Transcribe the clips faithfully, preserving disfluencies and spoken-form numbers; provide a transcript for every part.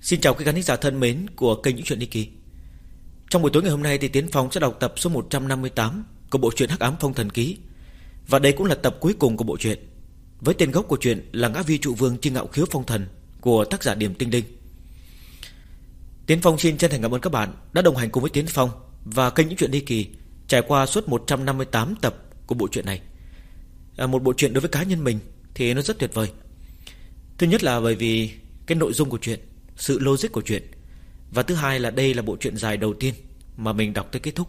Xin chào quý khán giả thân mến của kênh Những Chuyện Ly Kỳ. Trong buổi tối ngày hôm nay thì Tiến Phong sẽ đọc tập số một trăm năm mươi tám của bộ truyện Hắc Ám Phong Thần Ký. Và đây cũng là tập cuối cùng của bộ truyện, với tên gốc của truyện là Ngã Vi Trụ Vương Chi Ngạo Khiếu Phong Thần của tác giả Điểm Tinh Đinh. Tiến Phong xin chân thành cảm ơn các bạn đã đồng hành cùng với Tiến Phong và kênh Những Chuyện Ly Kỳ trải qua suốt một trăm năm mươi tám tập của bộ truyện này. à, Một bộ truyện đối với cá nhân mình thì nó rất tuyệt vời. Thứ nhất là bởi vì cái nội dung của truyện, sự logic của truyện, và thứ hai là đây là bộ truyện dài đầu tiên mà mình đọc tới kết thúc.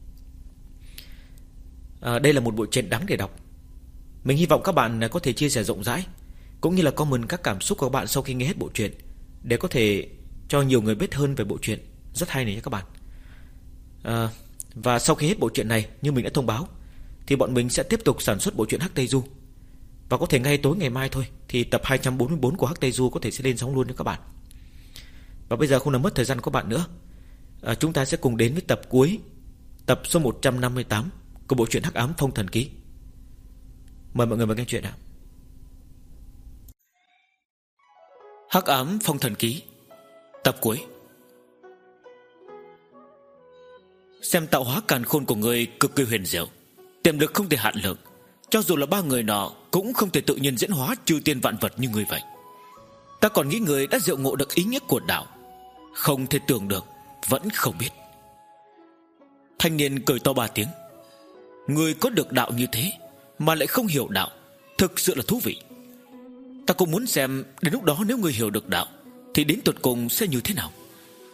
à, Đây là một bộ truyện đáng để đọc. Mình hy vọng các bạn có thể chia sẻ rộng rãi, cũng như là comment các cảm xúc của các bạn sau khi nghe hết bộ truyện, để có thể cho nhiều người biết hơn về bộ truyện rất hay này nhé các bạn. à, Và sau khi hết bộ truyện này, như mình đã thông báo, thì bọn mình sẽ tiếp tục sản xuất bộ truyện Hắc Tây Du. Và có thể ngay tối ngày mai thôi thì tập hai trăm bốn mươi bốn của Hắc Tây Du có thể sẽ lên sóng luôn nữa các bạn. Và bây giờ không làm mất thời gian của các bạn nữa, à, chúng ta sẽ cùng đến với tập cuối, tập số một trăm năm mươi tám của bộ truyện Hắc Ám Phong Thần Ký. Mời mọi người vào nghe chuyện ạ. Hắc Ám Phong Thần Ký, tập cuối. Xem tạo hóa càn khôn của người cực kỳ huyền diệu, tiềm lực không thể hạn lượng. Cho dù là ba người nọ cũng không thể tự nhiên diễn hóa chư tiên vạn vật như người vậy. Ta còn nghĩ người đã diệu ngộ được ý nghĩa của đạo, không thể tưởng được, vẫn không biết. Thanh niên cười to ba tiếng. Người có được đạo như thế mà lại không hiểu đạo, thực sự là thú vị. Ta cũng muốn xem đến lúc đó nếu người hiểu được đạo thì đến tột cùng sẽ như thế nào.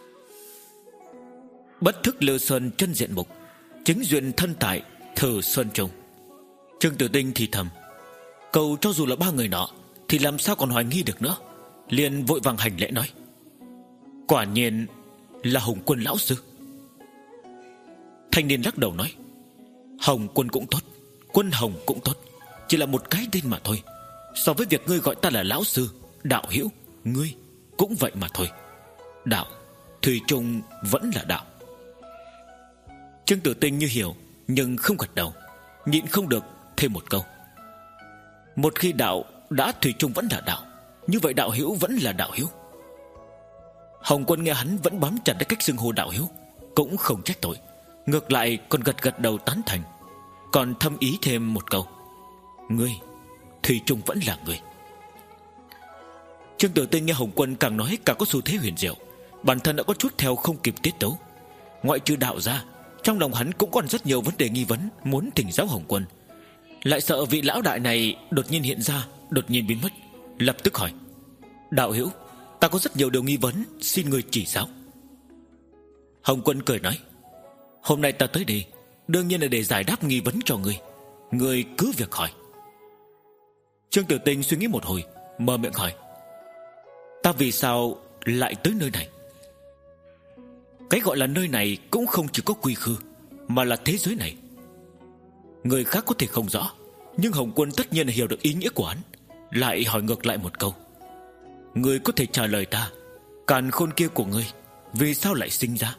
Bất thức Lư Sơn chân diện mục, chính duyên thân tại thử Sơn Trung. Trương Tử Tinh thì thầm. Câu cho dù là ba người nọ thì làm sao còn hoài nghi được nữa, liền vội vàng hành lễ nói. Quả nhiên là Hồng Quân lão sư. Thanh niên lắc đầu nói. Hồng Quân cũng tốt, Quân Hồng cũng tốt, chỉ là một cái tên mà thôi. So với việc ngươi gọi ta là lão sư, đạo hữu, ngươi cũng vậy mà thôi. Đạo thủy chung vẫn là đạo. Trương Tử Tinh như hiểu nhưng không gật đầu, nhịn không được thêm một câu. Một khi đạo đã thủy chung vẫn là đạo, như vậy đạo hữu vẫn là đạo hữu. Hồng Quân nghe hắn vẫn bám chặt đến cách xưng hô đạo hữu, cũng không trách tội, ngược lại còn gật gật đầu tán thành, còn thâm ý thêm một câu. Ngươi thủy chung vẫn là ngươi. Trương Tử Tinh nghe Hồng Quân càng nói càng có xu thế huyền diệu, bản thân đã có chút theo không kịp tiết tấu. Ngoại trừ đạo ra, trong lòng hắn cũng còn rất nhiều vấn đề nghi vấn muốn thỉnh giáo Hồng Quân. Lại sợ vị lão đại này đột nhiên hiện ra, đột nhiên biến mất, lập tức hỏi. Đạo hữu, ta có rất nhiều điều nghi vấn, xin người chỉ giáo. Hồng Quân cười nói. Hôm nay ta tới đây đương nhiên là để giải đáp nghi vấn cho ngươi, ngươi cứ việc hỏi. Trương Tử Tinh suy nghĩ một hồi, mở miệng hỏi. Ta vì sao lại tới nơi này? Cái gọi là nơi này cũng không chỉ có quy khư, mà là thế giới này. Người khác có thể không rõ, nhưng Hồng Quân tất nhiên là hiểu được ý nghĩa của hắn, lại hỏi ngược lại một câu. Ngươi có thể trả lời ta, càn khôn kia của ngươi vì sao lại sinh ra?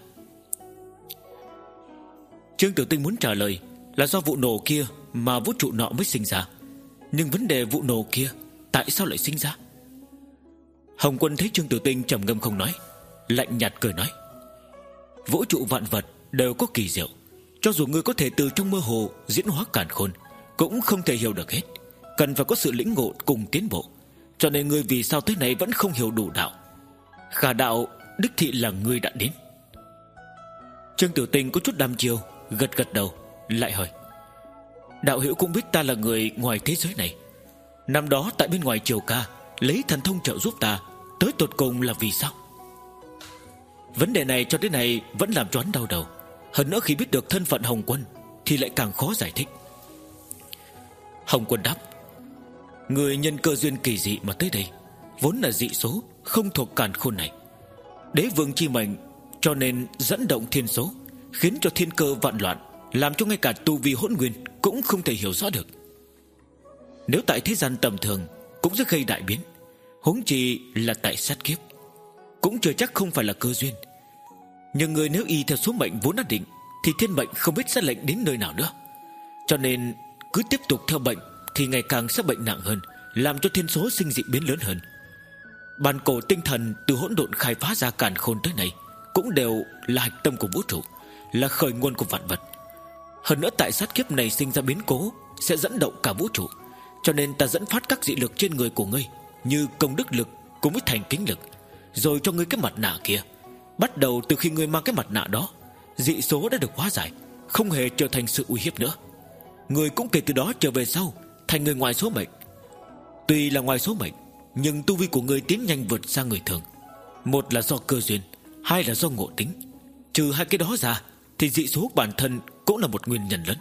Trương Tử Tinh muốn trả lời là do vụ nổ kia mà vũ trụ nọ mới sinh ra, nhưng vấn đề vụ nổ kia tại sao lại sinh ra? Hồng Quân thấy Trương Tử Tinh trầm ngâm không nói, lạnh nhạt cười nói. Vũ trụ vạn vật đều có kỳ diệu, cho dù ngươi có thể từ trong mơ hồ diễn hóa càn khôn, cũng không thể hiểu được hết, cần phải có sự lĩnh ngộ cùng tiến bộ. Cho nên ngươi vì sao tới này vẫn không hiểu đủ đạo. Khả đạo đích thị là ngươi đã đến. Trương Tử Tinh có chút đăm chiêu, gật gật đầu, lại hỏi. Đạo hữu cũng biết ta là người ngoài thế giới này. Năm đó tại bên ngoài triều ca lấy thần thông trợ giúp ta, tới tột cùng là vì sao? Vấn đề này cho đến nay vẫn làm cho hắn đau đầu. Hơn nữa khi biết được thân phận Hồng Quân thì lại càng khó giải thích. Hồng Quân đáp. Người nhân cơ duyên kỳ dị mà tới đây, vốn là dị số, không thuộc càn khôn này. Đế vương chi mệnh, cho nên dẫn động thiên số, khiến cho thiên cơ vạn loạn, làm cho ngay cả tu vi hỗn nguyên cũng không thể hiểu rõ được. Nếu tại thế gian tầm thường cũng rất gây đại biến, huống chi là tại sát kiếp, cũng chưa chắc không phải là cơ duyên. Nhưng người nếu y theo số mệnh vốn đã định, thì thiên mệnh không biết sẽ lệnh đến nơi nào nữa. Cho nên cứ tiếp tục theo bệnh thì ngày càng sẽ bệnh nặng hơn, làm cho thiên số sinh dị biến lớn hơn. Bản cổ tinh thần từ hỗn độn khai phá ra càn khôn tới nay cũng đều là hạch tâm của vũ trụ, là khởi nguồn của vạn vật. Hơn nữa tại sát kiếp này sinh ra biến cố sẽ dẫn động cả vũ trụ, cho nên ta dẫn phát các dị lực trên người của ngươi, như công đức lực cùng với thành kính lực, rồi cho ngươi cái mặt nạ kia. Bắt đầu từ khi ngươi mang cái mặt nạ đó, dị số đã được hóa giải, không hề trở thành sự uy hiếp nữa. Ngươi cũng kể từ đó trở về sau thành người ngoài số mệnh. Tuy là ngoài số mệnh, nhưng tu vi của ngươi tiến nhanh vượt xa người thường. Một là do cơ duyên, hai là do ngộ tính. Trừ hai cái đó ra thì dị số bản thân cũng là một nguyên nhân lớn.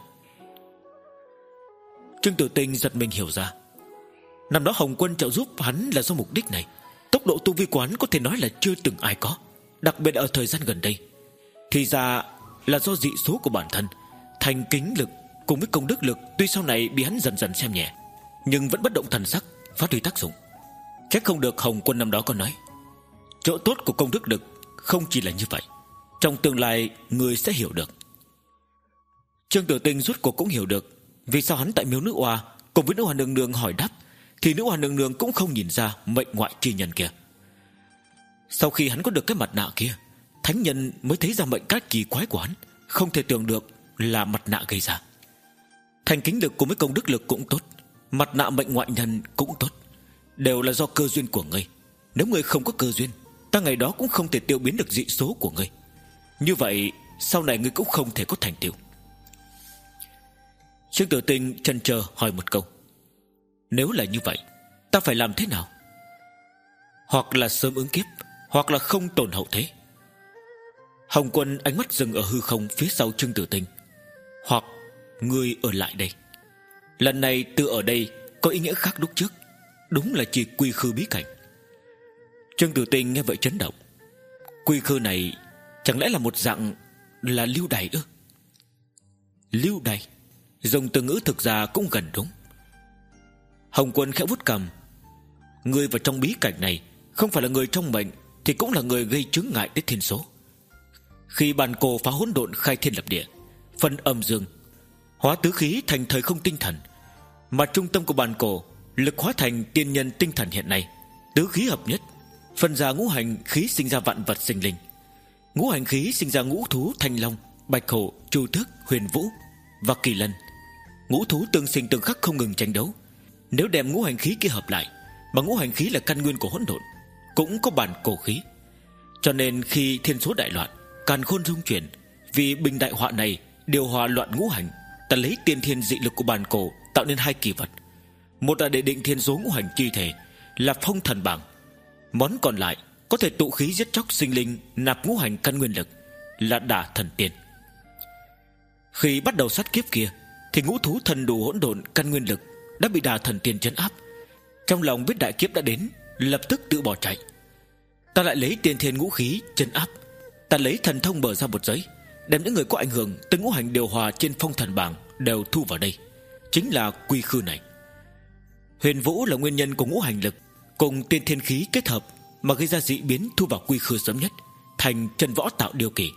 Trương Tử Tinh giật mình hiểu ra, năm đó Hồng Quân trợ giúp hắn là do mục đích này. Tốc độ tu vi của hắn có thể nói là chưa từng ai có, đặc biệt ở thời gian gần đây. Thì ra là do dị số của bản thân, thành kính lực cùng với công đức lực tuy sau này bị hắn dần dần xem nhẹ, nhưng vẫn bất động thần sắc, phát huy tác dụng. Chắc không được Hồng Quân năm đó có nói, chỗ tốt của công đức lực không chỉ là như vậy, trong tương lai người sẽ hiểu được. Trương Tử Tinh rốt cuộc cũng hiểu được vì sao hắn tại miếu nữ oa cùng với nữ hoa nương nương hỏi đáp thì nữ hoa nương nương cũng không nhìn ra mệnh ngoại chi nhân kia. Sau khi hắn có được cái mặt nạ kia, thánh nhân mới thấy ra mệnh cách kỳ quái của hắn, không thể tưởng được là mặt nạ gây ra. Thành kính lực cùng với công đức lực cũng tốt, mặt nạ mệnh ngoại nhân cũng tốt, đều là do cơ duyên của ngươi. Nếu ngươi không có cơ duyên, ta ngày đó cũng không thể tiêu biến được dị số của ngươi. Như vậy sau này ngươi cũng không thể có thành tựu. Trương Tử Tinh chần chờ hỏi một câu, nếu là như vậy, ta phải làm thế nào? Hoặc là sớm ứng kiếp, hoặc là không tổn hậu thế. Hồng Quân ánh mắt dừng ở hư không phía sau Trương Tử Tinh. Hoặc ngươi ở lại đây. Lần này từ ở đây có ý nghĩa khác lúc trước, đúng là chỉ quy khư bí cảnh. Trương Tử Tinh nghe vậy chấn động. Quy khư này chẳng lẽ là một dạng là lưu đày ư? Lưu đày, dùng từ ngữ thực ra cũng gần đúng. Hồng Quân khẽ vuốt cằm. Ngươi vào trong bí cảnh này không phải là người trong mệnh thì cũng là người gây chướng ngại đến thiên số. Khi bàn cổ phá hỗn độn khai thiên lập địa, phân âm dương, hóa tứ khí thành thời không tinh thần, mà trung tâm của bàn cổ lực hóa thành tiên nhân tinh thần hiện nay, tứ khí hợp nhất, phân ra ngũ hành khí sinh ra vạn vật sinh linh. Ngũ hành khí sinh ra ngũ thú thanh long, bạch hổ, chu tước, huyền vũ và kỳ lân. Ngũ thú tương sinh tương khắc không ngừng tranh đấu. Nếu đem ngũ hành khí kia hợp lại, mà ngũ hành khí là căn nguyên của hỗn độn, cũng có bản cổ khí. Cho nên khi thiên số đại loạn, càn khôn rung chuyển, vì bình đại họa này điều hòa loạn ngũ hành, ta lấy tiên thiên dị lực của bản cổ tạo nên hai kỳ vật. Một là để định thiên số ngũ hành chi thể, là phong thần bảng. Món còn lại có thể tụ khí giết chóc sinh linh, nạp ngũ hành căn nguyên lực, là đả thần tiên. Khi bắt đầu sát kiếp kia thì ngũ thú thần đủ hỗn độn căn nguyên lực đã bị đả thần tiên trấn áp. Trong lòng biết đại kiếp đã đến, lập tức tự bỏ chạy. Ta lại lấy tiên thiên ngũ khí trấn áp. Ta lấy thần thông mở ra một giấy, đem những người có ảnh hưởng tới ngũ hành điều hòa trên phong thần bảng đều thu vào đây, chính là quy khư này. Huyền vũ là nguyên nhân của ngũ hành lực cùng tiên thiên khí kết hợp mà gây ra dị biến, thu vào quy khư sớm nhất, thành chân võ tạo điều kỳ.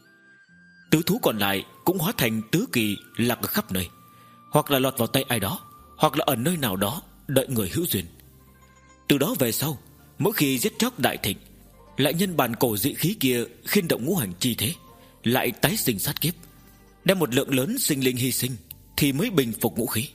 Tứ thú còn lại cũng hóa thành tứ kỳ lạc ở khắp nơi, hoặc là lọt vào tay ai đó, hoặc là ở nơi nào đó đợi người hữu duyên. Từ đó về sau, mỗi khi giết chóc đại thịnh, lại nhân bản cổ dị khí kia khiên động ngũ hành chi thế, lại tái sinh sát kiếp, đem một lượng lớn sinh linh hy sinh thì mới bình phục ngũ khí.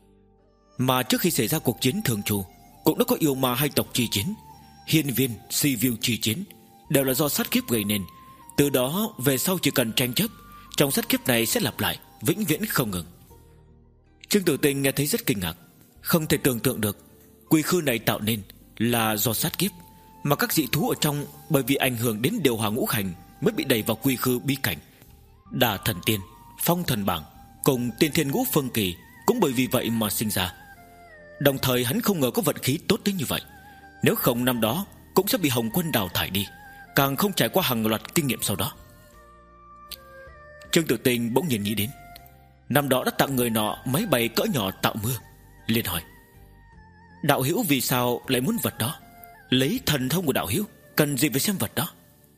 Mà trước khi xảy ra cuộc chiến thường trù, cũng đã có yêu ma hai tộc chi chiến, hiên viên, si viu chi chiến, đều là do sát kiếp gây nên. Từ đó về sau chỉ cần tranh chấp, trong sát kiếp này sẽ lặp lại, vĩnh viễn không ngừng. Trương Tử Tinh nghe thấy rất kinh ngạc, không thể tưởng tượng được quy khư này tạo nên là do sát kiếp, mà các dị thú ở trong bởi vì ảnh hưởng đến điều hòa ngũ hành mới bị đẩy vào quy khư bí cảnh. Đả thần tiên, phong thần bảng cùng tiên thiên ngũ phương kỳ cũng bởi vì vậy mà sinh ra. Đồng thời hắn không ngờ có vận khí tốt đến như vậy, nếu không năm đó cũng sẽ bị Hồng Quân đào thải đi, càng không trải qua hàng loạt kinh nghiệm sau đó. Trương Tử Tinh bỗng nhiên nghĩ đến năm đó đã tặng người nọ máy bay cỡ nhỏ tạo mưa, liền hỏi: đạo hữu vì sao lại muốn vật đó? Lấy thần thông của đạo hữu cần gì phải xem vật đó?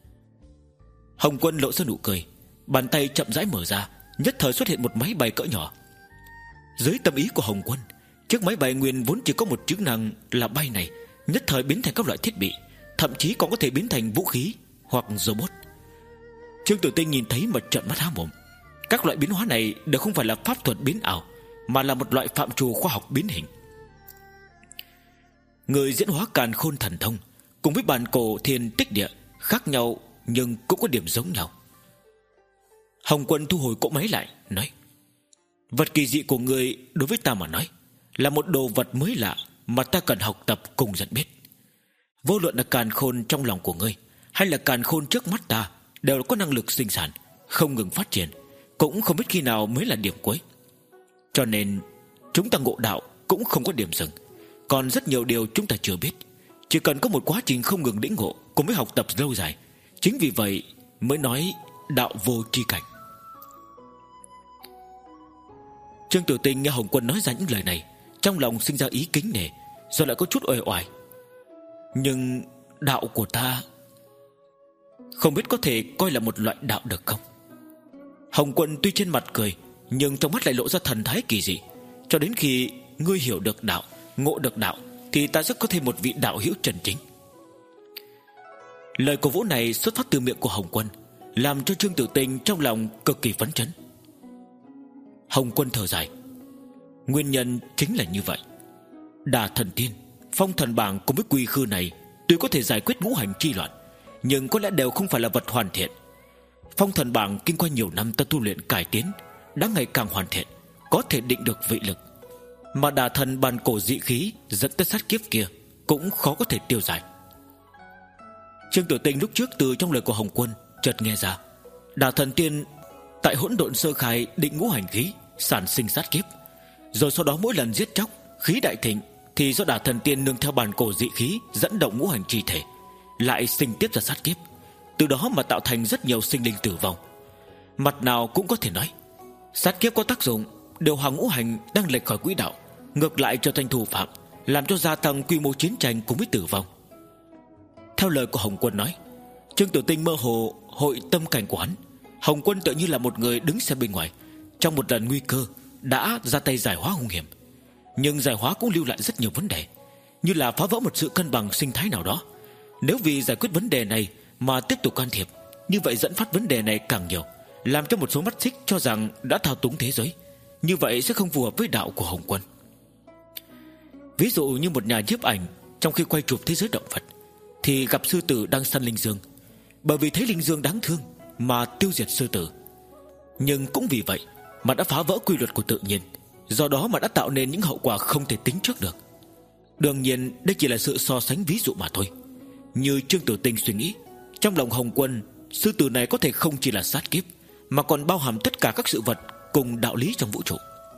Hồng Quân lộ ra nụ cười, bàn tay chậm rãi mở ra, nhất thời xuất hiện một máy bay cỡ nhỏ. Dưới tâm ý của Hồng Quân, chiếc máy bay nguyên vốn chỉ có một chức năng là bay này, nhất thời biến thành các loại thiết bị, thậm chí còn có thể biến thành vũ khí hoặc robot. Trương Tử Tinh nhìn thấy mà trợn mắt há mồm. Các loại biến hóa này đều không phải là pháp thuật biến ảo, mà là một loại phạm trù khoa học biến hình. Người diễn hóa càn khôn thần thông cùng với bản cổ thiên tích địa khác nhau, nhưng cũng có điểm giống nhau. Hồng Quân thu hồi cỗ máy lại, nói: vật kỳ dị của người đối với ta mà nói là một đồ vật mới lạ mà ta cần học tập cùng nhận biết. Vô luận là càn khôn trong lòng của ngươi hay là càn khôn trước mắt ta đều có năng lực sinh sản, không ngừng phát triển, cũng không biết khi nào mới là điểm cuối. Cho nên chúng ta ngộ đạo cũng không có điểm dừng, còn rất nhiều điều chúng ta chưa biết. Chỉ cần có một quá trình không ngừng lĩnh ngộ cùng với học tập lâu dài. Chính vì vậy mới nói đạo vô tri cảnh. Trương Tử Tinh nghe Hồng Quân nói ra những lời này, trong lòng sinh ra ý kính nể, rồi lại có chút uể oải. Nhưng đạo của ta không biết có thể coi là một loại đạo được không? Hồng Quân tuy trên mặt cười, nhưng trong mắt lại lộ ra thần thái kỳ dị. Cho đến khi ngươi hiểu được đạo, ngộ được đạo, thì ta sẽ có thêm một vị đạo hữu chân chính. Lời cổ vũ này xuất phát từ miệng của Hồng Quân, làm cho Trương Tử Tinh trong lòng cực kỳ phấn chấn. Hồng Quân thở dài: nguyên nhân chính là như vậy. Đà Thần Tiên, Phong Thần Bảng cùng với Quy Khư này tuy có thể giải quyết ngũ hành chi loạn, nhưng có lẽ đều không phải là vật hoàn thiện. Phong Thần Bảng kinh qua nhiều năm ta tu luyện cải tiến, đã ngày càng hoàn thiện, có thể định được vị lực. Mà Đà Thần bàn cổ dị khí dẫn tới sát kiếp kia cũng khó có thể tiêu giải. Trương Tử Tinh lúc trước từ trong lời của Hồng Quân chợt nghe ra, Đà Thần Tiên tại hỗn độn sơ khai định ngũ hành khí, sản sinh sát kiếp, rồi sau đó mỗi lần giết chóc khí đại thịnh thì do Đà Thần Tiên nương theo bàn cổ dị khí dẫn động ngũ hành chi thể, lại sinh tiếp ra sát kiếp, từ đó mà tạo thành rất nhiều sinh linh tử vong. Mặt nào cũng có thể nói, sát kiếp có tác dụng điều hòa ngũ hành đang lệch khỏi quỹ đạo, ngược lại trở thành thủ phạm, làm cho gia tăng quy mô chiến tranh cùng với tử vong. Theo lời của Hồng Quân nói, Trương Tử Tinh mơ hồ hội tâm cảnh của hắn. Hồng Quân tự như là một người đứng xem bên ngoài, trong một lần nguy cơ đã ra tay giải hóa hung hiểm, nhưng giải hóa cũng lưu lại rất nhiều vấn đề, như là phá vỡ một sự cân bằng sinh thái nào đó. Nếu vì giải quyết vấn đề này mà tiếp tục can thiệp, như vậy dẫn phát vấn đề này càng nhiều, làm cho một số mắt xích cho rằng đã thao túng thế giới. Như vậy sẽ không phù hợp với đạo của Hồng Quân. Ví dụ như một nhà nhiếp ảnh trong khi quay chụp thế giới động vật thì gặp sư tử đang săn linh dương, bởi vì thấy linh dương đáng thương mà tiêu diệt sư tử. Nhưng cũng vì vậy mà đã phá vỡ quy luật của tự nhiên, do đó mà đã tạo nên những hậu quả không thể tính trước được. Đương nhiên đây chỉ là sự so sánh ví dụ mà thôi. Như Trương Tử Tinh suy nghĩ, trong lòng Hồng Quân, sư tử này có thể không chỉ là sát kiếp, mà còn bao hàm tất cả các sự vật cùng đạo lý trong vũ trụ.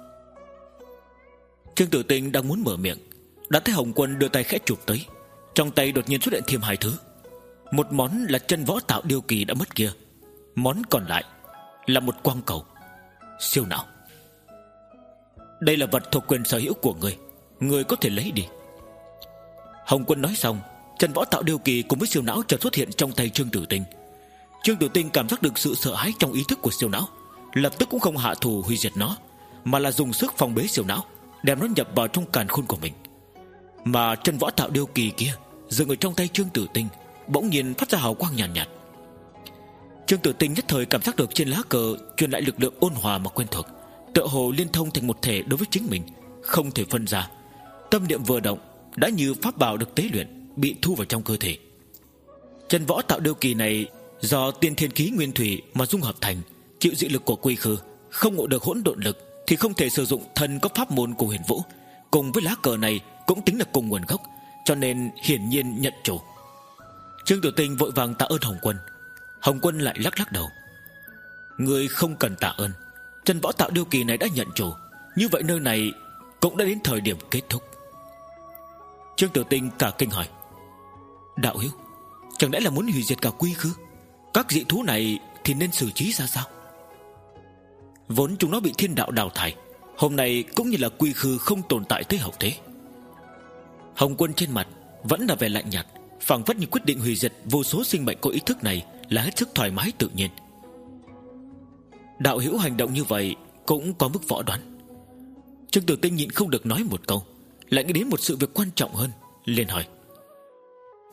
Trương Tử Tinh đang muốn mở miệng, đã thấy Hồng Quân đưa tay khẽ chụp tới, trong tay đột nhiên xuất hiện thêm hai thứ. Một món là chân võ tạo điêu kỳ đã mất kia, món còn lại là một quang cầu siêu não. Đây là vật thuộc quyền sở hữu của người, người có thể lấy đi. Hồng Quân nói xong, chân võ tạo điêu kỳ cùng với siêu não chợt xuất hiện trong tay Trương Tử Tinh. Trương Tử Tinh cảm giác được sự sợ hãi trong ý thức của siêu não, lập tức cũng không hạ thủ hủy diệt nó, mà là dùng sức phòng bế siêu não, đem nó nhập vào trong càn khôn của mình. Mà chân võ tạo điêu kỳ kia dừng ở trong tay Trương Tử Tinh, bỗng nhiên phát ra hào quang nhàn nhạt, nhạt. Trương Tử Tinh nhất thời cảm giác được trên lá cờ truyền lại lực lượng ôn hòa mà quen thuộc, tựa hồ liên thông thành một thể đối với chính mình, không thể phân ra. Tâm niệm vừa động, đã như pháp bảo được tế luyện, bị thu vào trong cơ thể. Chân võ tạo điêu kỳ này do tiên thiên khí nguyên thủy mà dung hợp thành, chịu dị lực của Quy Khư, không ngộ được hỗn độn lực thì không thể sử dụng thân có pháp môn của Huyền Vũ. Cùng với lá cờ này cũng tính là cùng nguồn gốc, cho nên hiển nhiên nhận chủ. Trương Tử Tinh vội vàng tạ ơn Hồng Quân. Hồng Quân lại lắc lắc đầu: người không cần tạ ơn, chân võ tạo điêu kỳ này đã nhận chủ, như vậy nơi này cũng đã đến thời điểm kết thúc. Trương Tử Tinh cả kinh hỏi: đạo hữu, chẳng lẽ là muốn hủy diệt cả Quy Khư? Các dị thú này thì nên xử trí ra sao? Vốn chúng nó bị thiên đạo đào thải, hôm nay cũng như là Quy Khư không tồn tại tới hậu thế. Hồng Quân trên mặt vẫn là vẻ lạnh nhạt, phảng phất như quyết định hủy diệt vô số sinh mệnh có ý thức này là hết sức thoải mái tự nhiên. Đạo hữu hành động như vậy cũng có mức võ đoán. Trương Tử Tinh nhịn không được nói một câu, lại nghĩ đến một sự việc quan trọng hơn, liền hỏi: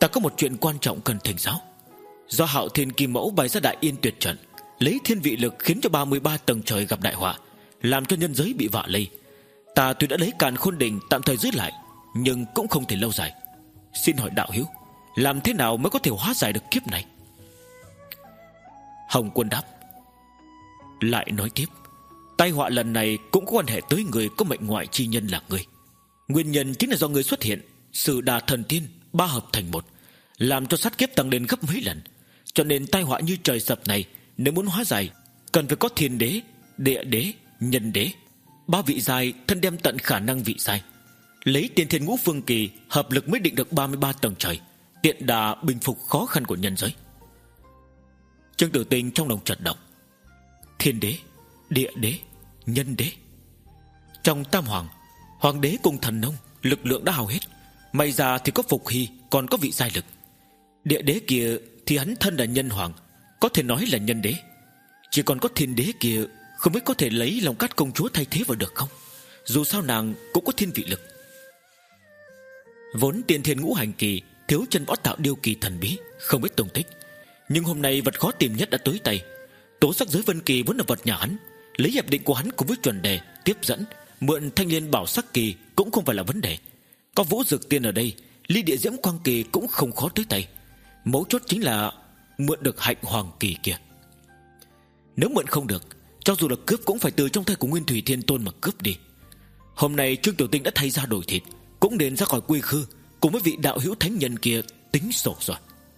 Ta có một chuyện quan trọng cần thỉnh giáo. Do Hạo Thiên Kim Mẫu bày ra Đại Yên Tuyệt Trận, lấy thiên vị lực khiến cho ba mươi ba tầng trời gặp đại họa, làm cho nhân giới bị vạ lây. Ta tuy đã lấy Càn Khôn Đỉnh tạm thời giữ lại, nhưng cũng không thể lâu dài. Xin hỏi đạo hữu, làm thế nào mới có thể hóa giải được kiếp này? Hồng Quân đáp. Lại nói tiếp, tai họa lần này cũng có quan hệ tới người có mệnh ngoại chi nhân là ngươi. Nguyên nhân chính là do ngươi xuất hiện, Sử Đà Thần Tiên ba hợp thành một, làm cho sát kiếp tăng lên gấp mấy lần. Cho nên tai họa như trời sập này, nếu muốn hóa giải, cần phải có thiên đế, địa đế, nhân đế, ba vị giai thân đem tận khả năng vị giai, lấy tiên thiên ngũ phương kỳ hợp lực mới định được ba mươi ba tầng trời, tiện đà bình phục khó khăn của nhân giới. Trương Tử Tinh trong lòng chợt động. Thiên đế, địa đế, nhân đế. Trong tam hoàng, hoàng đế cùng thần nông lực lượng đã hao hết, may ra thì có Phục Hy, còn có vị giai lực. Địa đế kia thì hắn thân là nhân hoàng, có thể nói là nhân đế. Chỉ còn có thiên đế kia, không biết có thể lấy Long Cát công chúa thay thế vào được không? Dù sao nàng cũng có thiên vị lực. Vốn tiên thiên ngũ hành kỳ thiếu chân võ tạo điêu kỳ thần bí, không biết tung tích. Nhưng hôm nay vật khó tìm nhất đã tới tay. Tố sắc giới vân kỳ vốn là vật nhà hắn, lấy hiệp định của hắn cùng với chuẩn đề tiếp dẫn, mượn thanh liên bảo sắc kỳ cũng không phải là vấn đề. Có vũ dược tiên ở đây, ly địa diễm quang kỳ cũng không khó tới tay. Mấu chốt chính là mượn được hạnh hoàng kỳ kia. Nếu mượn không được, cho dù là cướp cũng phải từ trong tay của Nguyên Thủy Thiên Tôn mà cướp đi. Hôm nay Trương Tiểu Tinh đã thay ra đổi thịt, cũng đến ra khỏi quy khư, cùng với vị đạo hữu thánh nhân kia tính sổ rồi.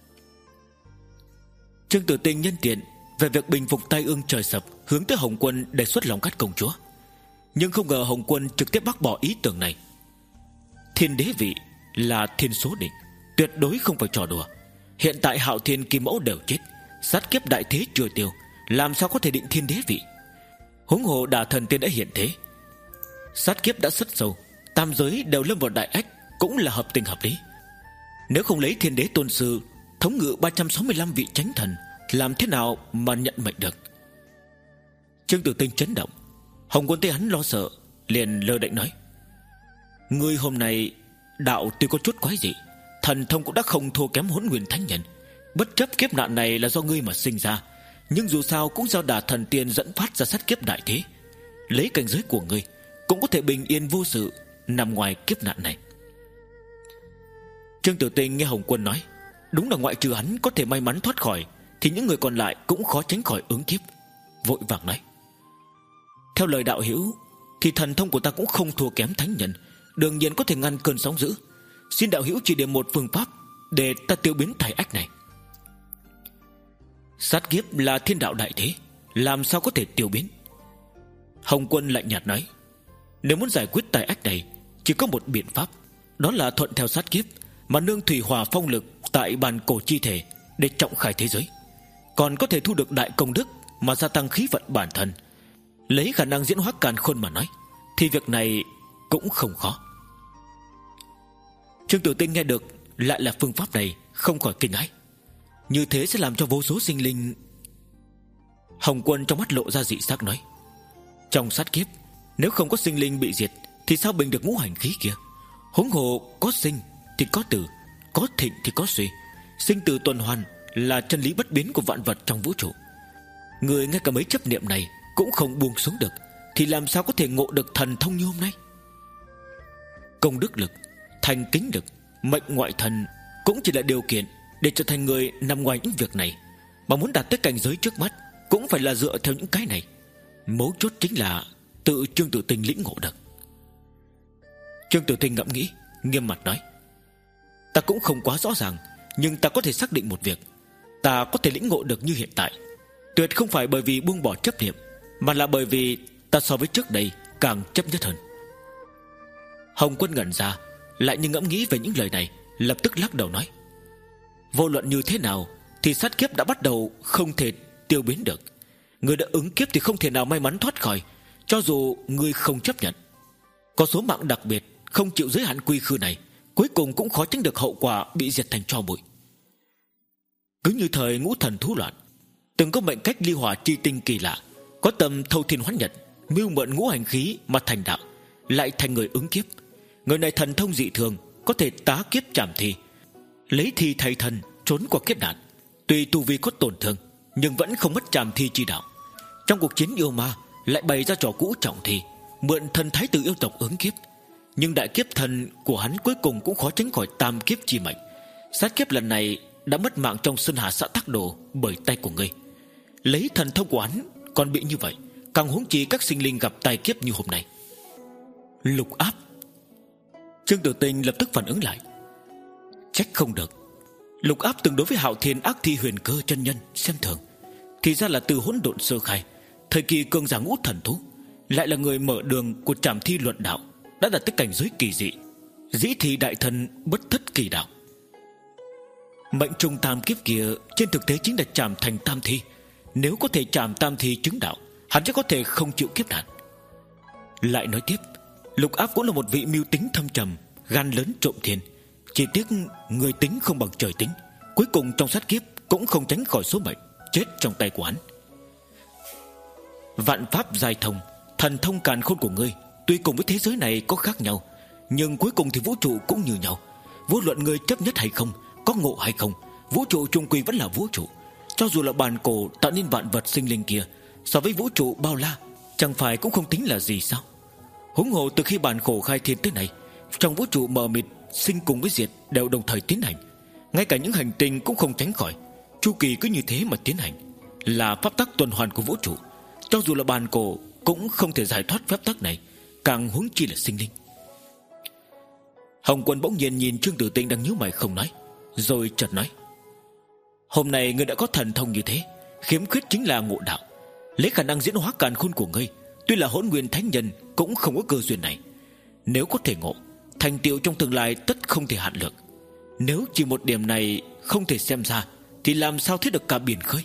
Trương Tử Tinh nhân tiện về việc bình phục tai ương trời sập, hướng tới Hồng Quân đề xuất Long Cát công chúa. Nhưng không ngờ Hồng Quân trực tiếp bác bỏ ý tưởng này. Thiên đế vị là thiên số định, tuyệt đối không phải trò đùa. Hiện tại Hạo Thiên Kim Mẫu đều chết, sát kiếp đại thế chưa tiêu, làm sao có thể định thiên đế vị? Huống hồ Đà Thần Tiên đã hiện thế, sát kiếp đã rất sâu, tam giới đều lâm vào đại ách, cũng là hợp tình hợp lý. Nếu không lấy thiên đế tôn sư thống ngự ba trăm sáu mươi lăm vị chánh thần, làm thế nào mà nhận mệnh được? Trương Tử Tinh chấn động. Hồng Quân thấy hắn lo sợ, liền lơ đễnh nói: ngươi hôm nay đạo tuy có chút quái dị, thần thông cũng đã không thua kém Hỗn Nguyên Thánh Nhân. Bất chấp kiếp nạn này là do ngươi mà sinh ra, nhưng dù sao cũng do Đà Thần Tiên dẫn phát ra sát kiếp đại thế. Lấy cảnh giới của ngươi cũng có thể bình yên vô sự nằm ngoài kiếp nạn này. Trương Tử Tinh nghe Hồng Quân nói, đúng là ngoại trừ hắn có thể may mắn thoát khỏi, thì những người còn lại cũng khó tránh khỏi ứng kiếp. Vội vàng nói: theo lời đạo hữu thì thần thông của ta cũng không thua kém thánh nhân, đương nhiên có thể ngăn cơn sóng dữ. Xin đạo hữu chỉ điểm một phương pháp để ta tiêu biến tai ách này. Sát kiếp là thiên đạo đại thế, làm sao có thể tiêu biến? Hồng Quân lạnh nhạt nói: nếu muốn giải quyết tai ách này, chỉ có một biện pháp, đó là thuận theo sát kiếp mà nương thủy hỏa phong lực tại bàn cổ chi thể để trọng khải thế giới, còn có thể thu được đại công đức mà gia tăng khí vận bản thân. Lấy khả năng diễn hóa càn khôn mà nói, thì việc này cũng không khó. Trương Tử Tinh nghe được lại là phương pháp này, không khỏi kinh hãi. Như thế sẽ làm cho vô số sinh linh... Hồng Quân trong mắt lộ ra dị sắc nói: trong sát kiếp, nếu không có sinh linh bị diệt, thì sao bình được ngũ hành khí kia? Huống hồ có sinh thì có tử, có thịnh thì có suy, sinh tử tuần hoàn là chân lý bất biến của vạn vật trong vũ trụ. Người ngay cả mấy chấp niệm này cũng không buông xuống được, thì làm sao có thể ngộ được thần thông như hôm nay? Công đức lực, thành kính lực, mệnh ngoại thần cũng chỉ là điều kiện để trở thành người nằm ngoài những việc này. Mà muốn đạt tới cảnh giới trước mắt cũng phải là dựa theo những cái này. Mấu chốt chính là tự Trương Tử Tinh lĩnh ngộ được. Trương Tử Tinh ngẫm nghĩ, nghiêm mặt nói: ta cũng không quá rõ ràng, nhưng ta có thể xác định một việc. Ta có thể lĩnh ngộ được như hiện tại, tuyệt không phải bởi vì buông bỏ chấp niệm, mà là bởi vì ta so với trước đây càng chấp nhất hơn. Hồng Quân ngẩn ra, lại như ngẫm nghĩ về những lời này, lập tức lắc đầu nói: vô luận như thế nào thì sát kiếp đã bắt đầu không thể tiêu biến được. Người đã ứng kiếp thì không thể nào may mắn thoát khỏi, cho dù người không chấp nhận. Có số mạng đặc biệt không chịu giới hạn quy khư này, cuối cùng cũng khó tránh được hậu quả bị diệt thành tro bụi. Cứ như thời ngũ thần thú loạn, từng có mệnh cách ly hỏa chi tinh kỳ lạ, có tầm thâu thiên hoán nhật, mưu mượn ngũ hành khí mà thành đạo, lại thành người ứng kiếp. Người này thần thông dị thường, có thể tá kiếp trảm thi. lấy thi thay thân, trốn qua kiếp nạn. Tuy tu vi có tổn thương, nhưng vẫn không mất trảm thi chi đạo. Trong cuộc chiến yêu ma lại bày ra trò cũ trọng thi, mượn thân thái tử yêu tộc ứng kiếp. Nhưng đại kiếp thần của hắn cuối cùng cũng khó tránh khỏi tam kiếp chi mệnh. Sát kiếp lần này đã mất mạng trong Sơn Hà xã Tắc Đồ bởi tay của ngươi. Lấy thần thông của hắn còn bị như vậy, càng huống chi các sinh linh gặp tai kiếp như hôm nay. Lục áp. Trương Tử Tinh lập tức phản ứng lại. Trách không được, Lục áp từng đối với Hạo Thiên ác thi huyền cơ chân nhân xem thường. Thì ra là từ hỗn độn sơ khai, thời kỳ cường giả ngũ thần thú, lại là người mở đường của trảm thi luận đạo, đã đạt tới cảnh giới kỳ dị, dĩ thi đại thần bất thất kỳ đạo. Mệnh trung tam kiếp kia trên thực tế chính là trảm thành tam thi. Nếu có thể trảm tam thi chứng đạo, hắn chắc có thể không chịu kiếp nạn. Lại nói tiếp, Lục áp cũng là một vị mưu tính thâm trầm, gan lớn trộm thiên. Chỉ tiếc người tính không bằng trời tính, cuối cùng trong sát kiếp cũng không tránh khỏi số mệnh chết trong tay của hắn. Vạn pháp giai thông, thần thông càn khôn của ngươi tuy cùng với thế giới này có khác nhau, nhưng cuối cùng thì vũ trụ cũng như nhau. Vô luận ngươi chấp nhất hay không, có ngộ hay không, vũ trụ chung quy vẫn là vũ trụ. Cho dù là bản cổ tạo nên vạn vật sinh linh kia, so với vũ trụ bao la, chẳng phải cũng không tính là gì sao? Huống hồ từ khi bản cổ khai thiên tới nay, trong vũ trụ mờ mịt, sinh cùng với diệt đều đồng thời tiến hành. Ngay cả những hành tinh cũng không tránh khỏi, chu kỳ cứ như thế mà tiến hành, là pháp tắc tuần hoàn của vũ trụ. Cho dù là bản cổ cũng không thể giải thoát pháp tắc này, càng huống chi là sinh linh. Hồng Quân bỗng nhiên nhìn Trương Tử Tinh đang nhíu mày không nói, rồi chợt nói: Hôm nay ngươi đã có thần thông như thế, khiếm khuyết chính là ngộ đạo. Lấy khả năng diễn hóa càn khôn của ngươi, tuy là hỗn nguyên thánh nhân cũng không có cơ duyên này. Nếu có thể ngộ, thành tựu trong tương lai tất không thể hạn lượng. Nếu chỉ một điểm này không thể xem ra, thì làm sao thiết được cả biển khơi?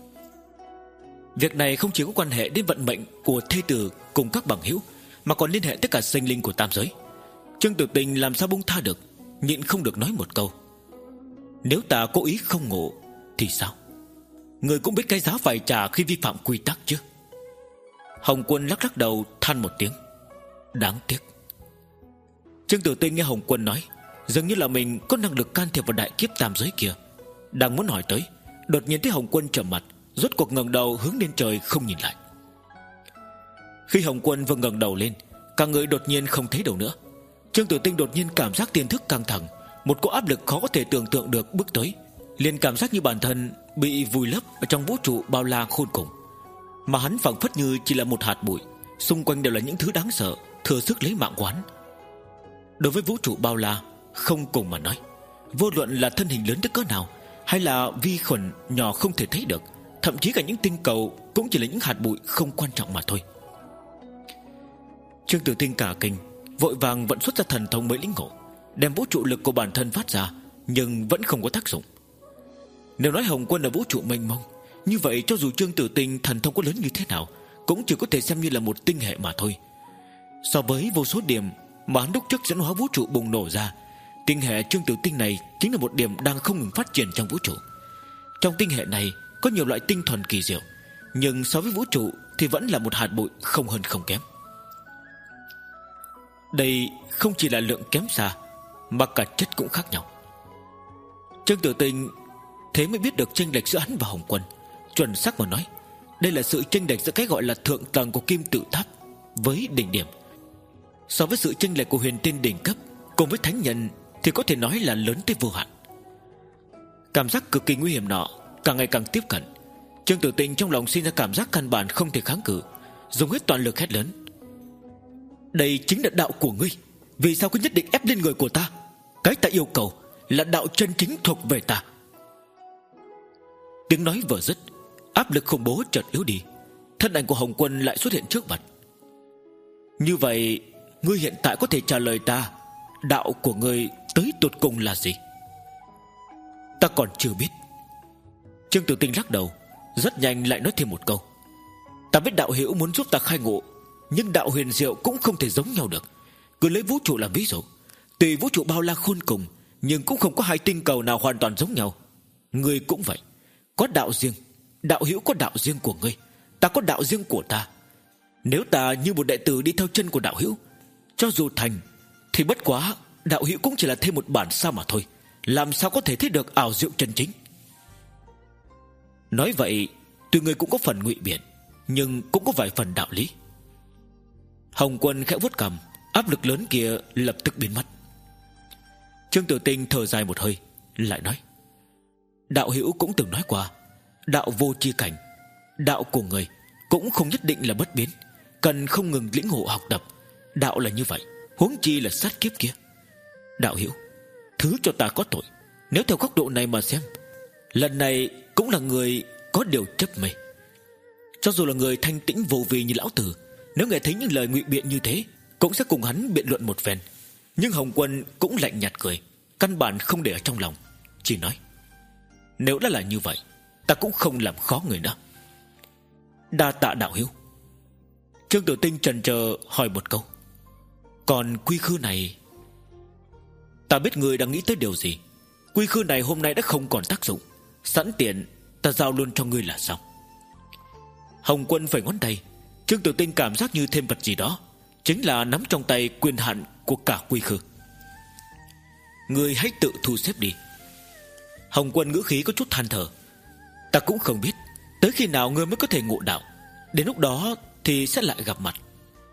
Việc này không chỉ có quan hệ đến vận mệnh của thê tử cùng các bằng hữu, mà còn liên hệ tất cả sinh linh của tam giới. Trương Tử Tình làm sao buông tha được, nhịn không được nói một câu: Nếu ta cố ý không ngộ thì sao? Người cũng biết cái giá phải trả khi vi phạm quy tắc chứ. Hồng Quân lắc lắc đầu than một tiếng: Đáng tiếc. Trương Tử Tinh nghe Hồng Quân nói, dường như là mình có năng lực can thiệp vào đại kiếp tam giới kia, đang muốn hỏi tới, đột nhiên thấy Hồng Quân trầm mặt, rốt cuộc ngẩng đầu hướng lên trời không nhìn lại. Khi Hồng Quân vừa ngẩng đầu lên, cả người đột nhiên không thấy đâu nữa. Trương Tử Tinh đột nhiên cảm giác tiềm thức căng thẳng, một cỗ áp lực khó có thể tưởng tượng được bước tới, liền cảm giác như bản thân bị vùi lấp ở trong vũ trụ bao la khôn cùng, mà hắn phảng phất như chỉ là một hạt bụi, xung quanh đều là những thứ đáng sợ, thừa sức lấy mạng của hắn. Đối với vũ trụ bao la không cùng mà nói, vô luận là thân hình lớn tới cỡ nào, hay là vi khuẩn nhỏ không thể thấy được, thậm chí cả những tinh cầu cũng chỉ là những hạt bụi không quan trọng mà thôi. Trương Tử Tinh cả kinh, vội vàng vận xuất ra thần thông mới lĩnh ngộ, đem vũ trụ lực của bản thân phát ra, nhưng vẫn không có tác dụng. Nếu nói Hồng Quân là vũ trụ mênh mông, như vậy cho dù Trương Tử Tinh thần thông có lớn như thế nào, cũng chỉ có thể xem như là một tinh hệ mà thôi. So với vô số điểm mà hắn đúc trước dẫn hóa vũ trụ bùng nổ ra, tinh hệ Trương Tử Tinh này chính là một điểm đang không ngừng phát triển trong vũ trụ. Trong tinh hệ này có nhiều loại tinh thuần kỳ diệu, nhưng so với vũ trụ thì vẫn là một hạt bụi, không hơn không kém. Đây không chỉ là lượng kém xa, mà cả chất cũng khác nhau. Trương Tử Tinh thế mới biết được chênh lệch giữa hắn và Hồng Quân. Chuẩn xác mà nói, đây là sự chênh lệch giữa cái gọi là thượng tầng của kim tự tháp với đỉnh điểm. So với sự chênh lệch của huyền tiên đỉnh cấp cùng với thánh nhân thì có thể nói là lớn tới vô hạn. Cảm giác cực kỳ nguy hiểm nọ càng ngày càng tiếp cận. Trương Tử Tinh trong lòng sinh ra cảm giác căn bản không thể kháng cự, dùng hết toàn lực hét lớn: Đây chính là đạo của ngươi, vì sao cứ nhất định ép lên người của ta? Cái ta yêu cầu là đạo chân chính thuộc về ta. Tiếng nói vừa dứt, áp lực khủng bố chợt yếu đi, thân ảnh của Hồng Quân lại xuất hiện trước mặt. Như vậy, ngươi hiện tại có thể trả lời ta, đạo của ngươi tới tột cùng là gì? Ta còn chưa biết. Trương Tử Tinh lắc đầu, rất nhanh lại nói thêm một câu: Ta biết đạo hữu muốn giúp ta khai ngộ, nhưng đạo huyền diệu cũng không thể giống nhau được. Cứ lấy vũ trụ làm ví dụ, tùy vũ trụ bao la khôn cùng, nhưng cũng không có hai tinh cầu nào hoàn toàn giống nhau. Ngươi cũng vậy, có đạo riêng, đạo hữu có đạo riêng của ngươi, ta có đạo riêng của ta. Nếu ta như một đệ tử đi theo chân của đạo hữu, cho dù thành thì bất quá đạo hữu cũng chỉ là thêm một bản sao mà thôi, làm sao có thể thấy được ảo diệu chân chính. Nói vậy tuy người cũng có phần ngụy biện, nhưng cũng có vài phần đạo lý. Hồng Quân khẽ vuốt cằm, áp lực lớn kia lập tức biến mất. Trương Tử Tinh thở dài một hơi, lại nói: đạo hữu cũng từng nói qua, đạo vô chi cảnh, đạo của người cũng không nhất định là bất biến, cần không ngừng lĩnh ngộ học tập. Đạo là như vậy, huống chi là sát kiếp kia. Đạo hữu, thứ cho ta có tội. Nếu theo góc độ này mà xem, lần này cũng là người có điều chấp mê. Cho dù là người thanh tĩnh vô vi như lão tử, nếu nghe thấy những lời ngụy biện như thế, cũng sẽ cùng hắn biện luận một phen. Nhưng Hồng Quân cũng lạnh nhạt cười, căn bản không để ở trong lòng, chỉ nói: nếu đã là như vậy, ta cũng không làm khó người nữa. Đa tạ đạo hữu. Trương Tử Tinh chần chờ hỏi một câu: còn quy khư này? Ta biết người đang nghĩ tới điều gì. Quy khư này hôm nay đã không còn tác dụng, sẵn tiện ta giao luôn cho ngươi là xong. Hồng Quân phải ngón tay. Trương Tử Tinh cảm giác như thêm vật gì đó, chính là nắm trong tay quyền hạn của cả quy khư. Ngươi hãy tự thu xếp đi. Hồng Quân ngữ khí có chút than thở: ta cũng không biết tới khi nào ngươi mới có thể ngộ đạo, đến lúc đó thì sẽ lại gặp mặt.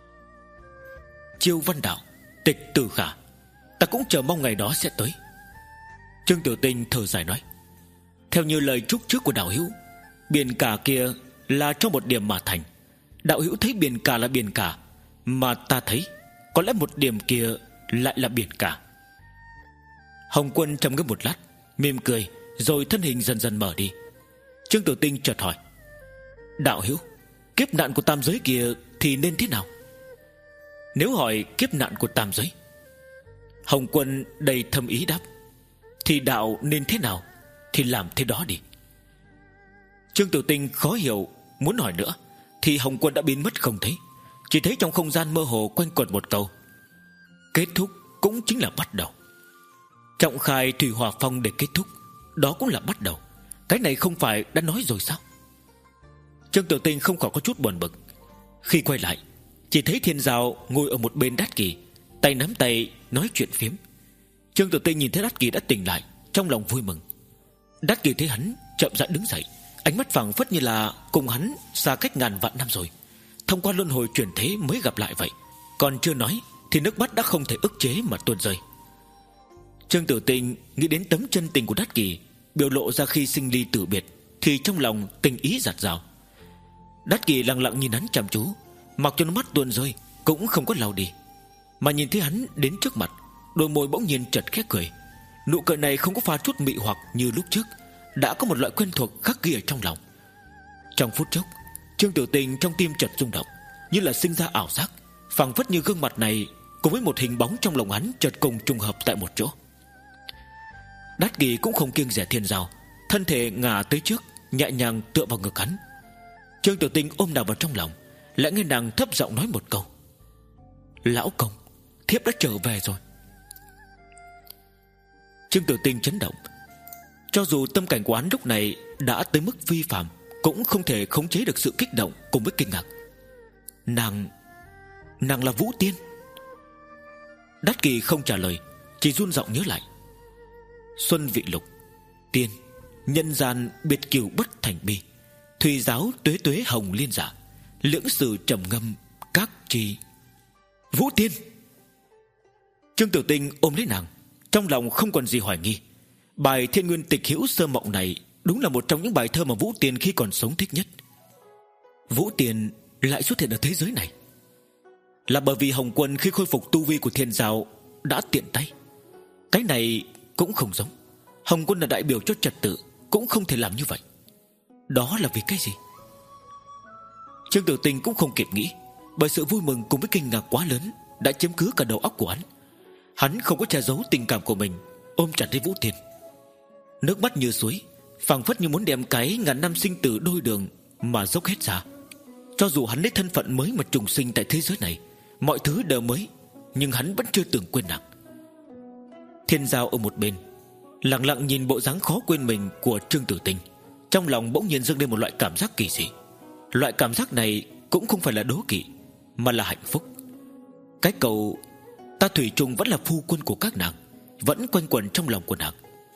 Chiêu Văn Đạo, Tịch Tử Khả, ta cũng chờ mong ngày đó sẽ tới. Trương Tử Tinh thở dài nói: theo như lời chúc trước của đạo hữu, biển cả kia là trong một điểm mà thành. Đạo hữu thấy biển cả là biển cả, mà ta thấy có lẽ một điểm kia lại là biển cả. Hồng Quân trầm ngâm một lát, mỉm cười, rồi thân hình dần dần mở đi. Trương Tử Tinh chợt hỏi: đạo hữu, kiếp nạn của tam giới kia thì nên thế nào? Nếu hỏi kiếp nạn của tam giới, Hồng Quân đầy thâm ý đáp: thì đạo nên thế nào thì làm thế đó đi. Trương Tử Tinh khó hiểu, muốn hỏi nữa thì Hồng Quân đã biến mất không thấy. Chỉ thấy trong không gian mơ hồ quanh quẩn một câu: kết thúc cũng chính là bắt đầu. Trọng khai thủy hỏa phong để kết thúc, đó cũng là bắt đầu. Cái này không phải đã nói rồi sao? Trương Tử Tinh không khỏi có chút buồn bực. Khi quay lại, chỉ thấy Thiên Giao ngồi ở một bên Đát Kỳ, tay nắm tay nói chuyện phiếm. Trương Tử Tinh nhìn thấy Đát Kỳ đã tỉnh lại, trong lòng vui mừng. Đát Kỳ thấy hắn chậm rãi đứng dậy, ánh mắt phảng phất như là cùng hắn xa cách ngàn vạn năm rồi, thông qua luân hồi chuyển thế mới gặp lại vậy. Còn chưa nói thì nước mắt đã không thể ức chế mà tuôn rơi. Trương Tử Tinh nghĩ đến tấm chân tình của Đát Kỳ biểu lộ ra khi sinh ly tử biệt, thì trong lòng tình ý giạt rào. Đát Kỳ lặng lặng nhìn hắn chăm chú, mặc cho nước mắt tuôn rơi cũng không có lau đi, mà nhìn thấy hắn đến trước mặt, đôi môi bỗng nhiên chật khẽ cười. Nụ cười này không có pha chút mị hoặc như lúc trước, đã có một loại quen thuộc khắc ghi ở trong lòng. Trong phút chốc, Trương Tử Tinh trong tim chợt rung động, như là sinh ra ảo giác, phảng phất như gương mặt này cùng với một hình bóng trong lòng hắn chợt cùng trùng hợp tại một chỗ. Đát Kỳ cũng không kiêng dè Thiên Giao, thân thể ngả tới trước, nhẹ nhàng tựa vào ngực hắn. Trương Tử Tinh ôm nàng vào trong lòng, lại nghe nàng thấp giọng nói một câu: lão công, thiếp đã trở về rồi. Trương Tử Tinh chấn động. Cho dù tâm cảnh của hắn lúc này đã tới mức phi phàm, cũng không thể khống chế được sự kích động cùng với kinh ngạc. Nàng Nàng là Vũ Tiên. Đát Kỳ không trả lời, chỉ run giọng nhớ lại: xuân vị lục, tiên, nhân gian biệt cửu bất thành bi, thùy giáo tuế tuế hồng liên giả, lưỡng sử trầm ngâm các chi. Vũ Tiên. Trương Tử Tinh ôm lấy nàng, trong lòng không còn gì hoài nghi. Bài Thiên Nguyên Tịch Hữu Sơ Mộng này đúng là một trong những bài thơ mà Vũ Tiên khi còn sống thích nhất. Vũ Tiên lại xuất hiện ở thế giới này, là bởi vì Hồng Quân khi khôi phục tu vi của Thiên Giao đã tiện tay. Cái này cũng không giống. Hồng Quân là đại biểu cho trật tự, cũng không thể làm như vậy. Đó là vì cái gì? Trương Tử Tinh cũng không kịp nghĩ, bởi sự vui mừng cùng với kinh ngạc quá lớn đã chiếm cứ cả đầu óc của hắn. Hắn không có che giấu tình cảm của mình, ôm chặt lấy Vũ Tiên. Nước mắt như suối, phảng phất như muốn đem cái ngàn năm sinh tử đôi đường mà dốc hết ra. Cho dù hắn lấy thân phận mới mà trùng sinh tại thế giới này, mọi thứ đều mới, nhưng hắn vẫn chưa từng quên nàng. Thiên Giao ở một bên lặng lặng nhìn bộ dáng khó quên mình của Trương Tử Tinh, trong lòng bỗng nhiên dâng lên một loại cảm giác kỳ dị. Loại cảm giác này cũng không phải là đố kỵ, mà là hạnh phúc. Cái câu "ta thủy chung vẫn là phu quân của các nàng" vẫn quanh quẩn trong lòng của nàng,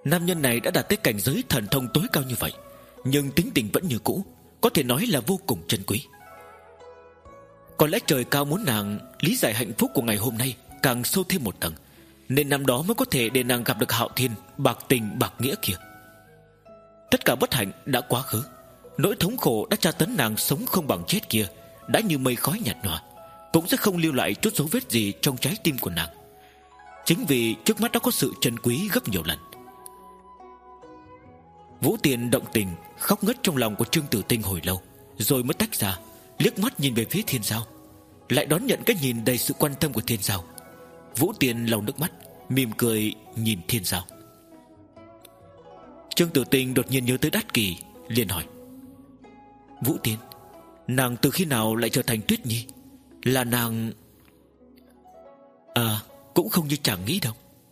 Nam nhân này đã đạt tới cảnh giới thần thông tối cao như vậy, nhưng tính tình vẫn như cũ, có thể nói là vô cùng chân quý. Có lẽ trời cao muốn nàng lý giải hạnh phúc của ngày hôm nay càng sâu thêm một tầng, nên năm đó mới có thể để nàng gặp được Hạo Thiên bạc tình bạc nghĩa kia. Tất cả bất hạnh đã quá khứ, nỗi thống khổ đã tra tấn nàng sống không bằng chết kia đã như mây khói nhạt nhòa, cũng sẽ không lưu lại chút dấu vết gì trong trái tim của nàng. Chính vì trước mắt đã có sự trân quý gấp nhiều lần. Vũ Tiên động tình khóc ngất trong lòng của Trương Tử Tinh hồi lâu, rồi mới tách ra, liếc mắt nhìn về phía Thiên Giao, lại đón nhận cái nhìn đầy sự quan tâm của Thiên Giao. Vũ Tiên lau nước mắt, mỉm cười nhìn Thiên Giao. Trương Tử Tinh đột nhiên nhớ tới Đát Kỳ, liền hỏi: Vũ Tiên, nàng từ khi nào lại trở thành Tuyết Nhi? Là nàng... À, cũng không như chàng nghĩ đâu.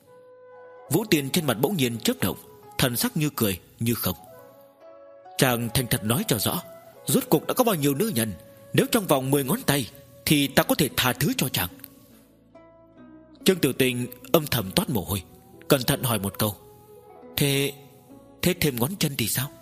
Vũ Tiên trên mặt bỗng nhiên chớp động, thần sắc như cười như không. Chàng thành thật nói cho rõ, rốt cuộc đã có bao nhiêu nữ nhân, nếu trong vòng mười ngón tay thì ta có thể tha thứ cho chàng. Trương Tử Tinh âm thầm toát mồ hôi, cẩn thận hỏi một câu: Thế... thế thêm ngón chân thì sao?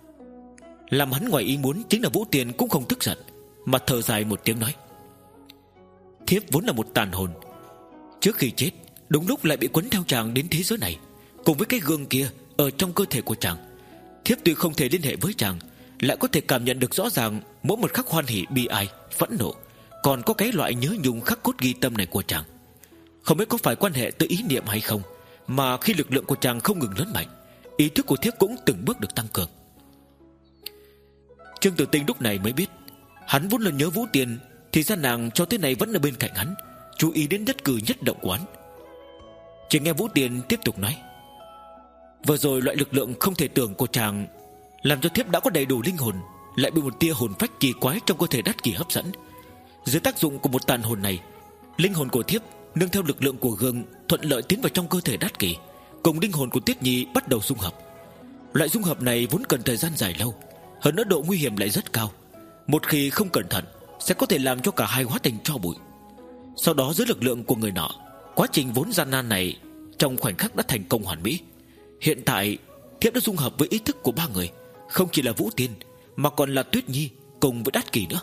Làm hắn ngoài ý muốn chính là Vũ Tiên cũng không tức giận, mà thở dài một tiếng nói: Thiếp vốn là một tàn hồn, trước khi chết đúng lúc lại bị quấn theo chàng đến thế giới này, cùng với cái gương kia ở trong cơ thể của chàng. Thiếp tuy không thể liên hệ với chàng, lại có thể cảm nhận được rõ ràng mỗi một khắc hoan hỉ, bi ai, phẫn nộ, còn có cái loại nhớ nhung khắc cốt ghi tâm này của chàng. Không biết có phải quan hệ tới ý niệm hay không, mà khi lực lượng của chàng không ngừng lớn mạnh, ý thức của thiếp cũng từng bước được tăng cường. Trương Tử Tinh lúc này mới biết, hắn vốn là nhớ Vũ Tiên, thì ra nàng cho tới nay vẫn ở bên cạnh hắn, chú ý đến nhất cử nhất động của hắn. Chỉ nghe Vũ Tiên tiếp tục nói: Vừa rồi loại lực lượng không thể tưởng của chàng làm cho thiếp đã có đầy đủ linh hồn, lại bị một tia hồn phách kỳ quái trong cơ thể Đát Kỳ hấp dẫn. Dưới tác dụng của một tàn hồn này, linh hồn của thiếp nương theo lực lượng của gương thuận lợi tiến vào trong cơ thể Đát Kỳ, cùng linh hồn của Tuyết Nhi bắt đầu dung hợp. Loại dung hợp này vốn cần thời gian dài lâu, hơn nữa độ nguy hiểm lại rất cao. Một khi không cẩn thận sẽ có thể làm cho cả hai hóa thành tro bụi. Sau đó dưới lực lượng của người nọ, quá trình vốn gian nan này trong khoảnh khắc đã thành công hoàn mỹ. Hiện tại thiếp đã dung hợp với ý thức của ba người, không chỉ là Vũ Tiên mà còn là Tuyết Nhi cùng với Đát Kỳ nữa.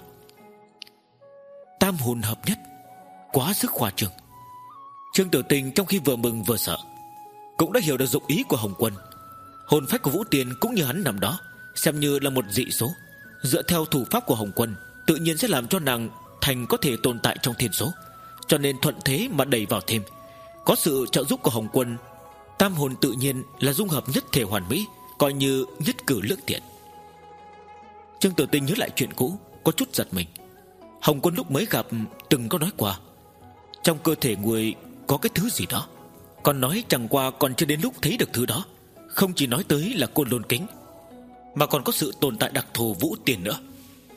Tam hồn hợp nhất, quá sức khoa trương. Trương Tử Tinh trong khi vừa mừng vừa sợ, cũng đã hiểu được dụng ý của Hồng Quân. Hồn phách của Vũ Tiên cũng như hắn nằm đó, xem như là một dị số. Dựa theo thủ pháp của Hồng Quân, tự nhiên sẽ làm cho nàng thành có thể tồn tại trong thiên số, cho nên thuận thế mà đẩy vào thêm. Có sự trợ giúp của Hồng Quân, tam hồn tự nhiên là dung hợp nhất thể hoàn mỹ, coi như nhất cử lưỡng tiện. Trương Tử Tinh nhớ lại chuyện cũ, có chút giật mình. Hồng Quân lúc mới gặp từng có nói qua, trong cơ thể người có cái thứ gì đó, còn nói chẳng qua còn chưa đến lúc thấy được thứ đó. Không chỉ nói tới là Côn Lôn Kính, mà còn có sự tồn tại đặc thù Vũ Tiên nữa.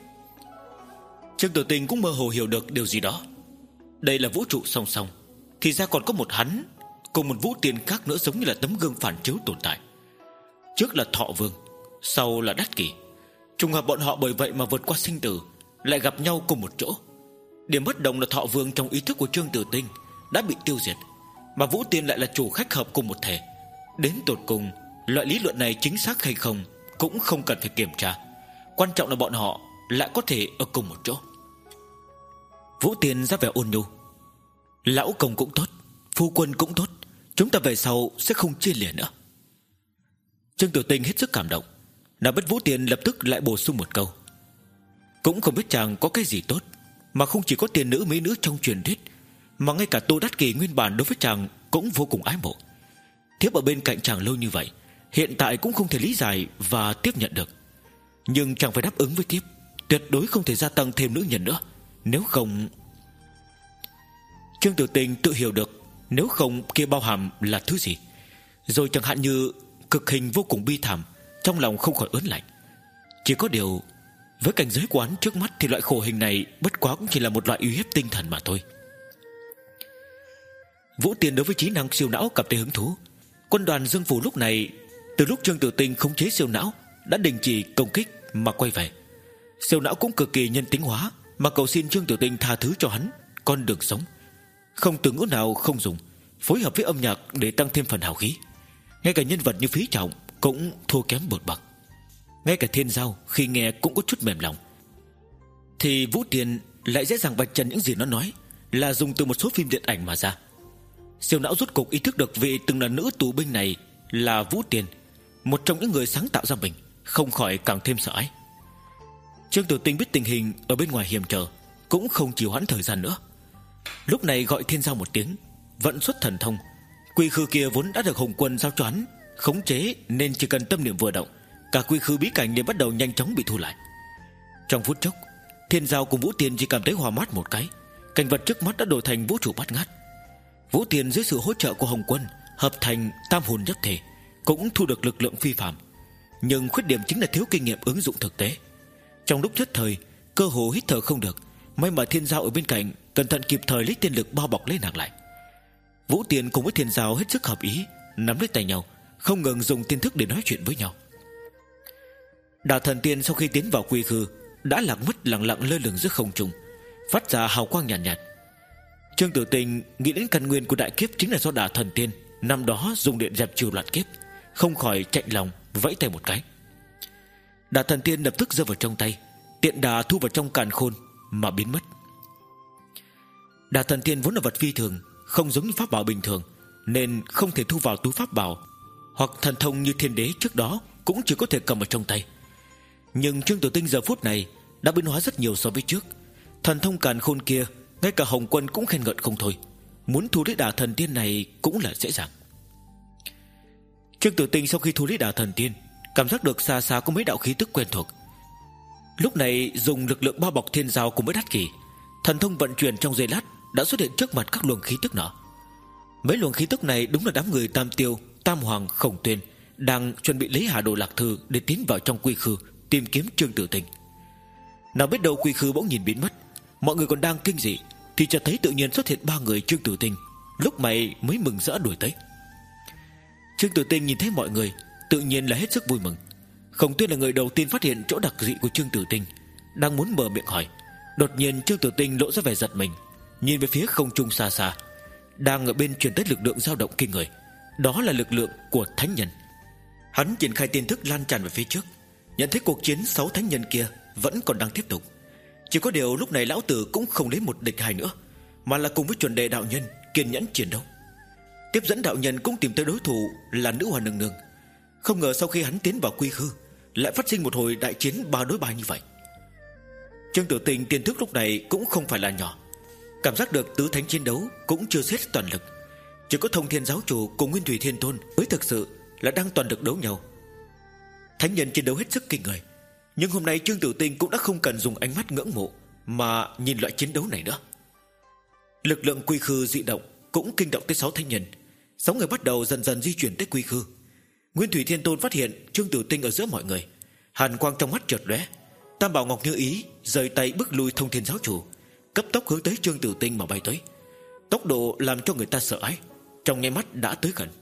Trương Tử Tinh cũng mơ hồ hiểu được điều gì đó. Đây là vũ trụ song song, thì ra còn có một hắn cùng một Vũ Tiên khác nữa, giống như là tấm gương phản chiếu tồn tại. Trước là Thọ Vương, sau là Đát Kỳ. Trùng hợp bọn họ bởi vậy mà vượt qua sinh tử, lại gặp nhau cùng một chỗ. Điểm bất đồng là Thọ Vương trong ý thức của Trương Tử Tinh đã bị tiêu diệt, mà Vũ Tiên lại là chủ khách hợp cùng một thể. Đến tột cùng, loại lý luận này chính xác hay không cũng không cần phải kiểm tra, quan trọng là bọn họ lại có thể ở cùng một chỗ. Vũ Tiên ra vẻ ôn nhu: Lão công cũng tốt, phu quân cũng tốt, chúng ta về sau sẽ không chia lìa nữa. Trương Tử Tinh hết sức cảm động. Nào biết Vũ Tiên lập tức lại bổ sung một câu: Cũng không biết chàng có cái gì tốt, mà không chỉ có tiền nữ mỹ nữ trong truyền thuyết, mà ngay cả Tô Đát Kỳ nguyên bản đối với chàng cũng vô cùng ái mộ. Thiếp ở bên cạnh chàng lâu như vậy, hiện tại cũng không thể lý giải và tiếp nhận được. Nhưng chàng phải đáp ứng với thiếp, tuyệt đối không thể gia tăng thêm nữ nhân nữa, nếu không... Trương Tử Tinh tự hiểu được nếu không kia bao hàm là thứ gì. Rồi chẳng hạn như cực hình vô cùng bi thảm, trong lòng không khỏi ớn lạnh. Chỉ có điều với cảnh giới quán trước mắt thì loại khổ hình này bất quá cũng chỉ là một loại uy hiếp tinh thần mà thôi. Vũ Tiên đối với trí năng siêu não cảm thấy hứng thú. Quân đoàn Dương Phủ lúc này, từ lúc Trương Tử Tinh khống chế siêu não, đã đình chỉ công kích mà quay về. Siêu não cũng cực kỳ nhân tính hóa, mà cầu xin Trương Tử Tinh tha thứ cho hắn con đường sống, không từ ngữ nào không dùng, phối hợp với âm nhạc để tăng thêm phần hào khí. Ngay cả nhân vật như Phí Trọng cũng thua kém một bậc. Ngay cả Thiên Giao khi nghe cũng có chút mềm lòng. Thì Vũ Tiền lại dễ dàng vạch trần những gì nó nói là dùng từ một số phim điện ảnh mà ra. Siêu não rốt cục ý thức được vị từng là nữ tù binh này là Vũ Tiền, một trong những người sáng tạo ra mình, không khỏi càng thêm sợ hãi. Trương Tử Tinh biết tình hình ở bên ngoài hiểm trở, cũng không chịu hoãn thời gian nữa. Lúc này gọi Thiên Giao một tiếng, vận xuất thần thông. Quy khư kia vốn đã được Hồng Quân giao cho hắn khống chế, nên chỉ cần tâm niệm vừa động, cả quy khư bí cảnh liền bắt đầu nhanh chóng bị thu lại. Trong phút chốc, Thiên Giao cùng Vũ Tiền chỉ cảm thấy hòa mắt một cái, cảnh vật trước mắt đã đổi thành vũ trụ bát ngát. Vũ Tiền dưới sự hỗ trợ của Hồng Quân hợp thành tam hồn nhất thể, cũng thu được lực lượng phi phàm. Nhưng khuyết điểm chính là thiếu kinh nghiệm ứng dụng thực tế. Trong lúc nhất thời, cơ hồ hít thở không được. May mà Thiên Giao ở bên cạnh cẩn thận kịp thời lấy tiên lực bao bọc lấy nàng lại. Vũ Tiền cùng với Thiên Giao hết sức hợp ý, nắm lấy tay nhau, không ngừng dùng tiên thức để nói chuyện với nhau. Đào Thần Tiên sau khi tiến vào quy khư đã lạc mất lặng lặng lơ lửng giữa không trung, phát ra hào quang nhàn nhạt, nhạt. Trương Tử Tình nghĩ đến căn nguyên của đại kiếp chính là do Đào Thần Tiên năm đó dùng điện dẹp trừ loạn kiếp, không khỏi chạnh lòng vẫy tay một cái. Đào Thần Tiên lập tức rơi vào trong tay, tiện đà thu vào trong càn khôn mà biến mất. Đào Thần Tiên vốn là vật phi thường, không giống như pháp bảo bình thường, nên không thể thu vào túi pháp bảo, hoặc thần thông như Thiên Đế trước đó cũng chỉ có thể cầm ở trong tay. Nhưng Trương Tử Tinh giờ phút này đã biến hóa rất nhiều so với trước. Thần thông càn khôn kia ngay cả Hồng Quân cũng khen ngợi không thôi, muốn thu lấy Đào Thần Tiên này cũng là dễ dàng. Trương Tử Tinh sau khi thu lấy Đào Thần Tiên, cảm giác được xa xa có mấy đạo khí tức quen thuộc. Lúc này dùng lực lượng bao bọc Thiên Giao cùng với Đát Kỷ, thần thông vận chuyển trong giây lát đã xuất hiện trước mặt các luồng khí tức nọ. Mấy luồng khí tức này đúng là đám người Tam Tiêu, Tam Hoàng, Khổng Tuyên đang chuẩn bị lấy Hà Đồ Lạc Thư để tiến vào trong quy khư tìm kiếm Trương Tử Tinh. Nào biết đâu quy khư bỗng nhìn biến mất, mọi người còn đang kinh dị thì chợt thấy tự nhiên xuất hiện ba người Trương Tử Tinh, lúc này mới mừng rỡ đuổi tới. Trương Tử Tinh nhìn thấy mọi người tự nhiên là hết sức vui mừng. Khổng Tuyên là người đầu tiên phát hiện chỗ đặc dị của Trương Tử Tinh, đang muốn mở miệng hỏi, đột nhiên Trương Tử Tinh lộ ra vẻ giật mình, nhìn về phía không trung xa xa, đang ở bên truyền tới lực lượng dao động kinh người. Đó là lực lượng của thánh nhân. Hắn triển khai tiên thức lan tràn về phía trước, nhận thấy cuộc chiến sáu thánh nhân kia vẫn còn đang tiếp tục. Chỉ có điều lúc này lão tử cũng không lấy một địch hai nữa, mà là cùng với chuẩn đề đạo nhân kiên nhẫn chiến đấu. Tiếp dẫn đạo nhân cũng tìm tới đối thủ là nữ hoa nương nương. Không ngờ sau khi hắn tiến vào quy khư, lại phát sinh một hồi đại chiến ba đối ba như vậy. Trương Tử Tinh tiên thức lúc này cũng không phải là nhỏ, cảm giác được tứ thánh chiến đấu cũng chưa hết toàn lực. Chỉ có Thông Thiên Giáo Chủ cùng Nguyên Thủy Thiên Tôn mới thực sự là đang toàn lực đấu nhau. Thánh nhân chiến đấu hết sức kinh người, nhưng hôm nay Trương Tử Tinh cũng đã không cần dùng ánh mắt ngưỡng mộ mà nhìn loại chiến đấu này nữa. Lực lượng quy khư dị động cũng kinh động tới sáu thánh nhân. Sáu người bắt đầu dần dần di chuyển tới quy khư. Nguyên Thủy Thiên Tôn phát hiện Trương Tử Tinh ở giữa mọi người, hàn quang trong mắt chợt lóe. Tam Bảo Ngọc Như Ý rời tay bức lui Thông Thiên Giáo Chủ, cấp tốc hướng tới Trương Tử Tinh mà bay tới. Tốc độ làm cho người ta sợ hãi, trong nháy mắt đã tới gần.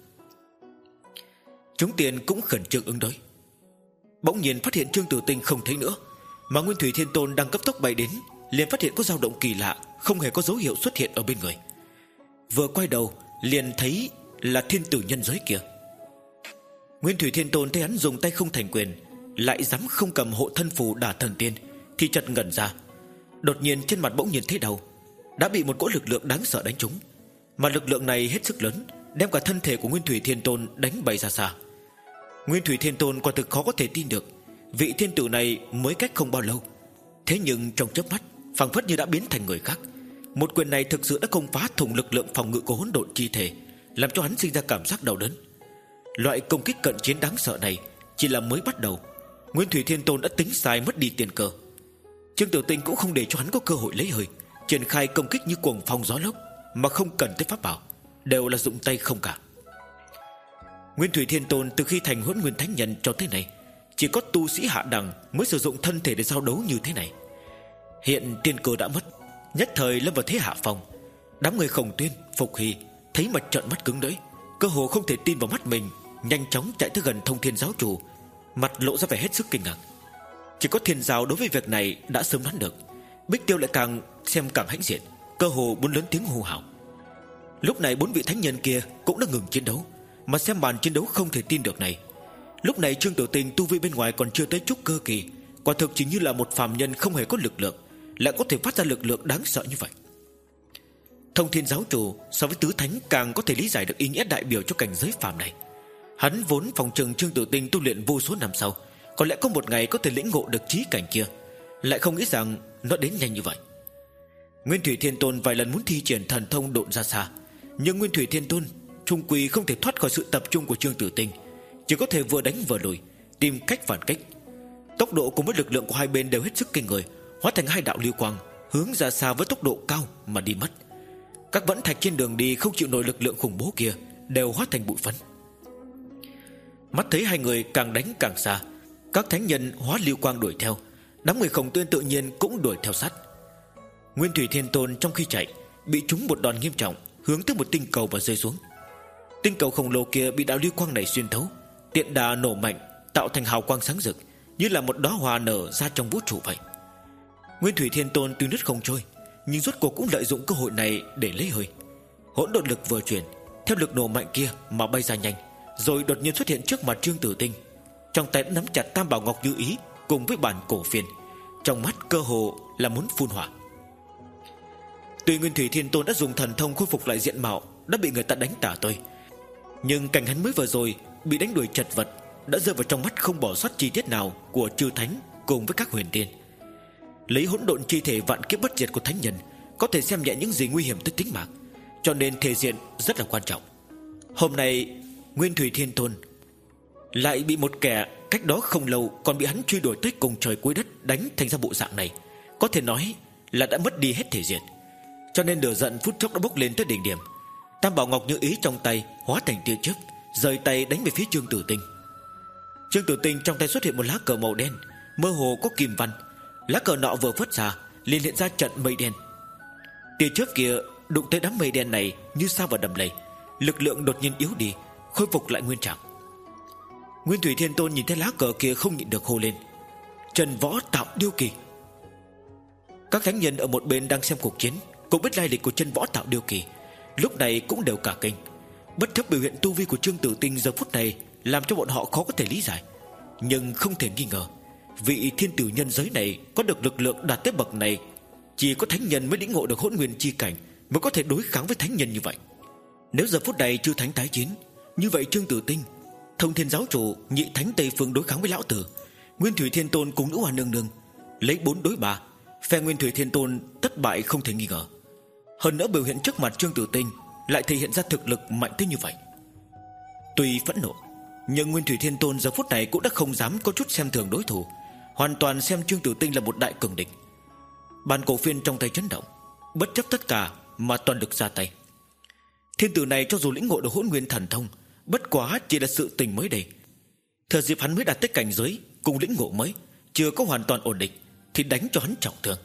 Chúng tiền cũng khẩn trương ứng đối. Bỗng nhiên phát hiện Trương Tử Tinh không thấy nữa, mà Nguyên Thủy Thiên Tôn đang cấp tốc bay đến, liền phát hiện có dao động kỳ lạ, không hề có dấu hiệu xuất hiện ở bên người. Vừa quay đầu liền thấy là thiên tử nhân giới kia. Nguyên Thủy Thiên Tôn thấy hắn dùng tay không thành quyền, lại dám không cầm hộ thân phù Đả Thần Tiên, thì chợt ngẩn ra. Đột nhiên trên mặt bỗng nhiên thấy đau, đã bị một cỗ lực lượng đáng sợ đánh trúng. Mà lực lượng này hết sức lớn, đem cả thân thể của Nguyên Thủy Thiên Tôn đánh bay ra xa. Nguyên Thủy Thiên Tôn quả thực khó có thể tin được, vị thiên tử này mới cách không bao lâu, thế nhưng trong chớp mắt phảng phất như đã biến thành người khác. Một quyền này thực sự đã công phá thủng lực lượng phòng ngự của hỗn độn chi thể, làm cho hắn sinh ra cảm giác đau đớn. Loại công kích cận chiến đáng sợ này chỉ là mới bắt đầu. Nguyên Thủy Thiên Tôn đã tính sai, mất đi tiền cơ. Trương Tử Tinh cũng không để cho hắn có cơ hội lấy hơi, triển khai công kích như cuồng phong gió lốc, mà không cần tới pháp bảo, đều là dụng tay không cả. Nguyên Thủy Thiên Tôn từ khi thành Hỗn Nguyên Thánh Nhân cho tới nay, chỉ có tu sĩ hạ đẳng mới sử dụng thân thể để giao đấu như thế này. Hiện tiên cơ đã mất, nhất thời lâm vào thế hạ phong. Đám người Khổng Tuyên, Phục Hy thấy mà trợn mắt cứng đới, cơ hồ không thể tin vào mắt mình, nhanh chóng chạy tới gần Thông Thiên Giáo Chủ, mặt lộ ra vẻ hết sức kinh ngạc. Chỉ có Thiên Giao đối với việc này đã sớm đoán được. Bích Tiêu lại càng xem càng hãnh diện, cơ hồ muốn lớn tiếng hô hào. Lúc này bốn vị thánh nhân kia cũng đã ngừng chiến đấu, mà xem màn chiến đấu không thể tin được này. Lúc này Trương Tử Tinh tu vi bên ngoài còn chưa tới trúc cơ kỳ, quả thực chỉ như là một phàm nhân không hề có lực lượng, lại có thể phát ra lực lượng đáng sợ như vậy. Thông Thiên giáo chủ so với tứ thánh càng có thể lý giải được ý nghĩa đại biểu cho cảnh giới phàm này. Hắn vốn phòng trừng Trương Tử Tinh tu luyện vô số năm sau có lẽ có một ngày có thể lĩnh ngộ được chí cảnh kia, lại không nghĩ rằng nó đến nhanh như vậy. Nguyên Thủy Thiên Tôn vài lần muốn thi triển thần thông độn ra xa, nhưng Nguyên Thủy Thiên Tôn trung quy không thể thoát khỏi sự tập trung của Trương Tử Tinh, chỉ có thể vừa đánh vừa lùi, tìm cách phản kích. Tốc độ cùng với lực lượng của hai bên đều hết sức kinh người, hóa thành hai đạo lưu quang hướng ra xa với tốc độ cao mà đi mất. Các vẫn thạch trên đường đi không chịu nổi lực lượng khủng bố kia đều hóa thành bụi phấn. Mắt thấy hai người càng đánh càng xa, các thánh nhân hóa lưu quang đuổi theo, đám người Khổng Tuyên tự nhiên cũng đuổi theo sát. Nguyên Thủy Thiên Tôn trong khi chạy bị trúng một đòn nghiêm trọng, hướng tới một tinh cầu và rơi xuống. Tinh cầu khổng lồ kia bị đạo lưu quang này xuyên thấu, tiện đà nổ mạnh, tạo thành hào quang sáng rực, như là một đóa hoa nở ra trong vũ trụ vậy. Nguyên Thủy Thiên Tôn tuy nứt không trôi, nhưng rốt cuộc cũng lợi dụng cơ hội này để lấy hơi. Hỗn độn lực vừa chuyển, theo lực nổ mạnh kia mà bay ra nhanh, rồi đột nhiên xuất hiện trước mặt Trương Tử Tinh, trong tay đã nắm chặt Tam Bảo Ngọc Như Ý cùng với bản cổ phiên, trong mắt cơ hồ là muốn phun hỏa. Tuy Nguyên Thủy Thiên Tôn đã dùng thần thông khôi phục lại diện mạo, đã bị người ta đánh tả tơi, nhưng cảnh hắn mới vừa rồi bị đánh đuổi chật vật đã rơi vào trong mắt không bỏ sót chi tiết nào của chư thánh cùng với các huyền tiên. Lấy hỗn độn chi thể vạn kiếp bất diệt của thánh nhân có thể xem nhẹ những gì nguy hiểm tới tính mạng, cho nên thể diện rất là quan trọng. Hôm nay Nguyên Thủy Thiên Tôn lại bị một kẻ cách đó không lâu còn bị hắn truy đuổi tới cùng trời cuối đất đánh thành ra bộ dạng này, có thể nói là đã mất đi hết thể diện, cho nên lửa giận phút chốc đã bốc lên tới đỉnh điểm. Tam Bảo Ngọc Như Ý trong tay hóa thành tia chớp, rời tay đánh về phía Trương Tử Tinh. Trương Tử Tinh trong tay xuất hiện một lá cờ màu đen, mơ hồ có kim văn. Lá cờ nọ vừa phất ra liền hiện ra trận mây đen. Tia chớp kia đụng tới đám mây đen này như sao vào đầm lầy, lực lượng đột nhiên yếu đi, khôi phục lại nguyên trạng. Nguyên Thủy Thiên Tôn nhìn thấy lá cờ kia không nhịn được hô lên: Trần Võ Tạo Điêu Kỳ. Các thánh nhân ở một bên đang xem cuộc chiến cũng biết lai lịch của Chân Võ Tạo Điêu Kỳ, lúc này cũng đều cả kinh. Bất chấp biểu hiện tu vi của Trương Tử Tinh giờ phút này làm cho bọn họ khó có thể lý giải, nhưng không thể nghi ngờ vị thiên tử nhân giới này có được lực lượng đạt tới bậc này, chỉ có thánh nhân mới lĩnh ngộ được hỗn nguyên chi cảnh mới có thể đối kháng với thánh nhân như vậy. Nếu giờ phút này chư thánh tái chiến, như vậy Trương Tử Tinh, Thông Thiên giáo chủ, nhị thánh Tây Phương đối kháng với lão tử, Nguyên Thủy Thiên Tôn cùng Nữ Hoa nương nương lấy bốn đối ba, phe Nguyên Thủy Thiên Tôn thất bại không thể nghi ngờ. Hơn nữa biểu hiện trước mặt Trương Tử Tinh lại thể hiện ra thực lực mạnh tới như vậy. Tuy phẫn nộ, nhưng Nguyên Thủy Thiên Tôn giờ phút này cũng đã không dám có chút xem thường đối thủ, hoàn toàn xem Trương Tử Tinh là một đại cường địch. Bàn cổ phiên trong tay chấn động, bất chấp tất cả mà toàn lực ra tay. Thiên tử này cho dù lĩnh ngộ được hỗn nguyên thần thông, bất quá chỉ là sự tình mới đây. Thừa dịp hắn mới đạt tới cảnh giới cùng lĩnh ngộ mới, chưa có hoàn toàn ổn định, thì đánh cho hắn trọng thương.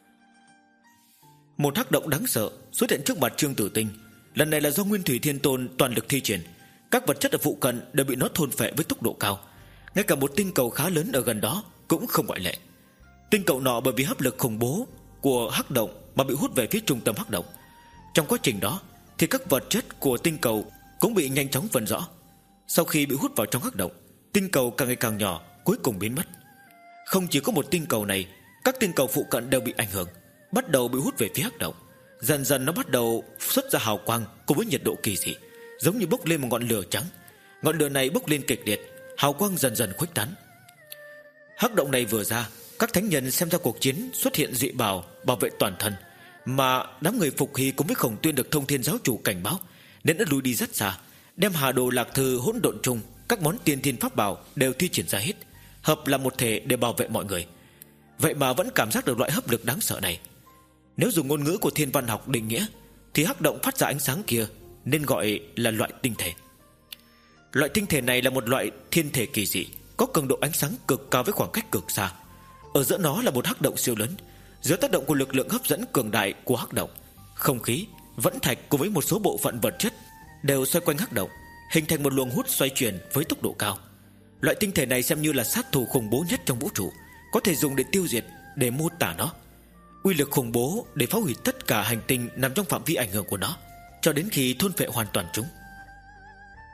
Một hắc động đáng sợ xuất hiện trước mặt Trương Tử Tinh. Lần này là do Nguyên Thủy Thiên Tôn toàn lực thi triển, các vật chất ở phụ cận đều bị nó thôn phệ với tốc độ cao, ngay cả một tinh cầu khá lớn ở gần đó cũng không ngoại lệ. Tinh cầu nọ bởi vì hấp lực khủng bố của hắc động mà bị hút về phía trung tâm hắc động. Trong quá trình đó thì các vật chất của tinh cầu cũng bị nhanh chóng phân rõ. Sau khi bị hút vào trong hắc động, tinh cầu càng ngày càng nhỏ, cuối cùng biến mất. Không chỉ có một tinh cầu này, các tinh cầu phụ cận đều bị ảnh hưởng, bắt đầu bị hút về phía hắc động. Dần dần nó bắt đầu xuất ra hào quang cùng với nhiệt độ kỳ dị, giống như bốc lên một ngọn lửa trắng. Ngọn lửa này bốc lên kịch liệt, hào quang dần dần khuếch tán. Hắc động này vừa ra, các thánh nhân xem ra cuộc chiến xuất hiện dị bảo bảo vệ toàn thân, mà đám người Phục Hy cùng với Khổng Tuyên được Thông Thiên giáo chủ cảnh báo nên đã lùi đi rất xa, đem Hà Đồ Lạc Thư hỗn độn chung, các món tiên thiên pháp bảo đều thi triển ra hết, hợp là một thể để bảo vệ mọi người. Vậy mà vẫn cảm giác được loại hấp lực đáng sợ này. Nếu dùng ngôn ngữ của thiên văn học định nghĩa thì hắc động phát ra ánh sáng kia nên gọi là loại tinh thể. Loại tinh thể này là một loại thiên thể kỳ dị, có cường độ ánh sáng cực cao với khoảng cách cực xa. Ở giữa nó là một hắc động siêu lớn. Dưới tác động của lực lượng hấp dẫn cường đại của hắc động, không khí, vẫn thạch cùng với một số bộ phận vật chất đều xoay quanh hắc động, hình thành một luồng hút xoay chuyển với tốc độ cao. Loại tinh thể này xem như là sát thủ khủng bố nhất trong vũ trụ, có thể dùng để tiêu diệt, để mô tả nó. Uy lực khủng bố để phá hủy tất cả hành tinh nằm trong phạm vi ảnh hưởng của nó, cho đến khi thôn phệ hoàn toàn chúng.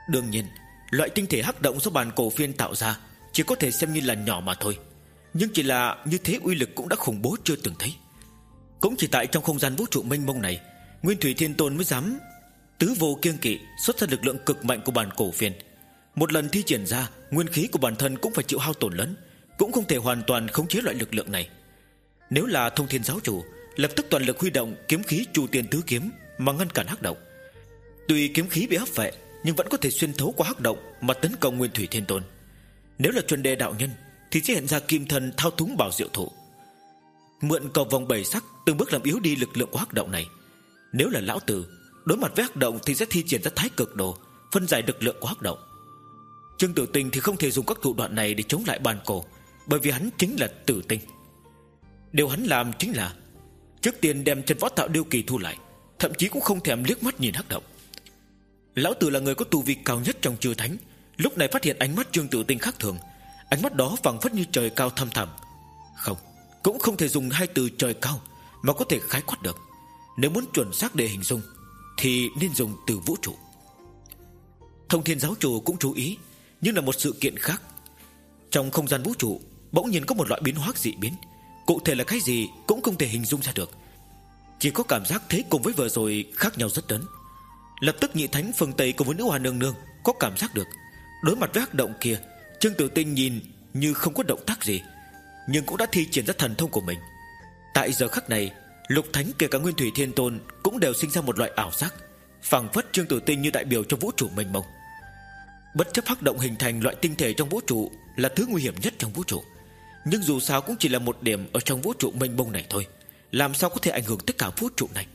Đương nhiên, loại tinh thể hắc động do bản cổ phiên tạo ra chỉ có thể xem như là nhỏ mà thôi, nhưng chỉ là như thế uy lực cũng đã khủng bố chưa từng thấy. Cũng chỉ tại trong không gian vũ trụ mênh mông này, Nguyên Thủy Thiên Tôn mới dám tứ vô kiêng kỵ xuất ra lực lượng cực mạnh của bản cổ phiên. Một lần thi triển ra, nguyên khí của bản thân cũng phải chịu hao tổn lớn, cũng không thể hoàn toàn khống chế loại lực lượng này. Nếu là Thông Thiên giáo chủ, lập tức toàn lực huy động kiếm khí Chu Tiên tứ kiếm mà ngăn cản hắc động. Tuy kiếm khí bị hấp vệ, nhưng vẫn có thể xuyên thấu qua hắc động mà tấn công Nguyên Thủy Thiên Tôn. Nếu là Chuẩn Đề đạo nhân thì sẽ hiện ra kim thân thao túng bảo diệu thụ, mượn cầu vòng bảy sắc từng bước làm yếu đi lực lượng của hắc động này. Nếu là lão tử, đối mặt với hắc động thì sẽ thi triển ra thái cực đồ, phân giải lực lượng của hắc động. Trương Tử Tinh thì không thể dùng các thủ đoạn này để chống lại bản cổ, bởi vì hắn chính là Tử Tinh. Điều hắn làm chính là trước tiên đem chân võ tạo điêu kỳ thu lại, thậm chí cũng không thèm liếc mắt nhìn hắc động. Lão tử là người có tu vi cao nhất trong chư thánh, lúc này phát hiện ánh mắt Trương Tử Tinh khác thường. Ánh mắt đó phảng phất như trời cao thăm thẳm. Không, cũng không thể dùng hai từ trời cao mà có thể khái quát được. Nếu muốn chuẩn xác để hình dung thì nên dùng từ vũ trụ. Thông Thiên giáo chủ cũng chú ý, nhưng là một sự kiện khác. Trong không gian vũ trụ bỗng nhiên có một loại biến hóa dị biến, cụ thể là cái gì cũng không thể hình dung ra được, chỉ có cảm giác thấy cùng với vừa rồi khác nhau rất lớn. Lập tức Nhị Thánh phương Tây cùng với Nữ Hoa Nương Nương có cảm giác được. Đối mặt với hắc động kia, Trương Tử Tinh nhìn như không có động tác gì, nhưng cũng đã thi triển ra thần thông của mình. Tại giờ khắc này, Lục Thánh kể cả Nguyên Thủy Thiên Tôn cũng đều sinh ra một loại ảo giác, phảng phất Trương Tử Tinh như đại biểu cho vũ trụ mênh mông. Bất chấp hắc động hình thành loại tinh thể trong vũ trụ là thứ nguy hiểm nhất trong vũ trụ, nhưng dù sao cũng chỉ là một điểm ở trong vũ trụ mênh mông này thôi, làm sao có thể ảnh hưởng tất cả vũ trụ này.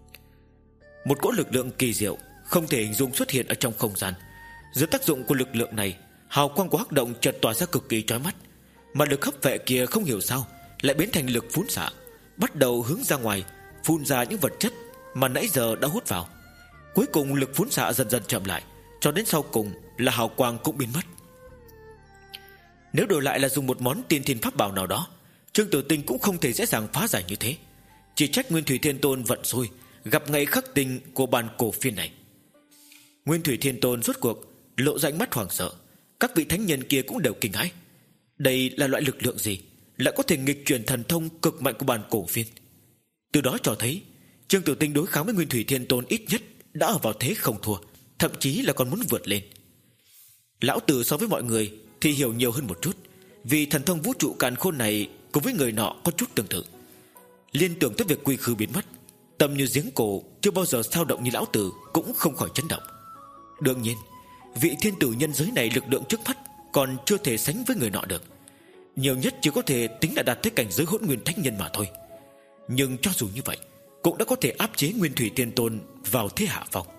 Một cỗ lực lượng kỳ diệu không thể hình dung xuất hiện ở trong không gian. Dưới tác dụng của lực lượng này, hào quang của hắc động chợt tỏa ra cực kỳ chói mắt, mà lực hấp vệ kia không hiểu sao lại biến thành lực phun xạ, bắt đầu hướng ra ngoài, phun ra những vật chất mà nãy giờ đã hút vào. Cuối cùng lực phun xạ dần dần chậm lại, cho đến sau cùng là hào quang cũng biến mất. Nếu đổi lại là dùng một món tiên thiên pháp bảo nào đó, Trương Tử Tinh cũng không thể dễ dàng phá giải như thế. Chỉ trách Nguyên Thủy Thiên Tôn vận xui, gặp ngày khắc tinh của bản cổ phiên này. Nguyên Thủy Thiên Tôn rốt cuộc lộ ra ánh mắt hoảng sợ. Các vị thánh nhân kia cũng đều kinh hãi. Đây là loại lực lượng gì lại có thể nghịch chuyển thần thông cực mạnh của bản cổ phiên? Từ đó cho thấy Trương Tử Tinh đối kháng với Nguyên Thủy Thiên Tôn ít nhất đã ở vào thế không thua, thậm chí là còn muốn vượt lên. Lão tử so với mọi người thì hiểu nhiều hơn một chút, vì thần thông vũ trụ càn khôn này cùng với người nọ có chút tương tự. Liên tưởng tới việc quy khư biến mất, tâm như giếng cổ chưa bao giờ dao động như lão tử cũng không khỏi chấn động. Đương nhiên, vị thiên tử nhân giới này lực lượng trước mắt còn chưa thể sánh với người nọ được, nhiều nhất chỉ có thể tính là đạt tới cảnh giới hỗn nguyên thánh nhân mà thôi. Nhưng cho dù như vậy, cũng đã có thể áp chế Nguyên Thủy Thiên Tôn vào thế hạ phong.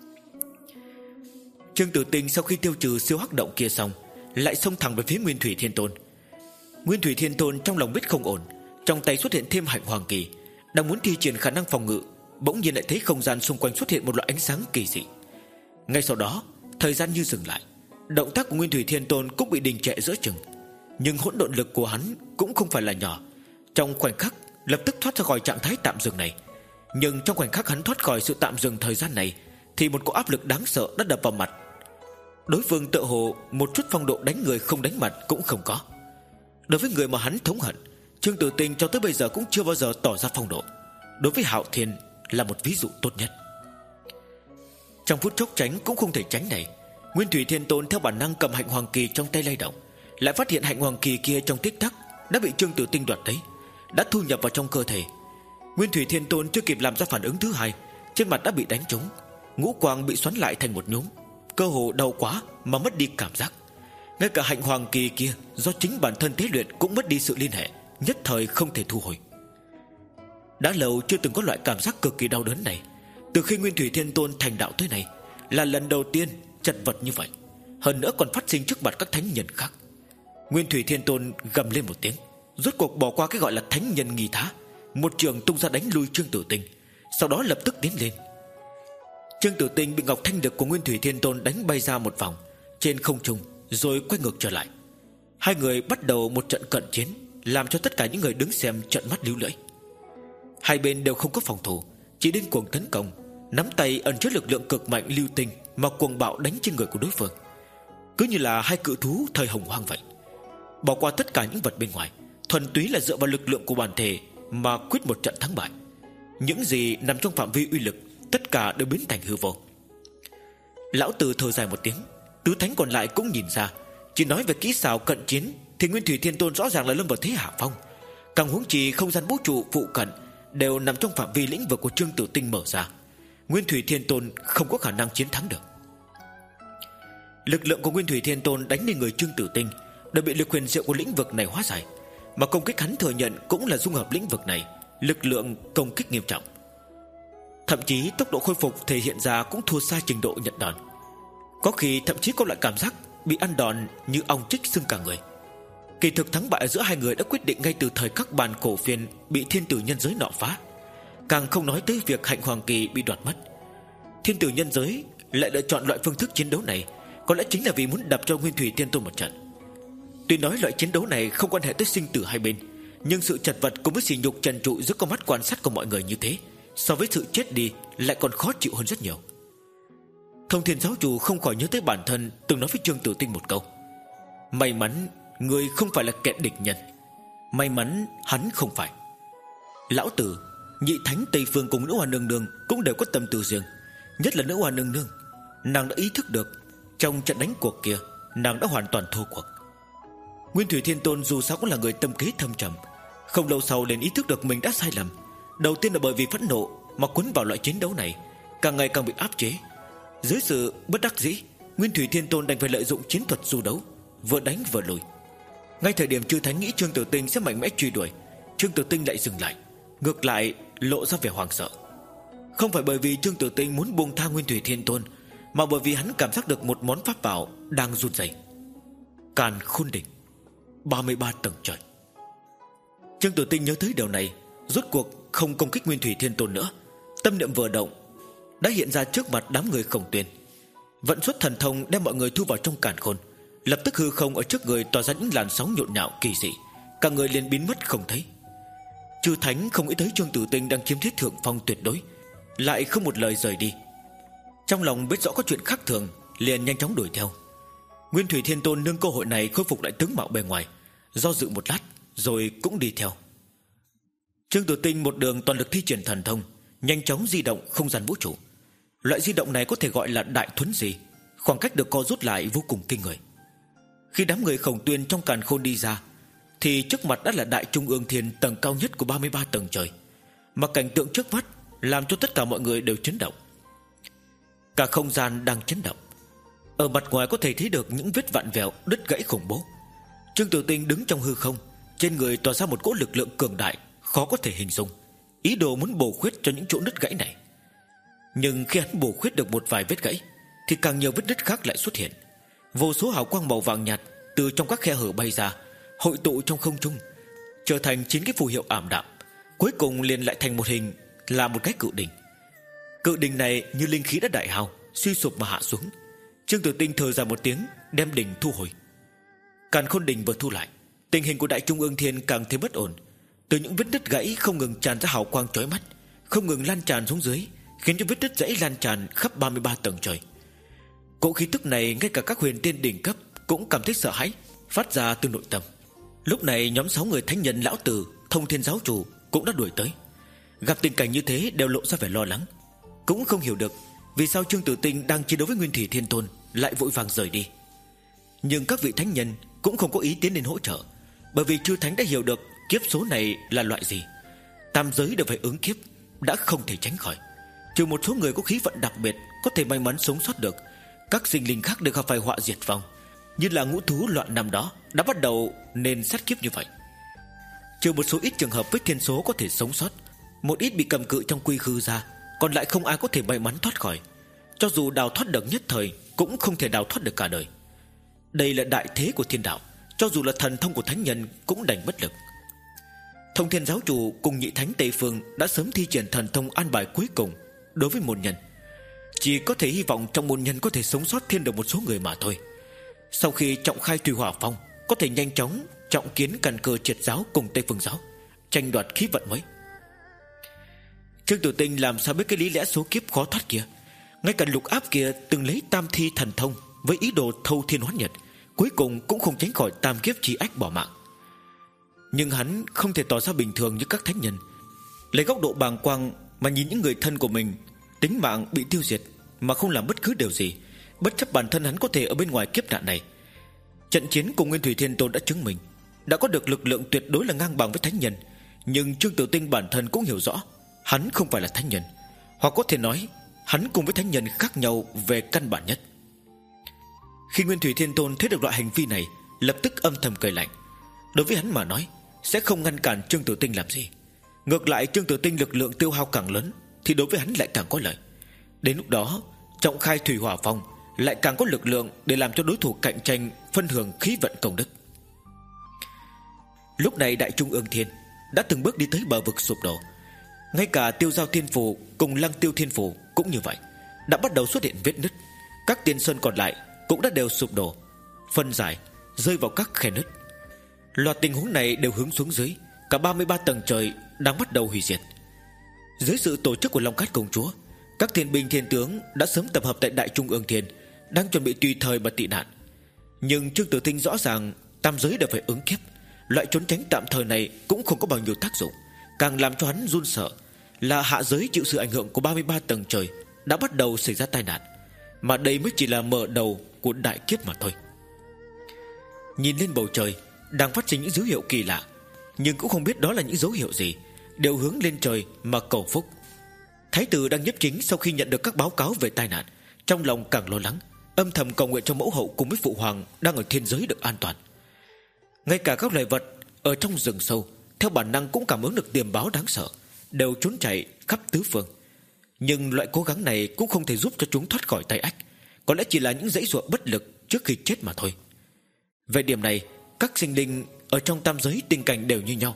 Trương Tử Tinh sau khi tiêu trừ siêu hắc động kia xong, lại xông thẳng về phía Nguyên Thủy Thiên Tôn. Nguyên Thủy Thiên Tôn trong lòng biết không ổn, trong tay xuất hiện thêm hạnh hoàng kỳ, đang muốn thi triển khả năng phòng ngự, bỗng nhiên lại thấy không gian xung quanh xuất hiện một loại ánh sáng kỳ dị. Ngay sau đó, thời gian như dừng lại, động tác của Nguyên Thủy Thiên Tôn cũng bị đình trệ giữa chừng. Nhưng hỗn độn lực của hắn cũng không phải là nhỏ, trong khoảnh khắc lập tức thoát ra khỏi trạng thái tạm dừng này. Nhưng trong khoảnh khắc hắn thoát khỏi sự tạm dừng thời gian này, thì một cỗ áp lực đáng sợ đã đập vào mặt. Đối phương tựa hồ một chút phong độ đánh người không đánh mặt cũng không có. Đối với người mà hắn thống hận, Trương Tử Tinh cho tới bây giờ cũng chưa bao giờ tỏ ra phong độ. Đối với Hạo Thiên là một ví dụ tốt nhất. Trong phút chốc tránh cũng không thể tránh này, Nguyên Thủy Thiên Tôn theo bản năng cầm hạnh hoàng kỳ trong tay lay động, lại phát hiện hạnh hoàng kỳ kia trong tích tắc đã bị Trương Tử Tinh đoạt lấy, đã thu nhập vào trong cơ thể. Nguyên Thủy Thiên Tôn chưa kịp làm ra phản ứng thứ hai, trên mặt đã bị đánh trúng, ngũ quang bị xoắn lại thành một nhúm, cơ hồ đau quá mà mất đi cảm giác. Ngay cả hạnh hoàng kỳ kia do chính bản thân tế luyện cũng mất đi sự liên hệ, nhất thời không thể thu hồi. Đã lâu chưa từng có loại cảm giác cực kỳ đau đớn này. Từ khi Nguyên Thủy Thiên Tôn thành đạo tới này, là lần đầu tiên chật vật như vậy, hơn nữa còn phát sinh trước mặt các thánh nhân khác. Nguyên Thủy Thiên Tôn gầm lên một tiếng, rốt cuộc bỏ qua cái gọi là thánh nhân nghi thá, một trường tung ra đánh lui Trương Tử Tinh, sau đó lập tức tiến lên. Trương Tử Tinh bị ngọc thanh lực của Nguyên Thủy Thiên Tôn đánh bay ra một vòng trên không trung, rồi quay ngược trở lại. Hai người bắt đầu một trận cận chiến, làm cho tất cả những người đứng xem trợn mắt líu lưỡi. Hai bên đều không có phòng thủ, chỉ điên cuồng tấn công, nắm tay ẩn chứa lực lượng cực mạnh lưu tinh mà cuồng bạo đánh trên người của đối phương, cứ như là hai cự thú thời hồng hoang vậy. Bỏ qua tất cả những vật bên ngoài, thuần túy là dựa vào lực lượng của bản thể mà quyết một trận thắng bại. Những gì nằm trong phạm vi uy lực tất cả đều biến thành hư vô. Lão Tử thở dài một tiếng. Tứ thánh còn lại cũng nhìn ra, chỉ nói về kỹ xảo cận chiến thì Nguyên Thủy Thiên Tôn rõ ràng là lâm vào thế hạ phong. Càng huống chi không gian vũ trụ phụ cận đều nằm trong phạm vi lĩnh vực của Trương Tử Tinh mở ra, Nguyên Thủy Thiên Tôn không có khả năng chiến thắng được. Lực lượng của Nguyên Thủy Thiên Tôn đánh lên người Trương Tử Tinh đã bị lực huyền diệu của lĩnh vực này hóa giải, mà công kích hắn thừa nhận cũng là dung hợp lĩnh vực này, lực lượng công kích nghiêm trọng. Thậm chí tốc độ khôi phục thể hiện ra cũng thua xa trình độ nhận đòn. Có khi thậm chí có loại cảm giác bị ăn đòn như ong chích xương cả người. Kỳ thực thắng bại giữa hai người đã quyết định ngay từ thời các bàn cổ phiên bị thiên tử nhân giới nọ phá, càng không nói tới việc hạnh hoàng kỳ bị đoạt mất. Thiên tử nhân giới lại lựa chọn loại phương thức chiến đấu này, có lẽ chính là vì muốn đập cho Nguyên Thủy Thiên Tôn một trận. Tuy nói loại chiến đấu này không quan hệ tới sinh tử hai bên, nhưng sự chật vật cùng với sỉ nhục trần trụi giữa con mắt quan sát của mọi người như thế, so với sự chết đi lại còn khó chịu hơn rất nhiều. Thông Thiên giáo chủ không khỏi nhớ tới bản thân từng nói với Trương Tử Tinh một câu: may mắn người không phải là kẻ địch nhân. May mắn hắn không phải. Lão Tử, Nhị Thánh Tây Phương cùng Nữ Hoa Nương Nương cũng đều có tâm tư riêng. Nhất là Nữ Hoa Nương Nương, nàng đã ý thức được trong trận đánh cuộc kia nàng đã hoàn toàn thua cuộc. Nguyên Thủy Thiên Tôn dù sao cũng là người tâm kế thâm trầm, không lâu sau liền ý thức được mình đã sai lầm. Đầu tiên là bởi vì phẫn nộ mà cuốn vào loại chiến đấu này, càng ngày càng bị áp chế. Dưới sự bất đắc dĩ, Nguyên Thủy Thiên Tôn đành phải lợi dụng chiến thuật du đấu, vừa đánh vừa lùi. Ngay thời điểm chư thánh nghĩ Trương Tử Tinh sẽ mạnh mẽ truy đuổi, Trương Tử Tinh lại dừng lại, ngược lại lộ ra vẻ hoảng sợ. Không phải bởi vì Trương Tử Tinh muốn buông tha Nguyên Thủy Thiên Tôn, mà bởi vì hắn cảm giác được một món pháp bảo đang run rẩy. Càn Khôn Đỉnh, ba mươi ba tầng trời. Trương Tử Tinh nhớ tới điều này, rốt cuộc không công kích Nguyên Thủy Thiên Tôn nữa. Tâm niệm vừa động, đã hiện ra trước mặt đám người Khổng Tuyên, vận xuất thần thông đem mọi người thu vào trong càn khôn. Lập tức hư không ở trước người tỏa ra những làn sóng nhộn nhạo kỳ dị, cả người liền biến mất không thấy. Chư thánh không nghĩ tới Trương Tử Tinh đang chiếm thiết thượng phong tuyệt đối, lại không một lời rời đi. Trong lòng biết rõ có chuyện khác thường, liền nhanh chóng đuổi theo. Nguyên Thủy Thiên Tôn nương cơ hội này khôi phục lại tướng mạo bề ngoài, do dự một lát rồi cũng đi theo. Trương Tử Tinh một đường toàn lực thi triển thần thông, nhanh chóng di động không gian vũ trụ. Loại di động này có thể gọi là đại thuấn di, khoảng cách được co rút lại vô cùng kinh người. Khi đám người Khổng Tuyên trong càn khôn đi ra, thì trước mặt đã là đại trung ương thiên tầng cao nhất của ba mươi ba tầng trời, mà cảnh tượng trước mắt làm cho tất cả mọi người đều chấn động. Cả không gian đang chấn động. Ở mặt ngoài có thể thấy được những vết vặn vẹo, đứt gãy khủng bố. Trương Tử Tinh đứng trong hư không, trên người tỏa ra một cỗ lực lượng cường đại khó có thể hình dung, ý đồ muốn bổ khuyết cho những chỗ đứt gãy này. Nhưng khi hắn bổ khuyết được một vài vết gãy, thì càng nhiều vết đứt khác lại xuất hiện. Vô số hào quang màu vàng nhạt từ trong các khe hở bay ra, hội tụ trong không trung, trở thành chín cái phù hiệu ảm đạm, cuối cùng liền lại thành một hình là một cái cự đỉnh. Cự đỉnh này như linh khí đã đại hao, suy sụp mà hạ xuống. Trương Tử Tinh thở dài một tiếng, đem đỉnh thu hồi. Càn Khôn Đỉnh vừa thu lại, tình hình của đại trung ương thiên càng thêm bất ổn. Từ những vết đứt gãy không ngừng tràn ra hào quang chói mắt, không ngừng lan tràn xuống dưới, khiến cho vết đứt gãy lan tràn khắp ba mươi ba tầng trời. Cỗ khí tức này ngay cả các huyền tiên đỉnh cấp cũng cảm thấy sợ hãi, phát ra từ nội tâm. Lúc này nhóm sáu người thánh nhân Lão Tử, Thông Thiên giáo chủ cũng đã đuổi tới. Gặp tình cảnh như thế đều lộ ra vẻ lo lắng, cũng không hiểu được vì sao Trương Tử Tinh đang chiến đấu với Nguyên Thủy Thiên Tôn lại vội vàng rời đi. Nhưng các vị thánh nhân cũng không có ý tiến đến hỗ trợ, bởi vì chư thánh đã hiểu được kiếp số này là loại gì. Tam giới đều phải ứng kiếp, đã không thể tránh khỏi. Trừ một số người có khí vận đặc biệt có thể may mắn sống sót được, các sinh linh khác đều gặp phải họa diệt vong, như là ngũ thú loạn năm đó đã bắt đầu nên sát kiếp như vậy. Trừ một số ít trường hợp với thiên số có thể sống sót, một ít bị cầm cự trong quy khư ra, còn lại không ai có thể may mắn thoát khỏi. Cho dù đào thoát được nhất thời, cũng không thể đào thoát được cả đời. Đây là đại thế của thiên đạo, cho dù là thần thông của thánh nhân cũng đành bất lực. Thông Thiên giáo chủ cùng Nhị Thánh Tây Phương đã sớm thi triển thần thông an bài cuối cùng đối với môn nhân, chỉ có thể hy vọng trong môn nhân có thể sống sót thêm được một số người mà thôi. Sau khi trọng khai Thủy Hỏa Phong, có thể nhanh chóng trọng kiến căn cơ Triệt giáo cùng Tây Phương giáo, tranh đoạt khí vận mới. Trương Tử Tinh làm sao biết cái lý lẽ số kiếp khó thoát kia. Ngay cả Lục Áp kia từng lấy tam thi thần thông với ý đồ thâu thiên hóa nhật, cuối cùng cũng không tránh khỏi tam kiếp chi ách bỏ mạng. Nhưng hắn không thể tỏ ra bình thường như các thánh nhân, lấy góc độ bàng quang mà nhìn những người thân của mình tính mạng bị tiêu diệt mà không làm bất cứ điều gì, bất chấp bản thân hắn có thể ở bên ngoài kiếp nạn này. Trận chiến cùng Nguyên Thủy Thiên Tôn đã chứng minh đã có được lực lượng tuyệt đối là ngang bằng với thánh nhân. Nhưng Trương Tử Tinh bản thân cũng hiểu rõ hắn không phải là thánh nhân, hoặc có thể nói hắn cùng với thánh nhân khác nhau về căn bản nhất. Khi Nguyên Thủy Thiên Tôn thấy được loại hành vi này, lập tức âm thầm cười lạnh. Đối với hắn mà nói, sẽ không ngăn cản Trương Tử Tinh làm gì. Ngược lại, Trương Tử Tinh lực lượng tiêu hao càng lớn thì đối với hắn lại càng có lợi. Đến lúc đó, trọng khai thủy hỏa phong lại càng có lực lượng để làm cho đối thủ cạnh tranh phân hưởng khí vận công đức. Lúc này Đại Trung Ương Thiên đã từng bước đi tới bờ vực sụp đổ. Ngay cả Tiêu Giao Thiên Phù cùng Lăng Tiêu Thiên Phù cũng như vậy, đã bắt đầu xuất hiện vết nứt. Các tiên sơn còn lại cũng đã đều sụp đổ, phân giải, rơi vào các khe nứt. Loạt tình huống này đều hướng xuống dưới, cả ba mươi ba tầng trời đang bắt đầu hủy diệt. Dưới sự tổ chức của Long Cát Công Chúa, các thiên binh thiên tướng đã sớm tập hợp tại Đại Trung Ương Thiên, đang chuẩn bị tùy thời mà tị nạn. Nhưng Trương Tử Tinh rõ ràng tam giới đều phải ứng kiếp, loại trốn tránh tạm thời này cũng không có bao nhiêu tác dụng. Càng làm cho hắn run sợ là hạ giới chịu sự ảnh hưởng của ba mươi ba tầng trời đã bắt đầu xảy ra tai nạn, mà đây mới chỉ là mở đầu của đại kiếp mà thôi. Nhìn lên bầu trời đang phát sinh những dấu hiệu kỳ lạ, nhưng cũng không biết đó là những dấu hiệu gì, đều hướng lên trời mà cầu phúc. Thái tử đang nhiếp chính sau khi nhận được các báo cáo về tai nạn, trong lòng càng lo lắng, âm thầm cầu nguyện cho mẫu hậu cùng với phụ hoàng đang ở thiên giới được an toàn. Ngay cả các loài vật ở trong rừng sâu theo bản năng cũng cảm ứng được tiềm báo đáng sợ, đều trốn chạy khắp tứ phương. Nhưng loại cố gắng này cũng không thể giúp cho chúng thoát khỏi tay ách, có lẽ chỉ là những dãy giụa bất lực trước khi chết mà thôi. Về điểm này, các sinh linh ở trong tam giới tình cảnh đều như nhau.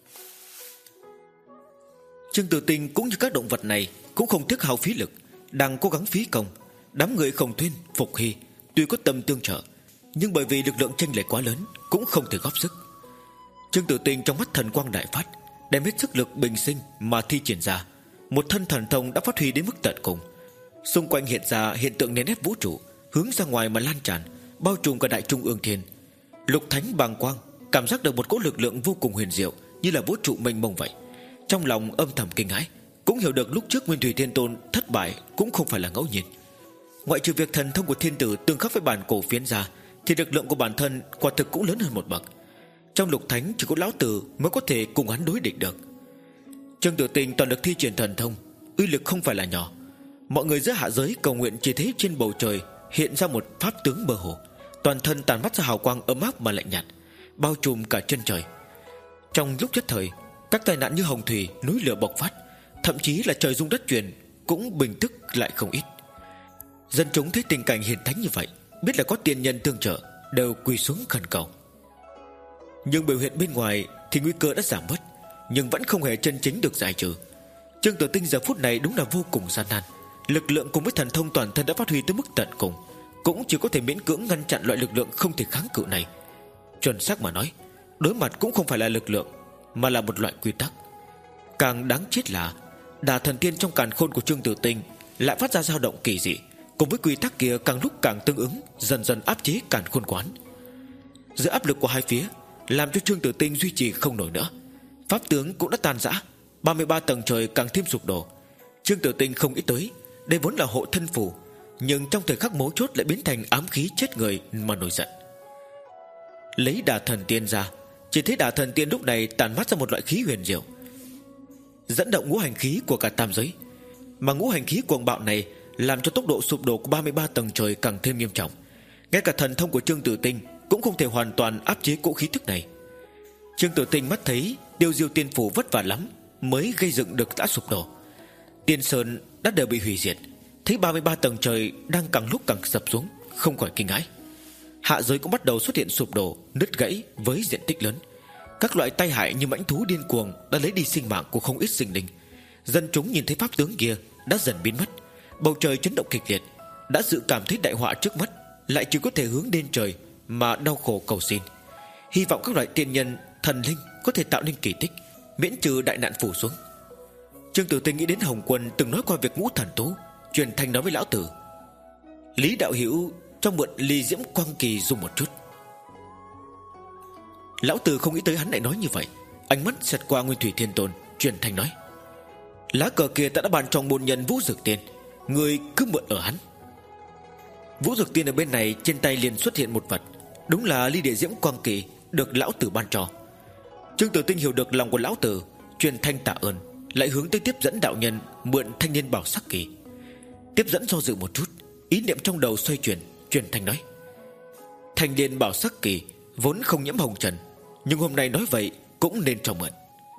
Trương Tử Tinh cũng như các động vật này cũng không tiếc hao phí lực, đang cố gắng phí công. Đám người Khổng Thuyên, Phục Hy tuy có tâm tương trợ, nhưng bởi vì lực lượng chênh lệch quá lớn cũng không thể góp sức. Trương Tử Tinh trong mắt thần quang đại phát, đem hết sức lực bình sinh mà thi triển ra một thân thần thông đã phát huy đến mức tận cùng. Xung quanh hiện ra hiện tượng nền nếp vũ trụ, hướng ra ngoài mà lan tràn, bao trùm cả Đại Trung Ương Thiên. Lục Thánh bàng quang cảm giác được một cỗ lực lượng vô cùng huyền diệu, như là vũ trụ mênh mông vậy. Trong lòng âm thầm kinh hãi, cũng hiểu được lúc trước Nguyên Thủy Thiên Tôn thất bại cũng không phải là ngẫu nhiên. Ngoại trừ việc thần thông của thiên tử tương khắc với bản cổ phiến ra, thì lực lượng của bản thân quả thực cũng lớn hơn một bậc. Trong Lục Thánh chỉ có lão tử mới có thể cùng hắn đối địch được. Trương Tử Tinh toàn lực thi triển thần thông, uy lực không phải là nhỏ. Mọi người giữa hạ giới cầu nguyện chỉ thấy trên bầu trời hiện ra một pháp tướng mơ hồ, toàn thân tàn mắt ra hào quang ấm áp mà lạnh nhạt, bao trùm cả chân trời. Trong lúc nhất thời, các tai nạn như hồng thủy, núi lửa bộc phát, thậm chí là trời rung đất chuyển cũng bình tức lại không ít. Dân chúng thấy tình cảnh hiền thánh như vậy, biết là có tiên nhân tương trợ, đều quỳ xuống khẩn cầu. Nhưng biểu hiện bên ngoài thì nguy cơ đã giảm bớt, nhưng vẫn không hề chân chính được giải trừ. Trương Tử Tinh giờ phút này đúng là vô cùng gian nan. Lực lượng cùng với thần thông toàn thân đã phát huy tới mức tận cùng, cũng chỉ có thể miễn cưỡng ngăn chặn loại lực lượng không thể kháng cự này. Chuẩn xác mà nói, đối mặt cũng không phải là lực lượng, mà là một loại quy tắc. Càng đáng chết là Đà Thần Tiên trong càn khôn của Trương Tử Tinh lại phát ra dao động kỳ dị, cùng với quy tắc kia càng lúc càng tương ứng, dần dần áp chế càn khôn quán. Giữa áp lực của hai phía, làm cho Trương Tử Tinh duy trì không nổi nữa. Pháp tướng cũng đã tan rã, ba mươi ba tầng trời càng thêm sụp đổ. Trương Tử Tinh không nghĩ tới, đây vốn là hộ thân phù, nhưng trong thời khắc mấu chốt lại biến thành ám khí chết người mà nổi giận. Lấy Đà Thần Tiên ra, chỉ thấy Đà Thần Tiên lúc này tàn mát ra một loại khí huyền diệu, dẫn động ngũ hành khí của cả tam giới. Mà ngũ hành khí cuồng bạo này làm cho tốc độ sụp đổ của ba mươi ba tầng trời càng thêm nghiêm trọng. Ngay cả thần thông của Trương Tử Tinh cũng không thể hoàn toàn áp chế cỗ khí tức này. Trương Tử Tinh mắt thấy Tiêu Diêu Tiên Phủ vất vả lắm mới gây dựng được đã sụp đổ. Tiên sơn đã đều bị hủy diệt, thấy ba mươi ba tầng trời đang càng lúc càng sập xuống, không khỏi kinh hãi. Hạ giới cũng bắt đầu xuất hiện sụp đổ, nứt gãy với diện tích lớn. Các loại tai hại như mãnh thú điên cuồng đã lấy đi sinh mạng của không ít sinh linh. Dân chúng nhìn thấy pháp tướng kia đã dần biến mất, bầu trời chấn động kịch liệt, đã dự cảm thấy đại họa trước mắt, lại chỉ có thể hướng lên trời mà đau khổ cầu xin, hy vọng các loại tiên nhân, thần linh có thể tạo nên kỳ tích, miễn trừ đại nạn phủ xuống. Trương Tử Tinh nghĩ đến Hồng Quân từng nói qua việc ngũ thần thú, truyền thanh nói với lão tử: Lý đạo hữu cho mượn ly diễm quang kỳ dùng một chút. Lão tử không nghĩ tới hắn lại nói như vậy, ánh mắt xẹt qua Nguyên Thủy Thiên Tôn, truyền thanh nói: Lá cờ kia ta đã bàn cho môn nhân Vũ Dực Tiên, người cứ mượn ở hắn. Vũ Dực Tiên ở bên này trên tay liền xuất hiện một vật, đúng là ly địa diễm quang kỳ được lão tử ban cho. Trương Tử Tinh hiểu được lòng của lão tử, truyền thanh tạ ơn, lại hướng tới tiếp dẫn đạo nhân mượn thanh niên bảo sắc kỳ. Tiếp dẫn do dự một chút, ý niệm trong đầu xoay chuyển, truyền thanh nói: Thanh niên bảo sắc kỳ vốn không nhiễm hồng trần, nhưng hôm nay nói vậy cũng nên cho mượn.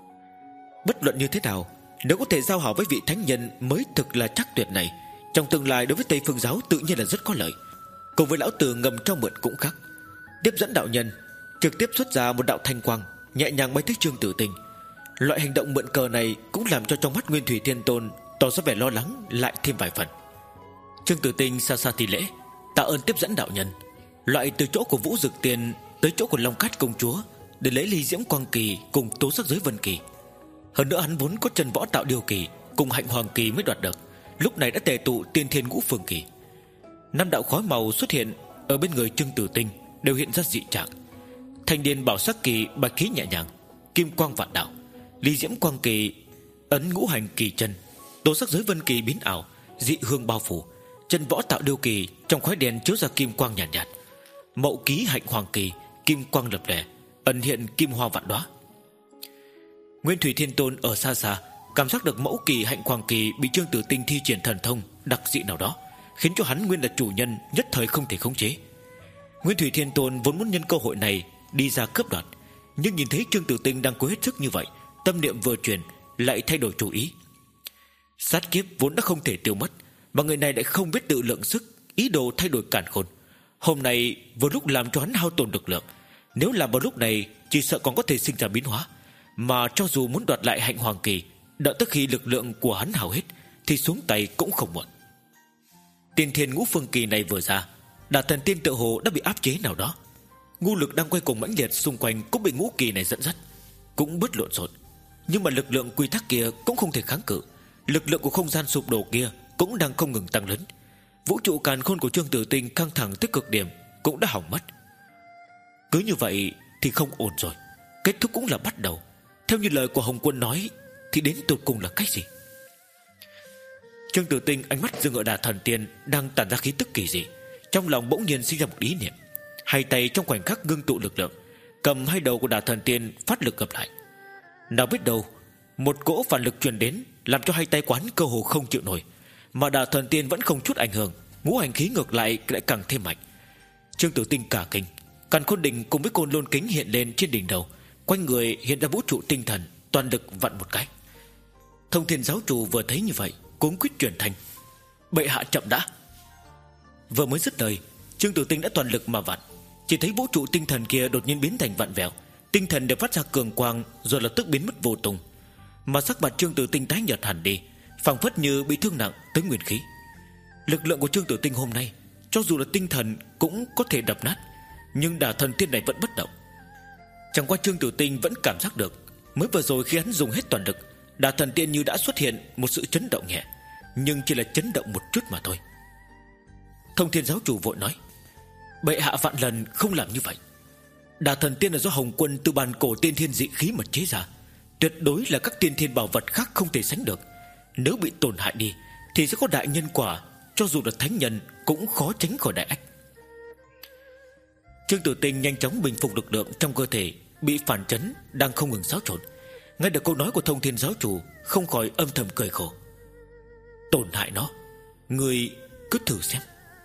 Bất luận như thế nào, nếu có thể giao hảo với vị thánh nhân mới thực là chắc tuyệt này, trong tương lai đối với Tây Phương giáo tự nhiên là rất có lợi. Cùng với lão tử ngầm cho mượn cũng khác. Tiếp dẫn đạo nhân trực tiếp xuất ra một đạo thanh quang, nhẹ nhàng bay tới Trương Tử Tinh. Loại hành động mượn cờ này cũng làm cho trong mắt Nguyên Thủy Thiên Tôn tỏ ra vẻ lo lắng lại thêm vài phần. Trương Tử Tinh xa xa thì lễ, tạ ơn tiếp dẫn đạo nhân, loại từ chỗ của Vũ Dực Tiên tới chỗ của Long Cát công chúa để lấy ly diễm quang kỳ cùng tố sắc giới vân kỳ. Hơn nữa hắn vốn có chân võ tạo điều kỳ cùng hạnh hoàng kỳ mới đoạt được, lúc này đã tề tụ tiên thiên ngũ phương kỳ. Năm đạo khói màu xuất hiện ở bên người Trương Tử Tinh đều hiện ra dị trạng. Thanh niên bảo sắc kỳ bạch khí nhẹ nhàng, kim quang vạn đạo, ly diễm quang kỳ ấn ngũ hành kỳ chân, tố sắc giới vân kỳ biến ảo, dị hương bao phủ. Chân võ tạo điêu kỳ trong khói đen chiếu ra kim quang nhàn nhạt, nhạt. Mậu ký hạnh hoàng kỳ, kim quang lập lè, ẩn hiện kim hoa vạn đóa. Nguyên Thủy Thiên Tôn ở xa xa cảm giác được mẫu kỳ hạnh hoàng kỳ bị Trương Tử Tinh thi triển thần thông đặc dị nào đó, khiến cho hắn nguyên là chủ nhân nhất thời không thể khống chế. Nguyên Thủy Thiên Tôn vốn muốn nhân cơ hội này đi ra cướp đoạt, nhưng nhìn thấy Trương Tử Tinh đang cố hết sức như vậy, tâm niệm vừa chuyển lại thay đổi chủ ý. Sát kiếp vốn đã không thể tiêu mất, mà người này lại không biết tự lượng sức, ý đồ thay đổi càn khôn. Hôm nay vừa lúc làm cho hắn hao tổn lực lượng, nếu làm vào lúc này chỉ sợ còn có thể sinh ra biến hóa, mà cho dù muốn đoạt lại hạnh hoàng kỳ, đợi tới khi lực lượng của hắn hao hết thì xuống tay cũng không muộn. Tiên thiên ngũ phương kỳ này vừa ra, Đả Thần Tiên tự hồ đã bị áp chế nào đó. Ngu lực đang quay cùng mãnh liệt xung quanh cũng bị ngũ kỳ này dẫn dắt, cũng bất lộn xộn. Nhưng mà lực lượng quy tắc kia cũng không thể kháng cự, lực lượng của không gian sụp đổ kia cũng đang không ngừng tăng lớn. Vũ trụ càn khôn của Trương Tử Tinh căng thẳng tới cực điểm cũng đã hỏng mất. Cứ như vậy thì không ổn rồi, kết thúc cũng là bắt đầu. Theo như lời của Hồng Quân nói thì đến tột cùng là cách gì? Trương Tử Tinh ánh mắt dừng ở Đả Thần Tiên đang tản ra khí tức kỳ dị, trong lòng bỗng nhiên sinh ra một ý niệm. Hai tay trong khoảnh khắc ngưng tụ lực lượng, cầm hai đầu của Đả Thần Tiên phát lực gập lại. Nào biết đâu một cỗ phản lực truyền đến, làm cho hai tay quán cơ hồ không chịu nổi, mà Đả Thần Tiên vẫn không chút ảnh hưởng, ngũ hành khí ngược lại lại càng thêm mạnh. Trương Tử Tinh cả kinh, càn khôn đỉnh cùng với côn lôn kính hiện lên trên đỉnh đầu, quanh người hiện ra vũ trụ tinh thần, toàn lực vặn một cái. Thông Thiên giáo chủ vừa thấy như vậy, cuống quýt truyền thanh: Bệ hạ chậm đã. Vừa mới dứt lời, Trương Tử Tinh đã toàn lực mà vặn, chỉ thấy vũ trụ tinh thần kia đột nhiên biến thành vặn vẹo, tinh thần đều phát ra cường quang rồi lập tức biến mất vô tung, mà sắc mặt Trương Tử Tinh tái nhợt hẳn đi, phảng phất như bị thương nặng tới nguyên khí. Lực lượng của Trương Tử Tinh hôm nay, cho dù là tinh thần cũng có thể đập nát, nhưng Đả Thần Tiên này vẫn bất động. Chẳng qua Trương Tử Tinh vẫn cảm giác được, mới vừa rồi khi hắn dùng hết toàn lực, Đả Thần Tiên như đã xuất hiện một sự chấn động nhẹ, nhưng chỉ là chấn động một chút mà thôi. Thông Thiên giáo chủ vội nói: Bệ hạ vạn lần không làm như vậy. Đả Thần Tiên là do Hồng Quân từ bàn cổ tiên thiên dị khí mà chế ra, tuyệt đối là các tiên thiên bảo vật khác không thể sánh được. Nếu bị tổn hại đi thì sẽ có đại nhân quả, cho dù là thánh nhân cũng khó tránh khỏi đại ách. Trương Tử Tinh nhanh chóng bình phục lực lượng trong cơ thể bị phản chấn đang không ngừng xáo trộn, nghe được câu nói của Thông Thiên giáo chủ không khỏi âm thầm cười khổ. Tổn hại nó, người cứ thử xem.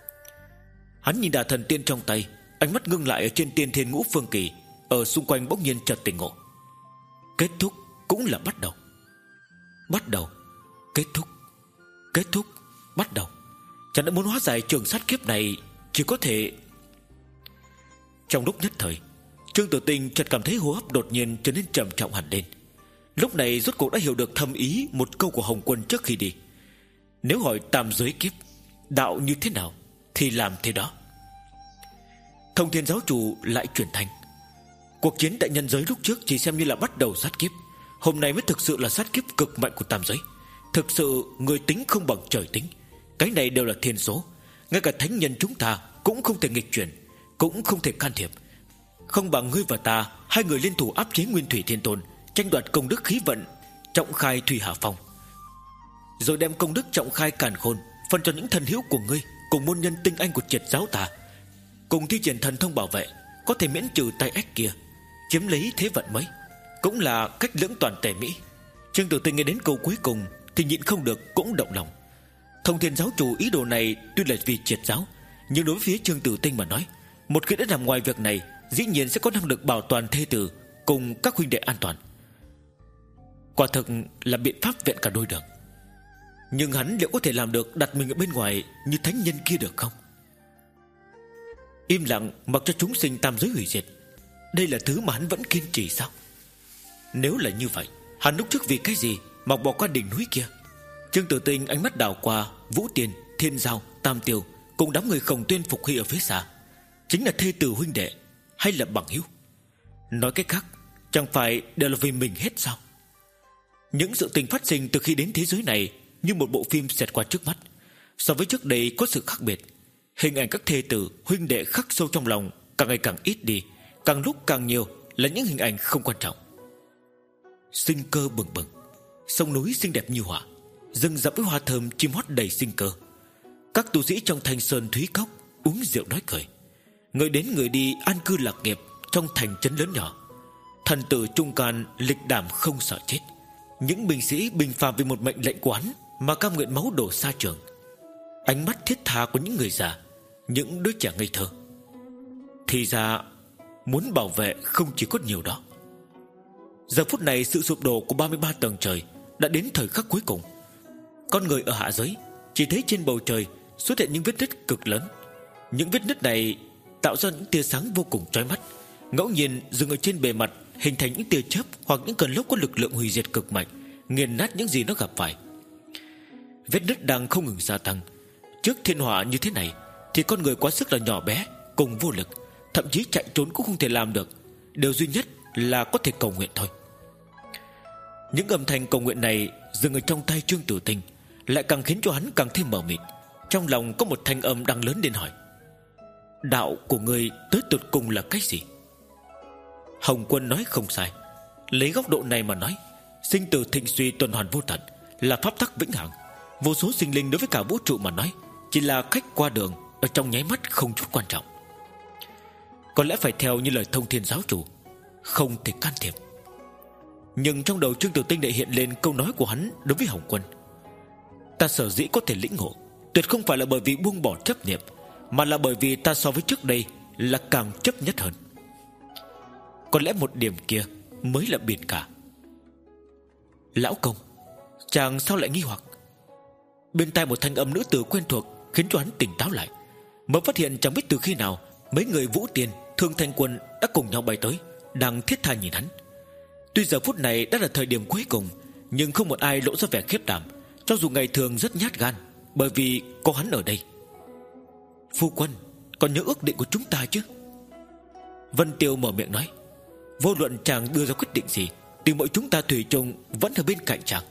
Hắn nhìn Đả Thần Tiên trong tay, ánh mắt ngưng lại ở trên tiên thiên ngũ phương kỳ, ở xung quanh bỗng nhiên chợt tỉnh ngộ. Kết thúc cũng là bắt đầu. Bắt đầu, kết thúc, kết thúc, bắt đầu. Chẳng đã muốn hóa giải trường sát kiếp này, chỉ có thể. Trong lúc nhất thời, Trương Tử Tinh chợt cảm thấy hô hấp đột nhiên trở nên trầm trọng hẳn lên. Lúc này rốt cuộc đã hiểu được thâm ý một câu của Hồng Quân trước khi đi: Nếu hỏi tam giới kiếp đạo như thế nào thì làm thế đó. Thông Thiên giáo chủ lại truyền thanh: Cuộc chiến tại nhân giới lúc trước chỉ xem như là bắt đầu sát kiếp, hôm nay mới thực sự là sát kiếp cực mạnh của tam giới. Thực sự người tính không bằng trời tính. Cái này đều là thiên số. Ngay cả thánh nhân chúng ta cũng không thể nghịch chuyển, cũng không thể can thiệp. Không bằng ngươi và ta, hai người liên thủ áp chế Nguyên Thủy Thiên Tôn, tranh đoạt công đức khí vận Trọng Khai Thủy Hà Phong, rồi đem công đức Trọng Khai Càn Khôn phân cho những thân hữu của ngươi, cùng môn nhân tinh anh của triệt giáo ta, cùng thi triển thần thông bảo vệ, có thể miễn trừ tay ách kia, chiếm lấy thế vận mới. Cũng là cách lưỡng toàn tề mỹ. Trương Tử Tinh nghe đến câu cuối cùng thì nhịn không được cũng động lòng. Thông Thiên giáo chủ ý đồ này tuy là vì triệt giáo, nhưng đối với phía Trương Tử Tinh mà nói, một khi đã nằm ngoài việc này, dĩ nhiên sẽ có năng lực bảo toàn thê tử cùng các huynh đệ an toàn. Quả thực là biện pháp vẹn cả đôi đường. Nhưng hắn liệu có thể làm được đặt mình ở bên ngoài như thánh nhân kia được không? Im lặng mặc cho chúng sinh tam giới hủy diệt, đây là thứ mà hắn vẫn kiên trì sao? Nếu là như vậy, hắn lúc trước vì cái gì mà bỏ qua đỉnh núi kia? Trương Tử Tinh ánh mắt đảo qua Vũ Tiên, Thiên Giao, Tam Tiêu cùng đám người Khổng Tuyên Phục Hy ở phía xa. Chính là thê tử huynh đệ hay là bằng hữu? Nói cách khác, chẳng phải đều là vì mình hết sao? Những sự tình phát sinh từ khi đến thế giới này như một bộ phim xẹt qua trước mắt. So với trước đây có sự khác biệt. Hình ảnh các thê tử huynh đệ khắc sâu trong lòng càng ngày càng ít đi, càng lúc càng nhiều là những hình ảnh không quan trọng. Sinh cơ bừng bừng, sông núi xinh đẹp như họa, rừng rậm với hoa thơm chim hót đầy sinh cơ. Các tu sĩ trong Thanh Sơn Thúy Cốc uống rượu nói cười, người đến người đi an cư lạc nghiệp trong thành trấn lớn nhỏ. Thần tử trung can lịch đảm không sợ chết. Những binh sĩ bình phàm vì một mệnh lệnh của hắn mà cam nguyện máu đổ xa trường. Ánh mắt thiết tha của những người già, những đứa trẻ ngây thơ. Thì ra muốn bảo vệ không chỉ có nhiều đó. Giờ phút này sự sụp đổ của ba mươi ba tầng trời đã đến thời khắc cuối cùng. Con người ở hạ giới chỉ thấy trên bầu trời xuất hiện những vết nứt cực lớn. Những vết nứt này tạo ra những tia sáng vô cùng chói mắt, ngẫu nhiên dừng ở trên bề mặt, hình thành những tia chớp hoặc những cơn lốc có lực lượng hủy diệt cực mạnh, nghiền nát những gì nó gặp phải. Vết nứt đang không ngừng gia tăng. Trước thiên họa như thế này thì con người quá sức là nhỏ bé cùng vô lực, thậm chí chạy trốn cũng không thể làm được. Điều duy nhất là có thể cầu nguyện thôi. Những âm thanh cầu nguyện này dừng ở trong tay Trương Tử Tinh, lại càng khiến cho hắn càng thêm mờ mịt. Trong lòng có một thanh âm đang lớn lên hỏi: đạo của ngươi tới tột cùng là cái gì? Hồng Quân nói không sai. Lấy góc độ này mà nói, sinh tử thịnh suy tuần hoàn vô tận là pháp tắc vĩnh hằng. Vô số sinh linh đối với cả vũ trụ mà nói chỉ là khách qua đường, ở trong nháy mắt không chút quan trọng. Có lẽ phải theo như lời Thông Thiên giáo chủ, không thể can thiệp. Nhưng trong đầu Trương Tử Tinh lại hiện lên câu nói của hắn đối với Hồng Quân: ta sở dĩ có thể lĩnh ngộ, tuyệt không phải là bởi vì buông bỏ chấp niệm, mà là bởi vì ta so với trước đây là càng chấp nhất hơn. Có lẽ một điểm kia mới là biển cả. Lão công, chàng sao lại nghi hoặc? Bên tai một thanh âm nữ tử quen thuộc khiến cho hắn tỉnh táo lại. Mới phát hiện chẳng biết từ khi nào mấy người Vũ Tiên, Thương Thanh Quân đã cùng nhau bay tới, đang thiết tha nhìn hắn. Tuy giờ phút này đã là thời điểm cuối cùng, nhưng không một ai lộ ra vẻ khiếp đảm, cho dù ngày thường rất nhát gan, bởi vì có hắn ở đây. Phu quân, còn nhớ ước định của chúng ta chứ? Vân Tiêu mở miệng nói: vô luận chàng đưa ra quyết định gì, thì mọi chúng ta thủy chung vẫn ở bên cạnh chàng.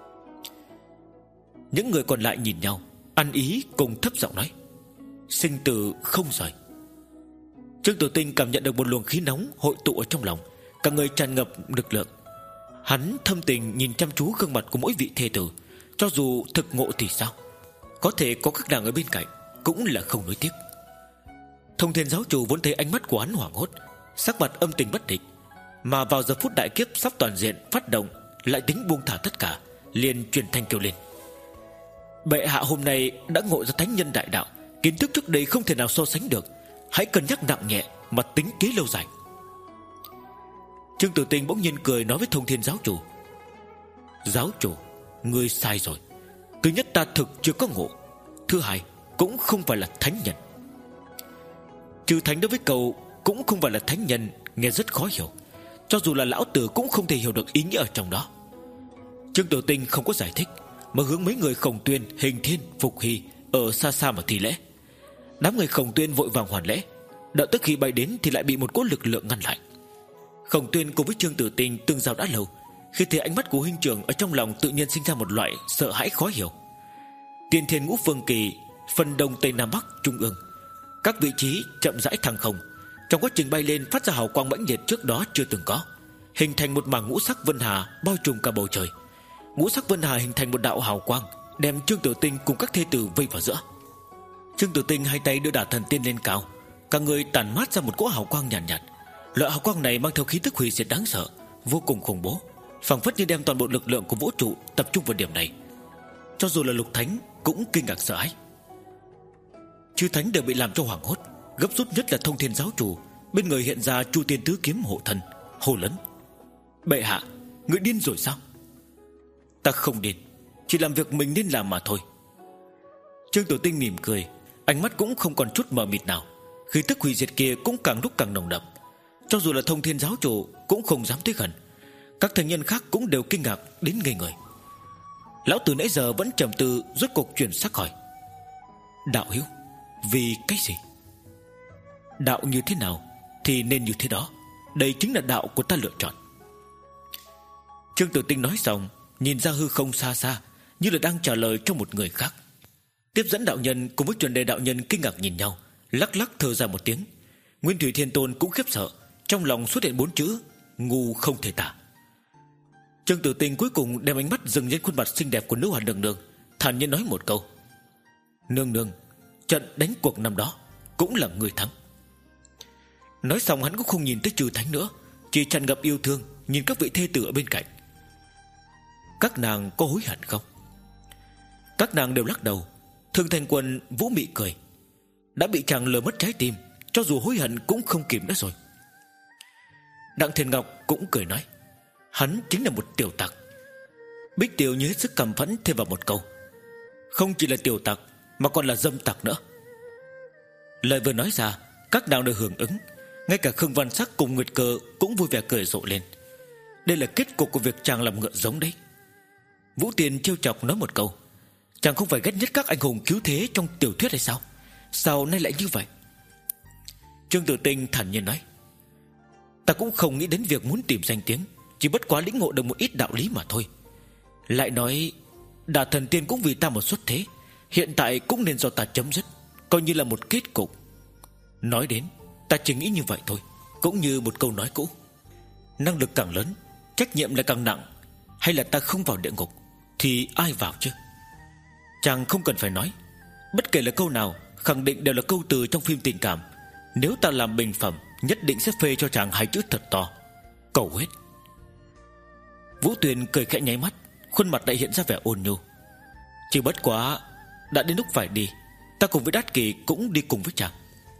Những người còn lại nhìn nhau, ăn ý cùng thấp giọng nói: sinh tử không rời. Trương Tử Tinh cảm nhận được một luồng khí nóng hội tụ ở trong lòng, cả người tràn ngập lực lượng. Hắn thâm tình nhìn chăm chú gương mặt của mỗi vị thê tử. Cho dù thực ngộ thì sao, có thể có các nàng ở bên cạnh cũng là không nối tiếc. Thông Thiên giáo chủ vốn thấy ánh mắt của hắn hoảng hốt, sắc mặt âm tình bất định, mà vào giờ phút đại kiếp sắp toàn diện phát động, lại tính buông thả tất cả, liền truyền thanh kêu lên: bệ hạ hôm nay đã ngộ ra thánh nhân đại đạo, kiến thức trước đây không thể nào so sánh được, hãy cân nhắc nặng nhẹ mà tính kế lâu dài. Trương Tử Tinh bỗng nhiên cười nói với Thông Thiên giáo chủ: giáo chủ, ngươi sai rồi. Thứ nhất, ta thực chưa có ngộ. Thứ hai, cũng không phải là thánh nhân. Trừ thánh đối với cầu cũng không phải là thánh nhân nghe rất khó hiểu, cho dù là lão tử cũng không thể hiểu được ý nghĩa ở trong đó. Trương Tử Tinh không có giải thích, mà hướng mấy người Khổng Tuyên, Hình Thiên, Phục Hy ở xa xa mà thi lễ. Đám người Khổng Tuyên vội vàng hoàn lễ, đợi tới khi bay đến thì lại bị một cỗ lực lượng ngăn lại. Khổng Tuyên cùng với Trương Tử Tinh tương giao đã lâu, Khi thấy ánh mắt của huynh trưởng, ở trong lòng tự nhiên sinh ra một loại sợ hãi khó hiểu. Tiên thiên ngũ phương kỳ, phần đông tây nam bắc trung ương, các vị trí chậm rãi thăng không, trong quá trình bay lên phát ra hào quang mãnh liệt trước đó chưa từng có, hình thành một mảng ngũ sắc vân hà bao trùm cả bầu trời. Ngũ sắc vân hà hình thành một đạo hào quang, đem Trương Tiểu Tinh cùng các thê tử vây vào giữa. Trương Tiểu Tinh hai tay đưa Đả Thần Tiên lên cao, cả người tản mát ra một cỗ hào quang nhàn nhạt, nhạt. Loại hào quang này mang theo khí tức hủy diệt đáng sợ, vô cùng khủng bố, phảng phất như đem toàn bộ lực lượng của vũ trụ tập trung vào điểm này. Cho dù là Lục Thánh cũng kinh ngạc sợ hãi. Chư thánh đều bị làm cho hoảng hốt. Gấp rút nhất là Thông Thiên giáo chủ, bên người hiện ra Chu Tiên tứ kiếm hộ thân, hô lớn: bệ hạ, người điên rồi sao? Ta không điên, chỉ làm việc mình nên làm mà thôi. Trương Tiểu Tinh mỉm cười, ánh mắt cũng không còn chút mờ mịt nào. Khí tức hủy diệt kia cũng càng lúc càng nồng đậm. Cho dù là Thông Thiên giáo chủ cũng không dám tới gần. Các thành nhân khác cũng đều kinh ngạc đến ngây người. Lão tử nãy giờ vẫn trầm tư, rốt cuộc chuyển sắc hỏi: đạo hữu, vì cái gì? Đạo như thế nào thì nên như thế đó. Đây chính là đạo của ta lựa chọn. Trương Tiểu Tinh nói xong, nhìn ra hư không xa xa, như là đang trả lời cho một người khác. Tiếp dẫn đạo nhân cùng với chuẩn đề đạo nhân kinh ngạc nhìn nhau, lắc lắc thở ra một tiếng. Nguyên Thủy Thiên Tôn cũng khiếp sợ, trong lòng xuất hiện bốn chữ: ngu không thể tả. Trương Tiểu Tinh cuối cùng đem ánh mắt dừng trên khuôn mặt xinh đẹp của nữ hoàn nương nương, thản nhiên nói một câu: nương nương, trận đánh cuộc năm đó cũng là người thắng. Nói xong hắn cũng không nhìn tới chư thánh nữa, chỉ tràn ngập yêu thương nhìn các vị thê tử ở bên cạnh. Các nàng có hối hận không? Các nàng đều lắc đầu. Thương Thanh Quân vũ mị cười: đã bị chàng lừa mất trái tim, cho dù hối hận cũng không kịp nữa rồi. Đặng Thiên Ngọc cũng cười nói: hắn chính là một tiểu tặc. Bích Tiểu như hết sức căm phẫn thêm vào một câu: không chỉ là tiểu tặc mà còn là dâm tặc nữa. Lời vừa nói ra, các nàng đều hưởng ứng. Ngay cả Khương Văn Sắc cùng Nguyệt Cơ cũng vui vẻ cười rộ lên. Đây là kết cục của việc chàng làm ngựa giống đấy. Vũ Tiên trêu chọc nói một câu: chàng không phải ghét nhất các anh hùng cứu thế trong tiểu thuyết hay sao? Sao nay lại như vậy? Trương Tử Tinh thản nhiên nói: ta cũng không nghĩ đến việc muốn tìm danh tiếng, chỉ bất quá lĩnh ngộ được một ít đạo lý mà thôi. Lại nói Đả Thần Tiên cũng vì ta một xuất thế, hiện tại cũng nên do ta chấm dứt, coi như là một kết cục. Nói đến, ta chỉ nghĩ như vậy thôi. Cũng như một câu nói cũ: năng lực càng lớn, trách nhiệm lại càng nặng. Hay là ta không vào địa ngục thì ai vào chứ? Chàng không cần phải nói, bất kể là câu nào khẳng định đều là câu từ trong phim tình cảm. Nếu ta làm bình phẩm, nhất định sẽ phê cho chàng hai chữ thật to: cầu huyết. Vũ Tuyền cười khẽ nháy mắt, khuôn mặt lại hiện ra vẻ ôn nhu: chỉ bất quá đã đến lúc phải đi, ta cùng với Đát Kỳ cũng đi cùng với chàng.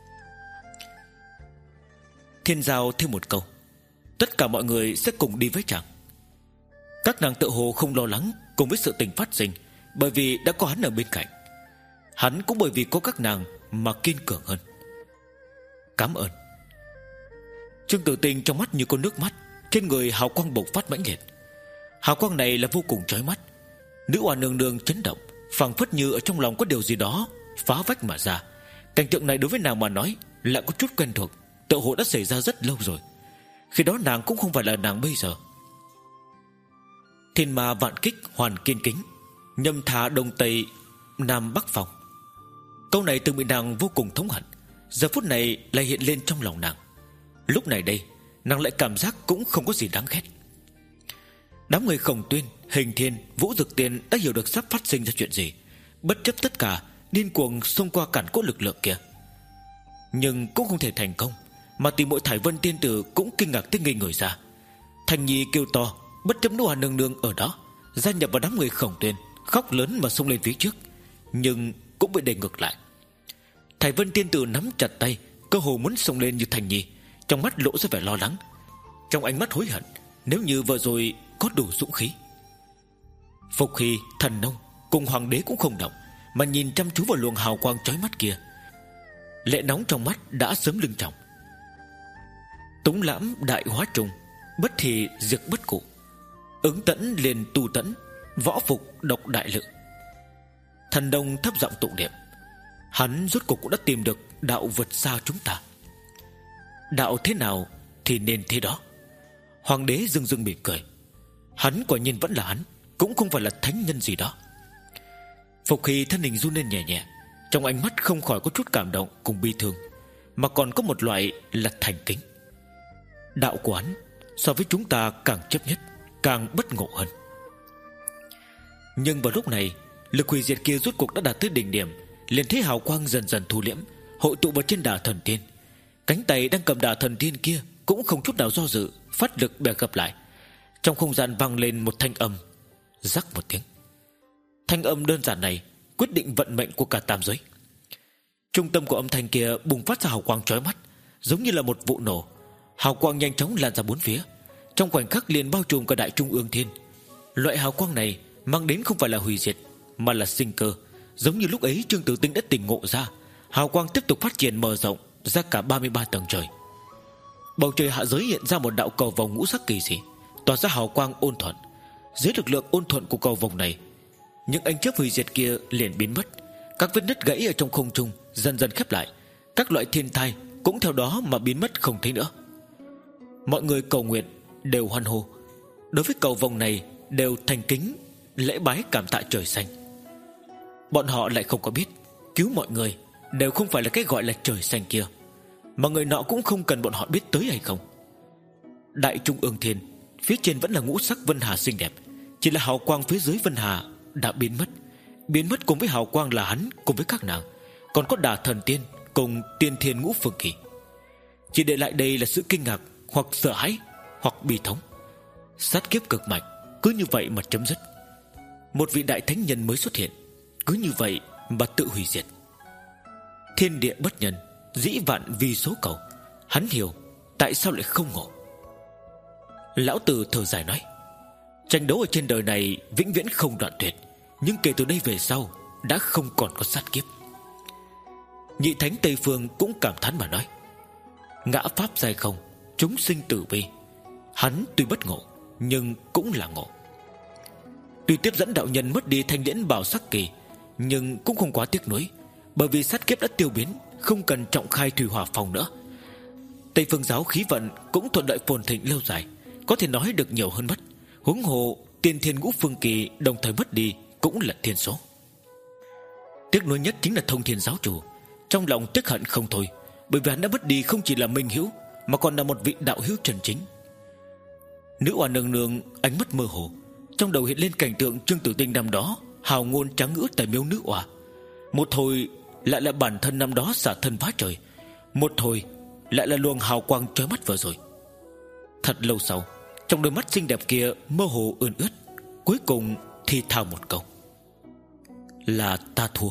Thiên Giao thêm một câu: tất cả mọi người sẽ cùng đi với chàng. Các nàng tự hồ không lo lắng cùng với sự tình phát sinh, bởi vì đã có hắn ở bên cạnh. Hắn cũng bởi vì có các nàng mà kiên cường hơn. Cảm ơn. Trương Tử Tinh trong mắt như có nước mắt, trên người hào quang bộc phát mãnh liệt. Hào quang này là vô cùng chói mắt. Nữ oa nương nương chấn động, phảng phất như ở trong lòng có điều gì đó phá vách mà ra. Cảnh tượng này đối với nàng mà nói lại có chút quen thuộc, tựa hồ đã xảy ra rất lâu rồi. Khi đó nàng cũng không phải là nàng bây giờ. Thiên ma vạn kích hoàn kiên kính, nhâm thá đông tây nam bắc phòng. Câu này từng bị nàng vô cùng thống hận, giờ phút này lại hiện lên trong lòng nàng. Lúc này đây nàng lại cảm giác cũng không có gì đáng ghét. Đám người Khổng Tuyên, Hình Thiên, Vũ Dực Tiên đã hiểu được sắp phát sinh ra chuyện gì, bất chấp tất cả điên cuồng xông qua cản cốt lực lượng kia. Nhưng cũng không thể thành công, mà tìm mỗi Thải Vân tiên tử cũng kinh ngạc tới ngây người ra. Thành Nhi kêu to, bất chấp Nữ Hoa nương nương ở đó gia nhập vào đám người Khổng Tuyên, khóc lớn mà xông lên phía trước, nhưng cũng bị đẩy ngược lại. Thải Vân tiên tử nắm chặt tay, cơ hồ muốn xông lên như Thành Nhi, trong mắt lộ ra vẻ lo lắng, trong ánh mắt hối hận nếu như vừa rồi có đủ dũng khí. Phục Hy, Thần Nông cùng Hoàng đế cũng không động, mà nhìn chăm chú vào luồng hào quang chói mắt kia. Lệ nóng trong mắt đã sớm lưng tròng. Túng lãm đại hóa trùng, bất thì diệt bất cụ. Ứng tẫn liền tu tẫn, võ phục độc đại lự. Thần Đông thấp giọng tụng niệm. Hắn rốt cuộc cũng đã tìm được đạo vượt xa chúng ta. Đạo thế nào thì nên thế đó. Hoàng đế dưng dưng mỉm cười. Hắn quả nhiên vẫn là hắn, cũng không phải là thánh nhân gì đó. Phục Hy thân hình run lên nhẹ nhẹ, trong ánh mắt không khỏi có chút cảm động cùng bi thương, mà còn có một loại là thành kính. Đạo của hắn so với chúng ta càng chấp nhất, càng bất ngộ hơn. Nhưng vào lúc này, lực hủy diệt kia rốt cuộc đã đạt tới đỉnh điểm, liền thấy hào quang dần dần thu liễm, hội tụ vào trên đà thần tiên. Cánh tay đang cầm đà thần tiên kia cũng không chút nào do dự, phát lực bè gập lại. Trong không gian vang lên một thanh âm, rắc một tiếng. Thanh âm đơn giản này quyết định vận mệnh của cả tam giới. Trung tâm của âm thanh kia bùng phát ra hào quang chói mắt, giống như là một vụ nổ. Hào quang nhanh chóng lan ra bốn phía, trong khoảnh khắc liền bao trùm cả đại trung ương thiên. Loại hào quang này mang đến không phải là hủy diệt, mà là sinh cơ. Giống như lúc ấy Trương Tử Tinh đã tỉnh ngộ ra, hào quang tiếp tục phát triển mở rộng ra cả ba mươi ba tầng trời. Bầu trời hạ giới hiện ra một đạo cầu vồng ngũ sắc kỳ dị, tỏa ra hào quang ôn thuận. Dưới lực lượng ôn thuận của cầu vồng này, những ánh chớp hủy diệt kia liền biến mất. Các vết nứt gãy ở trong không trung dần dần khép lại, các loại thiên tai cũng theo đó mà biến mất không thấy nữa. Mọi người cầu nguyện đều hoan hô, đối với cầu vồng này đều thành kính lễ bái cảm tạ trời xanh. Bọn họ lại không có biết, cứu mọi người đều không phải là cái gọi là trời xanh kia, mà người nọ cũng không cần bọn họ biết tới hay không. Đại trung ương thiên, phía trên vẫn là ngũ sắc vân hà xinh đẹp, chỉ là hào quang phía dưới vân hà đã biến mất. Biến mất cùng với hào quang là hắn cùng với các nàng, còn có đà thần tiên cùng tiên thiên ngũ phương kỳ. Chỉ để lại đây là sự kinh ngạc, hoặc sợ hãi, hoặc bi thống. Sát kiếp cực mạnh cứ như vậy mà chấm dứt. Một vị đại thánh nhân mới xuất hiện, cứ như vậy mà tự hủy diệt. Thiên địa bất nhân, dĩ vạn vì số cầu. Hắn hiểu tại sao lại không ngộ. Lão Tử thở dài nói, tranh đấu ở trên đời này vĩnh viễn không đoạn tuyệt, nhưng kể từ đây về sau đã không còn có sát kiếp. Nhị thánh Tây Phương cũng cảm thán mà nói, ngã pháp dài không, chúng sinh tử bi. Hắn tuy bất ngộ nhưng cũng là ngộ. Tuy tiếp dẫn đạo nhân mất đi thanh liễn bảo sắc kỳ, nhưng cũng không quá tiếc nuối, bởi vì sát kiếp đã tiêu biến, không cần trọng khai thủy hỏa phòng nữa. Tây Phương giáo khí vận cũng thuận lợi phồn thịnh lâu dài, có thể nói được nhiều hơn mất. Huống hồ tiên thiên ngũ phương kỳ đồng thời mất đi cũng là thiên số. Tiếc nuối nhất chính là Thông Thiên giáo chủ, trong lòng tiếc hận không thôi, bởi vì hắn đã mất đi không chỉ là minh hữu, mà còn là một vị đạo hữu chân chính. Nữ oa nương nương ánh mắt mơ hồ, trong đầu hiện lên cảnh tượng Trương Tử Tinh năm đó hào ngôn tráng ngữ tại miếu nữ oa. Một hồi lại là bản thân năm đó xả thân phá trời, một hồi lại là luồng hào quang chói mắt vừa rồi. Thật lâu sau, trong đôi mắt xinh đẹp kia mơ hồ ươn ướt, cuối cùng thì thào một câu, là ta thua.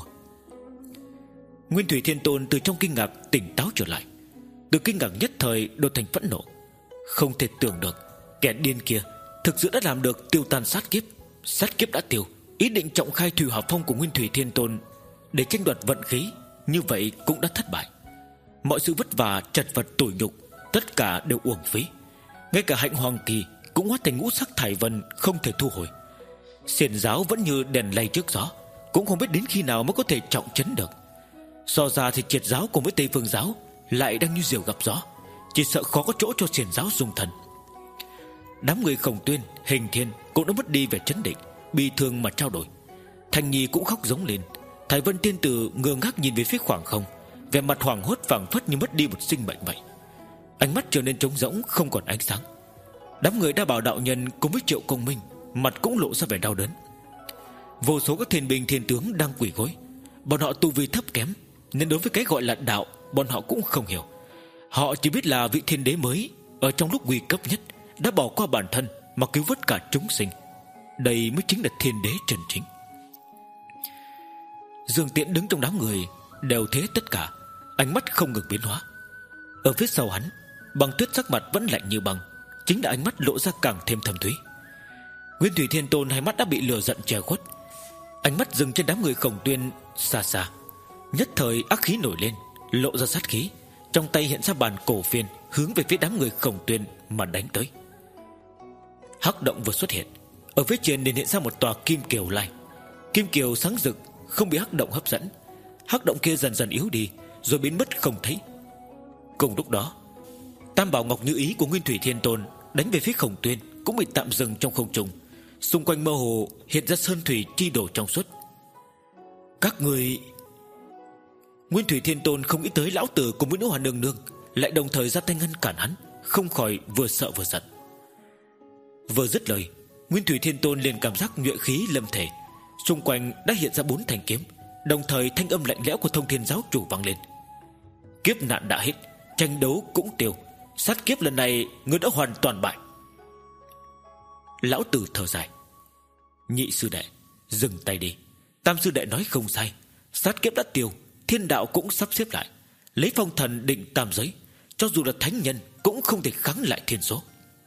Nguyên Thủy Thiên Tôn từ trong kinh ngạc tỉnh táo trở lại, từ kinh ngạc nhất thời đột thành phẫn nộ. Không thể tưởng được, kẻ điên kia thực sự đã làm được tiêu tan sát kiếp. Sát kiếp đã tiêu, ý định trọng khai thủy hỏa phong của Nguyên Thủy Thiên Tôn để tranh đoạt vận khí, như vậy cũng đã thất bại. Mọi sự vất vả, chật vật, tủi nhục, tất cả đều uổng phí. Ngay cả hạnh hoàng kỳ cũng hóa thành ngũ sắc thải vân, không thể thu hồi. Xiển giáo vẫn như đèn lay trước gió, cũng không biết đến khi nào mới có thể trọng trấn được. So ra thì Triệt giáo cùng với Tây Phương giáo lại đang như diều gặp gió, chỉ sợ khó có chỗ cho Xiển giáo dung thần. Đám người Khổng Tuyên, Hình Thiên cũng đã mất đi vẻ chấn định, bi thương mà trao đổi. Thanh Nhi cũng khóc giống lên. Thái Vân tiên tử ngơ ngác nhìn về phía khoảng không, vẻ mặt hoảng hốt phảng phất như mất đi một sinh mệnh vậy. Ánh mắt trở nên trống rỗng, không còn ánh sáng. Đám người Đa Bảo đạo nhân cùng với Triệu Công Minh mặt cũng lộ ra vẻ đau đớn. Vô số các thiên binh thiên tướng đang quỳ gối. Bọn họ tu vi thấp kém, nên đối với cái gọi là đạo bọn họ cũng không hiểu. Họ chỉ biết là vị thiên đế mới ở trong lúc nguy cấp nhất đã bỏ qua bản thân mà cứu vớt cả chúng sinh. Đây mới chính là thiên đế chân chính. Dương Tiễn đứng trong đám người đều thế tất cả, ánh mắt không ngừng biến hóa. Ở phía sau hắn, Băng Tuyết sắc mặt vẫn lạnh như băng, chính là ánh mắt lộ ra càng thêm thâm thúy. Nguyên Thủy Thiên Tôn hai mắt đã bị lửa giận che khuất, ánh mắt dừng trên đám người Khổng Tuyên xa xa. Nhất thời ác khí nổi lên, lộ ra sát khí, trong tay hiện ra bàn cổ phiên hướng về phía đám người Khổng Tuyên mà đánh tới. Hắc động vừa xuất hiện, ở phía trên liền hiện ra một tòa kim kiều lai. Kim kiều sáng rực, không bị hắc động hấp dẫn. Hắc động kia dần dần yếu đi, rồi biến mất không thấy. Cùng lúc đó, Tam Bảo Ngọc Như Ý của Nguyên Thủy Thiên Tôn đánh về phía Khổng Tuyên cũng bị tạm dừng trong không trung. Xung quanh mơ hồ hiện ra sơn thủy chi đổ trong suốt. Các người... Nguyên Thủy Thiên Tôn không nghĩ tới lão tử cùng với nữ hoa nương nương lại đồng thời ra tay ngăn cản hắn, không khỏi vừa sợ vừa giận. Vừa dứt lời, Nguyên Thủy Thiên Tôn liền cảm giác nhuệ khí lâm thể. Xung quanh đã hiện ra bốn thanh kiếm, đồng thời thanh âm lạnh lẽo của Thông Thiên giáo chủ vang lên. Kiếp nạn đã hết, tranh đấu cũng tiêu, sát kiếp lần này ngươi đã hoàn toàn bại. Lão tử thở dài. Nhị sư đệ, dừng tay đi. Tam sư đệ nói không sai, sát kiếp đã tiêu, thiên đạo cũng sắp xếp lại. Lấy phong thần định tam giới, cho dù là thánh nhân cũng không thể kháng lại thiên số.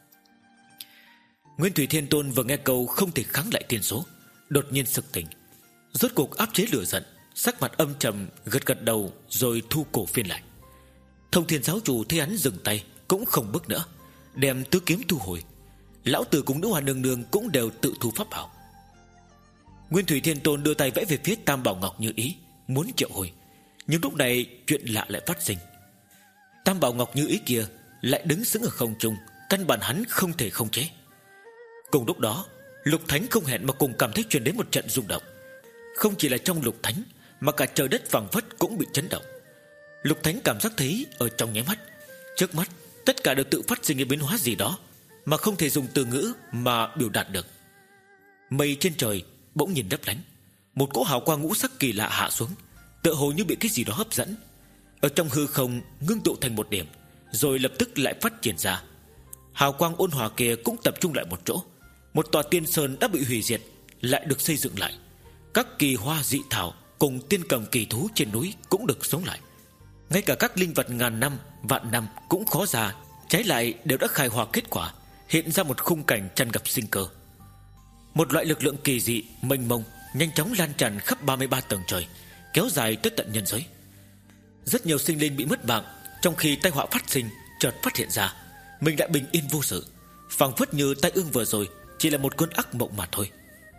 Nguyên Thủy Thiên Tôn vừa nghe câu không thể kháng lại thiên số, đột nhiên sực tỉnh, rốt cuộc áp chế lửa giận, sắc mặt âm trầm gật gật đầu rồi thu cổ phiên lại. Thông Thiên giáo chủ thấy hắn dừng tay cũng không bước nữa, đem tứ kiếm thu hồi. Lão tử cùng nữ hoa nương nương cũng đều tự thu pháp bảo. Nguyên Thủy Thiên Tôn đưa tay vẫy về phía Tam Bảo Ngọc Như Ý, muốn triệu hồi. Nhưng lúc này chuyện lạ lại phát sinh. Tam Bảo Ngọc Như Ý kia lại đứng sững ở không trung, căn bản hắn không thể khống chế. Cùng lúc đó, Lục Thánh không hẹn mà cùng cảm thấy truyền đến một trận rung động. Không chỉ là trong Lục Thánh, mà cả trời đất phảng phất cũng bị chấn động. Lục Thánh cảm giác thấy ở trong nháy mắt, trước mắt tất cả đều tự phát sinh biến hóa gì đó mà không thể dùng từ ngữ mà biểu đạt được. Mây trên trời bỗng nhìn lấp lánh, một cỗ hào quang ngũ sắc kỳ lạ hạ xuống, tựa hồ như bị cái gì đó hấp dẫn, ở trong hư không ngưng tụ thành một điểm, rồi lập tức lại phát triển ra. Hào quang ôn hòa kia cũng tập trung lại một chỗ. Một tòa tiên sơn đã bị hủy diệt lại được xây dựng lại. Các kỳ hoa dị thảo cùng tiên cầm kỳ thú trên núi cũng được sống lại. Ngay cả các linh vật ngàn năm, vạn năm cũng khó già, trái lại đều đã khai hoa kết quả, hiện ra một khung cảnh tràn ngập sinh cơ. Một loại lực lượng kỳ dị mênh mông nhanh chóng lan tràn khắp ba mươi ba tầng trời, kéo dài tới tận nhân giới. Rất nhiều sinh linh bị mất mạng, trong khi tai họa phát sinh chợt phát hiện ra mình lại bình yên vô sự, phảng phất như tai ương vừa rồi chỉ là một cơn ác mộng mà thôi.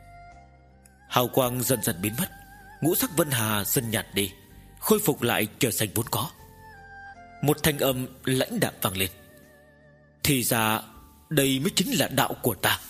Hào quang dần dần biến mất, ngũ sắc vân hà dần nhạt đi, khôi phục lại trời xanh vốn có. Một thanh âm lãnh đạm vang lên. Thì ra đây mới chính là đạo của ta.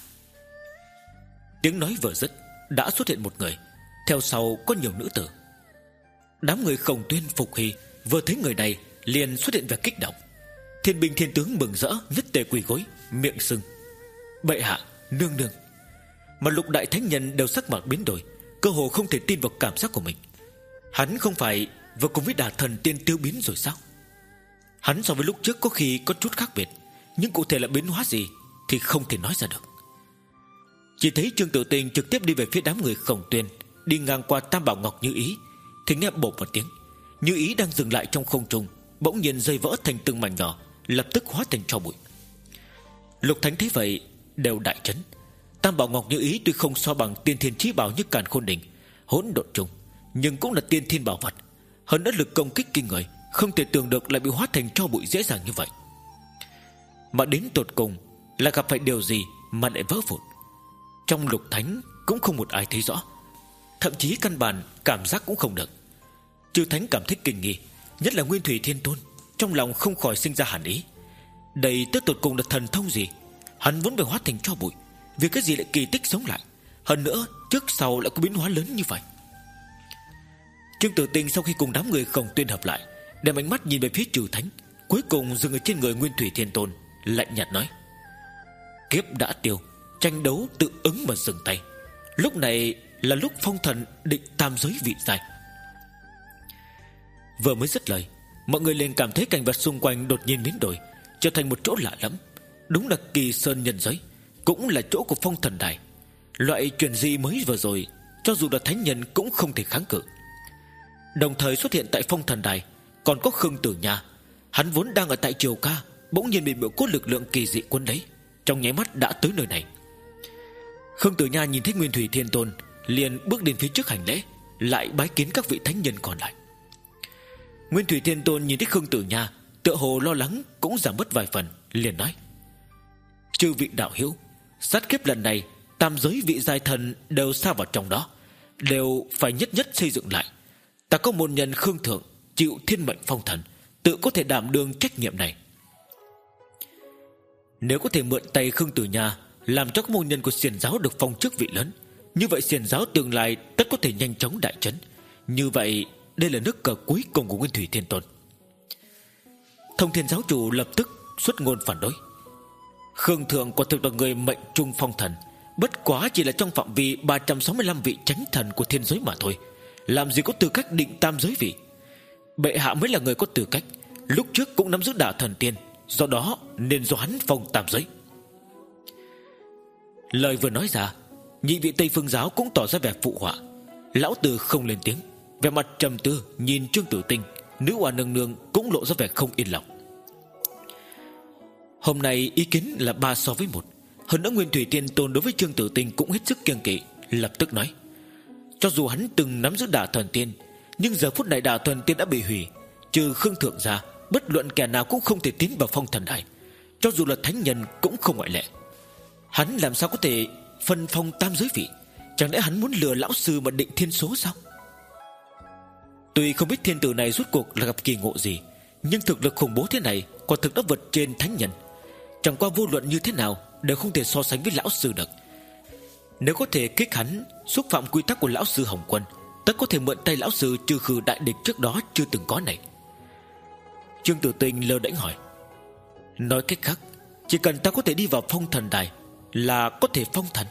Tiếng nói vừa dứt, đã xuất hiện một người, theo sau có nhiều nữ tử. Đám người Khổng Tuyên, Phục Hy vừa thấy người này liền xuất hiện vẻ kích động. Thiên binh thiên tướng mừng rỡ, nhất tề quỳ gối, miệng sưng. Bệ hạ, nương nương. Mà Lục đại thánh nhân đều sắc mặt biến đổi, cơ hồ không thể tin vào cảm giác của mình. Hắn không phải vừa cùng với Đả Thần Tiên tiêu biến rồi sao? Hắn so với lúc trước có khi có chút khác biệt, nhưng cụ thể là biến hóa gì thì không thể nói ra được. Chỉ thấy Trương Tử Tinh trực tiếp đi về phía đám người Khổng Tuyên, đi ngang qua Tam Bảo Ngọc Như Ý, thì nghe bộp một tiếng, Như Ý đang dừng lại trong không trung, bỗng nhiên rơi vỡ thành từng mảnh nhỏ, lập tức hóa thành tro bụi. Lục Thánh thấy vậy đều đại chấn. Tam Bảo Ngọc Như Ý tuy không so bằng Tiên Thiên Chí Bảo như Càn Khôn Đỉnh, Hỗn Độn Trùng, nhưng cũng là tiên thiên bảo vật, hơn nữa lực công kích kinh người, không thể tưởng được lại bị hóa thành tro bụi dễ dàng như vậy. Mà đến tột cùng là gặp phải điều gì mà lại vỡ vụn, trong Lục Thánh cũng không một ai thấy rõ, thậm chí căn bản cảm giác cũng không được. Chư Thánh cảm thấy kinh nghi, nhất là Nguyên Thủy Thiên Tôn, trong lòng không khỏi sinh ra hàn ý. Đây tới tột cùng là thần thông gì? Hắn vốn bị hóa thành tro bụi, vì cái gì lại kỳ tích sống lại, hơn nữa trước sau lại có biến hóa lớn như vậy. Trương Tử Tinh sau khi cùng đám người Khổng Tuyên hợp lại, đem ánh mắt nhìn về phía Chư Thánh, cuối cùng dừng ở trên người Nguyên Thủy Thiên Tôn, lạnh nhạt nói: Kiếp đã tiêu, tranh đấu tự ứng mà dừng tay. Lúc này là lúc phong thần định tam giới vị giai. Vừa mới dứt lời, mọi người liền cảm thấy cảnh vật xung quanh đột nhiên biến đổi, trở thành một chỗ lạ lắm. Đúng là Kỳ Sơn nhân giới, cũng là chỗ của phong thần đài. Loại chuyện gì mới vừa rồi, cho dù là thánh nhân cũng không thể kháng cự. Đồng thời xuất hiện tại phong thần đài còn có Khương Tử Nha. Hắn vốn đang ở tại Triều Ca, bỗng nhiên bị một cỗ lực lượng kỳ dị cuốn lấy, trong nháy mắt đã tới nơi này. Khương Tử Nha nhìn thấy Nguyên Thủy Thiên Tôn, liền bước đến phía trước hành lễ, lại bái kiến các vị thánh nhân còn lại. Nguyên Thủy Thiên Tôn nhìn thấy Khương Tử Nha, tựa hồ lo lắng cũng giảm bớt vài phần, liền nói: Chư vị đạo hữu, sát kiếp lần này tam giới vị giai thần đều sa vào trong đó, đều phải nhất nhất xây dựng lại. Ta có môn nhân Khương Thượng chịu thiên mệnh phong thần, tự có thể đảm đương trách nhiệm này. Nếu có thể mượn tay Khương Tử Nha làm cho các môn nhân của xiển giáo được phong chức vị lớn. Như vậy xiển giáo tương lai tất có thể nhanh chóng đại trấn. Như vậy đây là nước cờ cuối cùng của Nguyên Thủy Thiên Tôn. Thông Thiên giáo chủ lập tức xuất ngôn phản đối. Khương Thượng quả thực là người mệnh trung phong thần, bất quá chỉ là trong phạm vi ba trăm sáu mươi lăm vị chánh thần của thiên giới mà thôi, làm gì có tư cách định tam giới vị. Bệ hạ mới là người có tư cách, lúc trước cũng nắm giữ Đả Thần Tiên, do đó nên do hắn phong tam giới. Lời vừa nói ra, nhị vị Tây Phương giáo cũng tỏ ra vẻ phụ họa. Lão Từ không lên tiếng, vẻ mặt trầm tư nhìn Trương Tử Tinh. Nữ oa nương nương cũng lộ ra vẻ không yên lòng. Hôm nay ý kiến là ba so với một. Hơn nữa Nguyên Thủy Thiên Tôn đối với Trương Tử Tinh cũng hết sức kiêng kỵ, lập tức nói: cho dù hắn từng nắm giữ Đả Thần Tiên, nhưng giờ phút này Đả Thần Tiên đã bị hủy, trừ Khương Thượng ra, bất luận kẻ nào cũng không thể tiến vào phong thần đài. Cho dù là thánh nhân cũng không ngoại lệ. Hắn làm sao có thể phân phong tam giới vị? Chẳng lẽ hắn muốn lừa lão sư mà định thiên số sao? Tuy không biết thiên tử này rốt cuộc là gặp kỳ ngộ gì, nhưng thực lực khủng bố thế này quả thực đã vượt trên thánh nhân. Chẳng qua vô luận như thế nào đều không thể so sánh với lão sư được. Nếu có thể kích hắn xúc phạm quy tắc của lão sư Hồng Quân, tất có thể mượn tay lão sư trừ khử đại địch trước đó chưa từng có này. Trương Tử Tinh lơ đễnh hỏi: nói cách khác, chỉ cần ta có thể đi vào phong thần đài là có thể phong thần?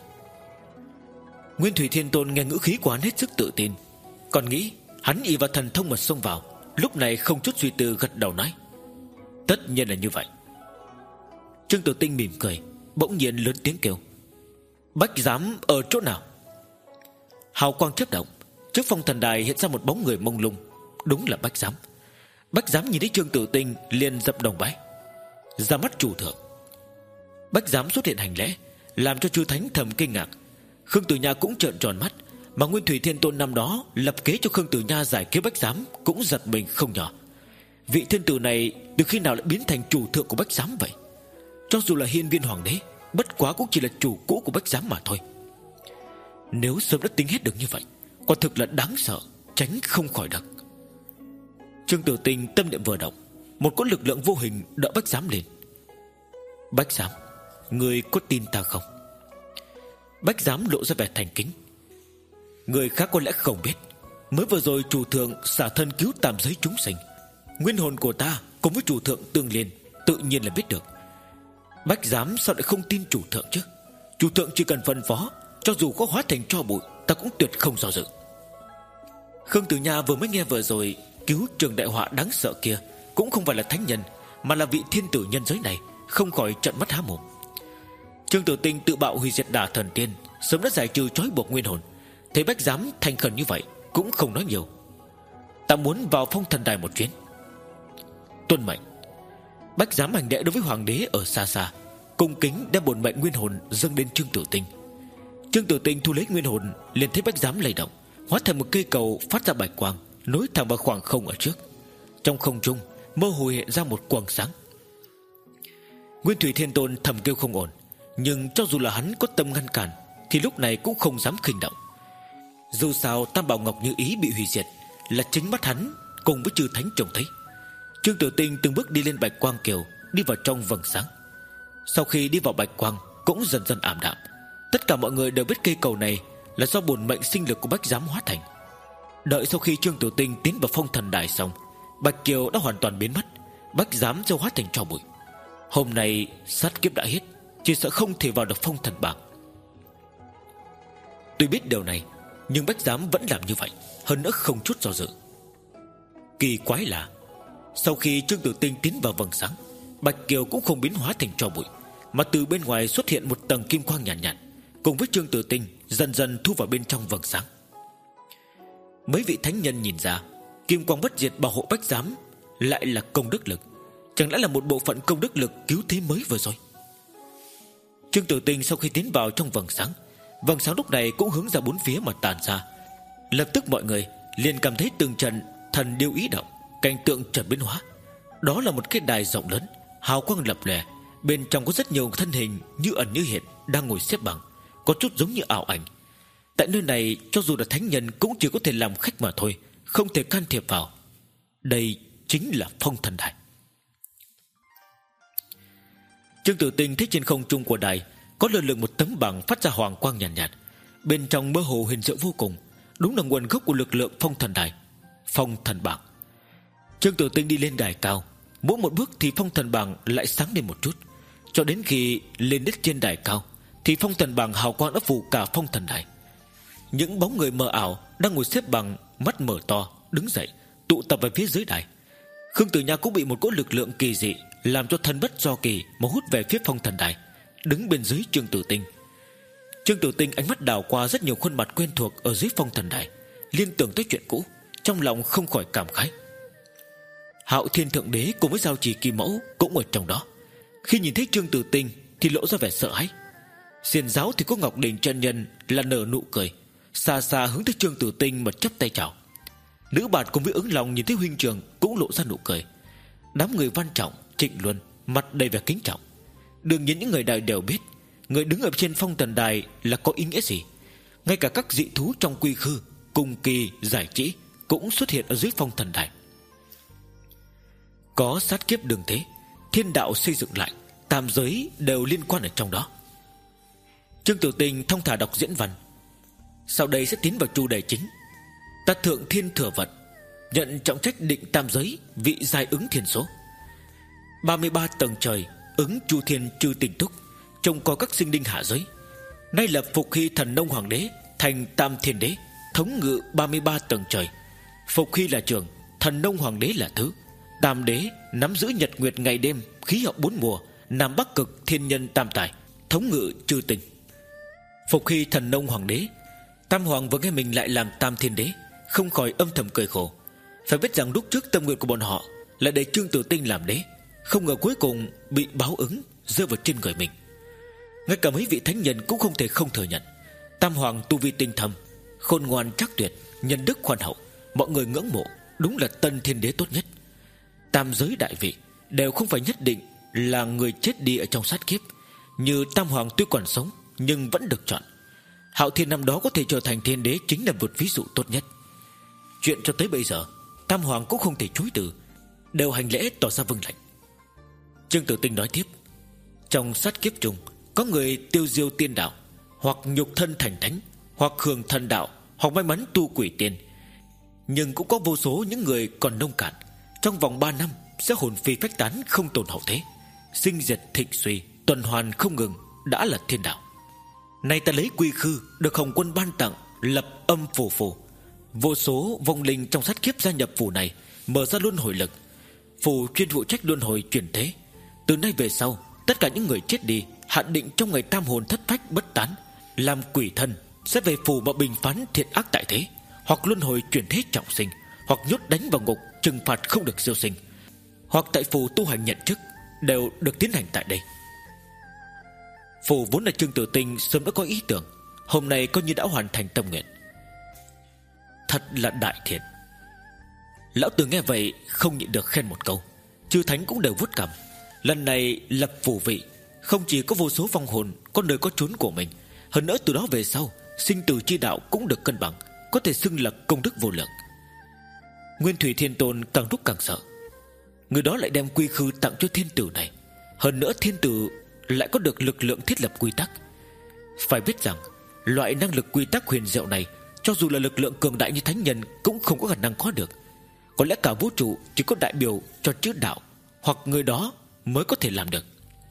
Nguyên Thủy Thiên Tôn nghe ngữ khí của hắn hết sức tự tin, còn nghĩ hắn ỷ vào thần thông mà xông vào, lúc này không chút suy tư gật đầu nói: tất nhiên là như vậy. Trương Tử Tinh mỉm cười, bỗng nhiên lớn tiếng kêu: Bách Giám ở chỗ nào? Hào quang chớp động, trước phong thần đài hiện ra một bóng người mông lung. Đúng là Bách Giám. Bách Giám nhìn thấy Trương Tử Tinh liền dập đồng bái: ra mắt chủ thượng. Bách Giám xuất hiện hành lễ, làm cho chư thánh thầm kinh ngạc. Khương Tử Nha cũng trợn tròn mắt, mà Nguyên Thủy Thiên Tôn năm đó lập kế cho Khương Tử Nha giải cứu Bách Giám cũng giật mình không nhỏ. Vị thiên tử này từ khi nào lại biến thành chủ thượng của Bách Giám vậy? Cho dù là hiên viên hoàng đế, bất quá cũng chỉ là chủ cũ của Bách Giám mà thôi. Nếu sớm đã tính hết được như vậy, quả thực là đáng sợ, tránh không khỏi được. Trương Tử Tinh tâm niệm vừa động, một cỗ lực lượng vô hình đỡ Bách Giám lên. Bách Giám, người có tin ta không? Bách Giám lộ ra vẻ thành kính: người khác có lẽ không biết, mới vừa rồi chủ thượng xả thân cứu tam giới chúng sinh, nguyên hồn của ta cùng với chủ thượng tương liên, tự nhiên là biết được. Bách Giám sao lại không tin chủ thượng chứ? Chủ thượng chỉ cần phân phó, cho dù có hóa thành tro bụi, ta cũng tuyệt không do dự. Khương Tử Nha vừa mới nghe vừa rồi cứu trường đại họa đáng sợ kia cũng không phải là thánh nhân, mà là vị thiên tử nhân giới này, không khỏi trợn mắt há mồm. Trương Tử Tinh tự bạo hủy diệt Đả Thần Tiên, sớm đã giải trừ trói buộc nguyên hồn, thấy Bách Giám thành khẩn như vậy cũng không nói nhiều: ta muốn vào phong thần đài một chuyến. Tuân mệnh. Bách Giám hành lễ đối với hoàng đế ở xa xa, cung kính đem bổn mệnh nguyên hồn dâng đến Trương Tử Tinh. Trương Tử Tinh thu lấy nguyên hồn, liền thấy Bách Giám lay động, hóa thành một cây cầu phát ra bạch quang, nối thẳng vào khoảng không ở trước. Trong không trung mơ hồ hiện ra một quầng sáng. Nguyên Thủy Thiên Tôn thầm kêu không ổn, nhưng cho dù là hắn có tâm ngăn cản thì lúc này cũng không dám khinh động. Dù sao Tam Bảo Ngọc Như Ý bị hủy diệt là chính mắt hắn cùng với chư thánh trông thấy. Trương Tử Tinh từng bước đi lên bạch quang kiều, đi vào trong vầng sáng. Sau khi đi vào bạch quang cũng dần dần ảm đạm. Tất cả mọi người đều biết cây cầu này là do bổn mệnh sinh lực của Bách Giám hóa thành. Đợi sau khi Trương Tử Tinh tiến vào phong thần đài xong, bạch kiều đã hoàn toàn biến mất, Bách Giám do hóa thành tro bụi. Hôm nay sát kiếp đã hết, chỉ sợ không thể vào được phong thần bảng. Tuy biết điều này, nhưng Bách Giám vẫn làm như vậy, hơn nữa không chút do dự. Kỳ quái là sau khi Trương Tử Tinh tiến vào vầng sáng, bạch kiều cũng không biến hóa thành tro bụi, mà từ bên ngoài xuất hiện một tầng kim quang nhàn nhạt, nhạt, cùng với Trương Tử Tinh dần dần thu vào bên trong vầng sáng. Mấy vị thánh nhân nhìn ra, kim quang bất diệt bảo hộ Bách Giám lại là công đức lực. Chẳng lẽ là một bộ phận công đức lực cứu thế mới vừa rồi? Trương Tử Tinh sau khi tiến vào trong vầng sáng, vầng sáng lúc này cũng hướng ra bốn phía mà tàn ra. Lập tức mọi người liền cảm thấy từng trận thần điêu ý động, cảnh tượng chợt biến hóa. Đó là một cái đài rộng lớn, hào quang lập lòe, bên trong có rất nhiều thân hình như ẩn như hiện đang ngồi xếp bằng, có chút giống như ảo ảnh. Tại nơi này cho dù là thánh nhân cũng chỉ có thể làm khách mà thôi, không thể can thiệp vào. Đây chính là phong thần đài. Trương Tử Tinh thấy trên không trung của đài có lơ lửng một tấm bảng phát ra hoàng quang nhàn nhạt, nhạt, bên trong mơ hồ huyền diệu vô cùng, đúng là nguồn gốc của lực lượng phong thần đài. Phong thần bảng. Trương Tử Tinh đi lên đài cao, mỗi một bước thì phong thần bảng lại sáng lên một chút, cho đến khi lên đến trên đài cao thì phong thần bảng hào quang đã phủ cả phong thần đài. Những bóng người mờ ảo đang ngồi xếp bằng, mắt mở to, đứng dậy, tụ tập về phía dưới đài. Khương Tử Nha cũng bị một cỗ lực lượng kỳ dị làm cho thân bất do kỳ mà hút về phía phong thần đài, đứng bên dưới Trương Tử Tinh. Trương Tử Tinh ánh mắt đảo qua rất nhiều khuôn mặt quen thuộc ở dưới phong thần đài, liên tưởng tới chuyện cũ, trong lòng không khỏi cảm khái. Hạo Thiên Thượng Đế cùng với Giao Trì Kỳ Mẫu cũng ở trong đó. Khi nhìn thấy Trương Tử Tinh thì lộ ra vẻ sợ hãi. Xiển giáo thì có Ngọc Đình chân nhân là nở nụ cười, xa xa hướng tới Trương Tử Tinh mà chắp tay chào. Nữ Bạt cùng với Ứng Long nhìn thấy huynh trưởng cũng lộ ra nụ cười. Đám người Văn Trọng, Trịnh Luân mặt đầy vẻ kính trọng. Đương nhiên những người đại đều biết người đứng ở trên phong thần đài là có ý nghĩa gì. Ngay cả các dị thú trong quy khư, Cung Kỳ, Giải Trĩ cũng xuất hiện ở dưới phong thần đài. Có sát kiếp đường thế, thiên đạo xây dựng lại, tam giới đều liên quan ở trong đó. Trương Tử Tinh thông thả đọc diễn văn. Sau đây sẽ tiến vào chủ đề chính. Ta thượng thiên thừa vận, nhận trọng trách định tam giới, vị giai ứng thiên số. Ba mươi ba tầng trời, ứng chu thiên chư tinh túc, trông coi các sinh linh hạ giới. Nay lập Phục Hy Thần Nông Hoàng Đế thành tam thiên đế, thống ngự ba mươi ba tầng trời. Phục Hy là trường, Thần Nông Hoàng Đế là thứ. Tam đế nắm giữ nhật nguyệt ngày đêm, khí hậu bốn mùa, nam bắc cực, thiên nhân tam tài, thống ngự chư tinh. Phục Hy Thần Nông Hoàng Đế. Tam hoàng vừa nghe mình lại làm tam thiên đế, không khỏi âm thầm cười khổ. Phải biết rằng lúc trước tâm nguyện của bọn họ là để Trương Tử Tinh làm đế, không ngờ cuối cùng bị báo ứng rơi vào trên người mình. Ngay cả mấy vị thánh nhân cũng không thể không thừa nhận. Tam hoàng tu vi tinh thâm, khôn ngoan trắc tuyệt, nhân đức khoan hậu, mọi người ngưỡng mộ, đúng là tân thiên đế tốt nhất. Tam giới đại vị đều không phải nhất định là người chết đi ở trong sát kiếp. Như Tam hoàng tuy còn sống nhưng vẫn được chọn. Hạo Thiên năm đó có thể trở thành thiên đế chính là một ví dụ tốt nhất. Chuyện cho tới bây giờ Tam hoàng cũng không thể chối từ, đều hành lễ tỏ ra vâng lệnh. Trương Tử Tinh nói tiếp. Trong sát kiếp chung có người tiêu diêu tiên đạo, hoặc nhục thân thành thánh, hoặc hưởng thần đạo, hoặc may mắn tu quỷ tiên. Nhưng cũng có vô số những người còn nông cạn, trong vòng ba năm sẽ hồn phi phách tán, không tồn hậu thế, sinh diệt thịnh suy, tuần hoàn không ngừng, đã là thiên đạo. Nay ta lấy quy khư được Hồng Quân ban tặng, lập âm phù phù. Vô số vong linh trong sát kiếp gia nhập phù này, mở ra luân hồi lực. Phù chuyên phụ trách luân hồi chuyển thế. Từ nay về sau, tất cả những người chết đi hạn định trong ngày tam hồn thất phách bất tán, làm quỷ thân sẽ về phù mà bình phán thiện ác tại thế, hoặc luân hồi chuyển thế trọng sinh, hoặc nhốt đánh vào ngục trừng phạt không được siêu sinh, hoặc tại phù tu hành nhận chức, đều được tiến hành tại đây. Phù vốn là Trương Tử Tinh sớm đã có ý tưởng, hôm nay coi như đã hoàn thành tâm nguyện. Thật là đại thiện. Lão Tử nghe vậy không nhịn được khen một câu. Chư thánh cũng đều vuốt cằm. Lần này lập phù vị, không chỉ có vô số vong hồn có nơi có chốn của mình, hơn nữa từ đó về sau sinh tử chi đạo cũng được cân bằng, có thể xưng là công đức vô lượng. Nguyên Thủy Thiên Tôn càng lúc càng sợ. Người đó lại đem quy khư tặng cho thiên tử này, hơn nữa thiên tử lại có được lực lượng thiết lập quy tắc. Phải biết rằng loại năng lực quy tắc huyền diệu này, cho dù là lực lượng cường đại như thánh nhân cũng không có khả năng có được. Có lẽ cả vũ trụ chỉ có đại biểu cho chữ đạo, hoặc người đó mới có thể làm được.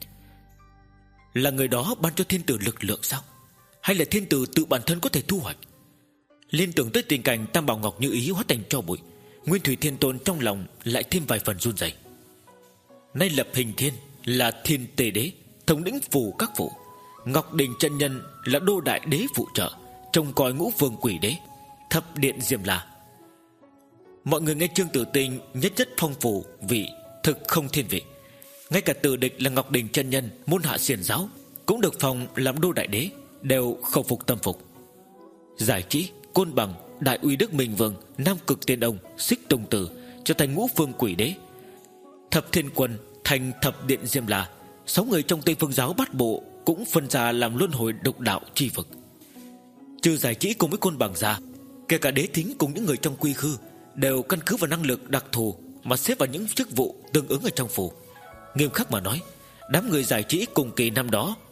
Là người đó ban cho thiên tử lực lượng sao? Hay là thiên tử tự bản thân có thể thu hoạch? Liên tưởng tới tình cảnh Tam Bảo Ngọc Như Ý hóa thành tro bụi, Nguyên Thủy Thiên Tôn trong lòng lại thêm vài phần run rẩy. Nay lập hình thiên là thiên tề đế, thống lĩnh phù các vụ. Ngọc Đình chân nhân là đô đại đế phụ trợ, trông coi ngũ vương quỷ đế, thập điện Diêm La. Mọi người nghe Trương Tử Tinh nhất nhất phong phù vị thực không thiên vị. Ngay cả Tử Địch là Ngọc Đình chân nhân môn hạ xiển giáo cũng được phong làm đô đại đế, đều khẩu phục tâm phục. Giải Trĩ, Côn Bằng, Đại Uy Đức Minh Vương, Nam Cực Tiên Ông, Xích Tùng Tử trở thành ngũ phương quỷ đế. Thập Thiên Quân thành thập điện Diêm La. Sáu người trong Tây Phương giáo bát bộ cũng phân ra làm luân hồi độc đạo chi vực. Trừ Giải Trĩ cùng với Côn Bằng ra, kể cả đế thính cùng những người trong quy khư đều căn cứ vào năng lực đặc thù mà xếp vào những chức vụ tương ứng ở trong phủ. Nghiêm khắc mà nói, đám người Giải Trĩ cùng kỳ năm đó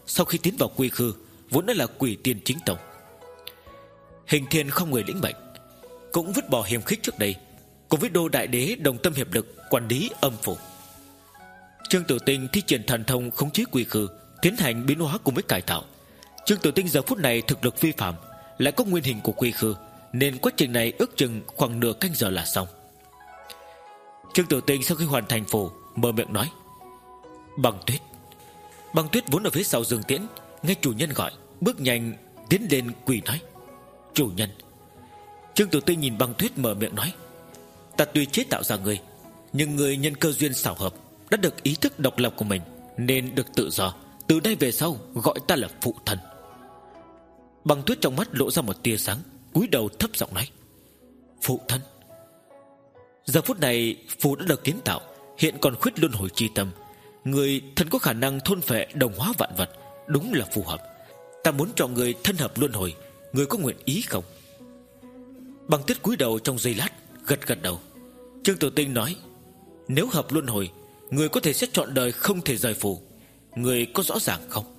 sau khi tiến vào Quy Khư vốn đã là quỷ tiên chính tông. Hình Thiên không người lĩnh mệnh, cũng vứt bỏ hiềm khích trước đây, cùng với Đô Đại Đế đồng tâm hiệp lực quản lý âm phủ. Trương Tử Tinh thi triển thần thông khống chế Quy Khư, tiến hành biến hóa cùng với cải tạo. Trương Tử Tinh giờ phút này thực lực phi phàm, lại có nguyên hình của Quy Khư, nên quá trình này ước chừng khoảng nửa canh giờ là xong. Trương Tử Tinh sau khi hoàn thành phù, mở miệng nói: Băng Tuyết. Băng Tuyết vốn ở phía sau Dương Tiễn, nghe chủ nhân gọi, bước nhanh tiến lên quỳ nói: Chủ nhân. Trương Tử Tinh nhìn Băng Tuyết mở miệng nói: Ta tuy chế tạo ra người, nhưng người nhân cơ duyên xảo hợp, đã được ý thức độc lập của mình, nên được tự do. Từ đây về sau gọi ta là phụ thân. Băng Tuyết trong mắt lộ ra một tia sáng, cúi đầu thấp giọng nói: Phụ thân. Giờ phút này phù đã được kiến tạo, hiện còn khuyết luân hồi chi tâm, người thân có khả năng thôn phệ đồng hóa vạn vật, đúng là phù hợp. Ta muốn cho người thân hợp luân hồi, người có nguyện ý không? Băng Tuyết cúi đầu trong giây lát, gật gật đầu. Trương Tử Tinh nói: Nếu hợp luân hồi, người có thể sẽ chọn đời không thể rời phù, người có rõ ràng không?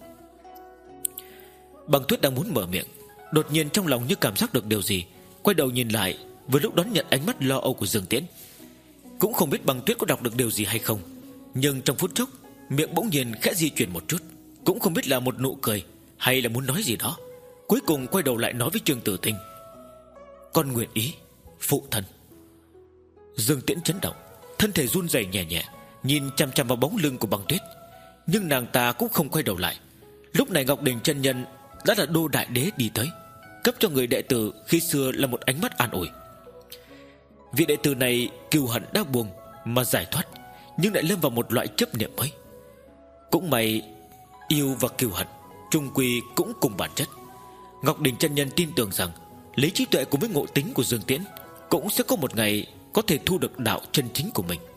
Băng Tuyết đang muốn mở miệng, đột nhiên trong lòng như cảm giác được điều gì, quay đầu nhìn lại, vừa lúc đón nhận ánh mắt lo âu của Dương Tiễn. Cũng không biết Băng Tuyết có đọc được điều gì hay không, nhưng trong phút chốc miệng bỗng nhiên khẽ di chuyển một chút, cũng không biết là một nụ cười hay là muốn nói gì đó. Cuối cùng quay đầu lại nói với Trương Tử Tinh: Con nguyện ý, phụ thân. Dương Tiễn chấn động, thân thể run rẩy nhẹ nhẹ, nhìn chằm chằm vào bóng lưng của Băng Tuyết, nhưng nàng ta cũng không quay đầu lại. Lúc này Ngọc Đình chân nhân đã là Đô Đại Đế đi tới, cấp cho người đệ tử khi xưa là một ánh mắt an ủi. Vị đệ tử này cừu hận đã buông mà giải thoát, nhưng lại lâm vào một loại chấp niệm mới. Cũng may yêu và cừu hận chung quy cũng cùng bản chất. Ngọc Đình chân nhân tin tưởng rằng lấy trí tuệ cùng với ngộ tính của Dương Tiễn, cũng sẽ có một ngày có thể thu được đạo chân chính của mình.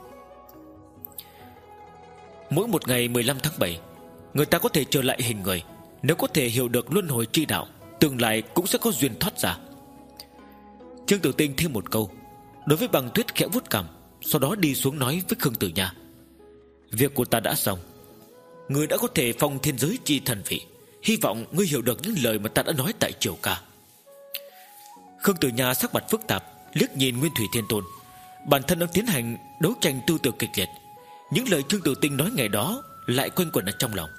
Mỗi một ngày mười lăm tháng bảy, người ta có thể trở lại hình người. Nếu có thể hiểu được luân hồi chi đạo, tương lai cũng sẽ có duyên thoát ra. Trương Tử Tinh thêm một câu, đối với Băng Tuyết khẽ vuốt cằm, sau đó đi xuống nói với Khương Tử Nha: Việc của ta đã xong, ngươi đã có thể phong thiên giới chi thần vị. Hy vọng ngươi hiểu được những lời mà ta đã nói tại Triều Ca. Khương Tử Nha sắc mặt phức tạp, liếc nhìn Nguyên Thủy Thiên Tôn. Bản thân đang tiến hành đấu tranh tư tưởng kịch liệt, những lời Trương Tử Tinh nói ngày đó lại quanh quẩn ở trong lòng.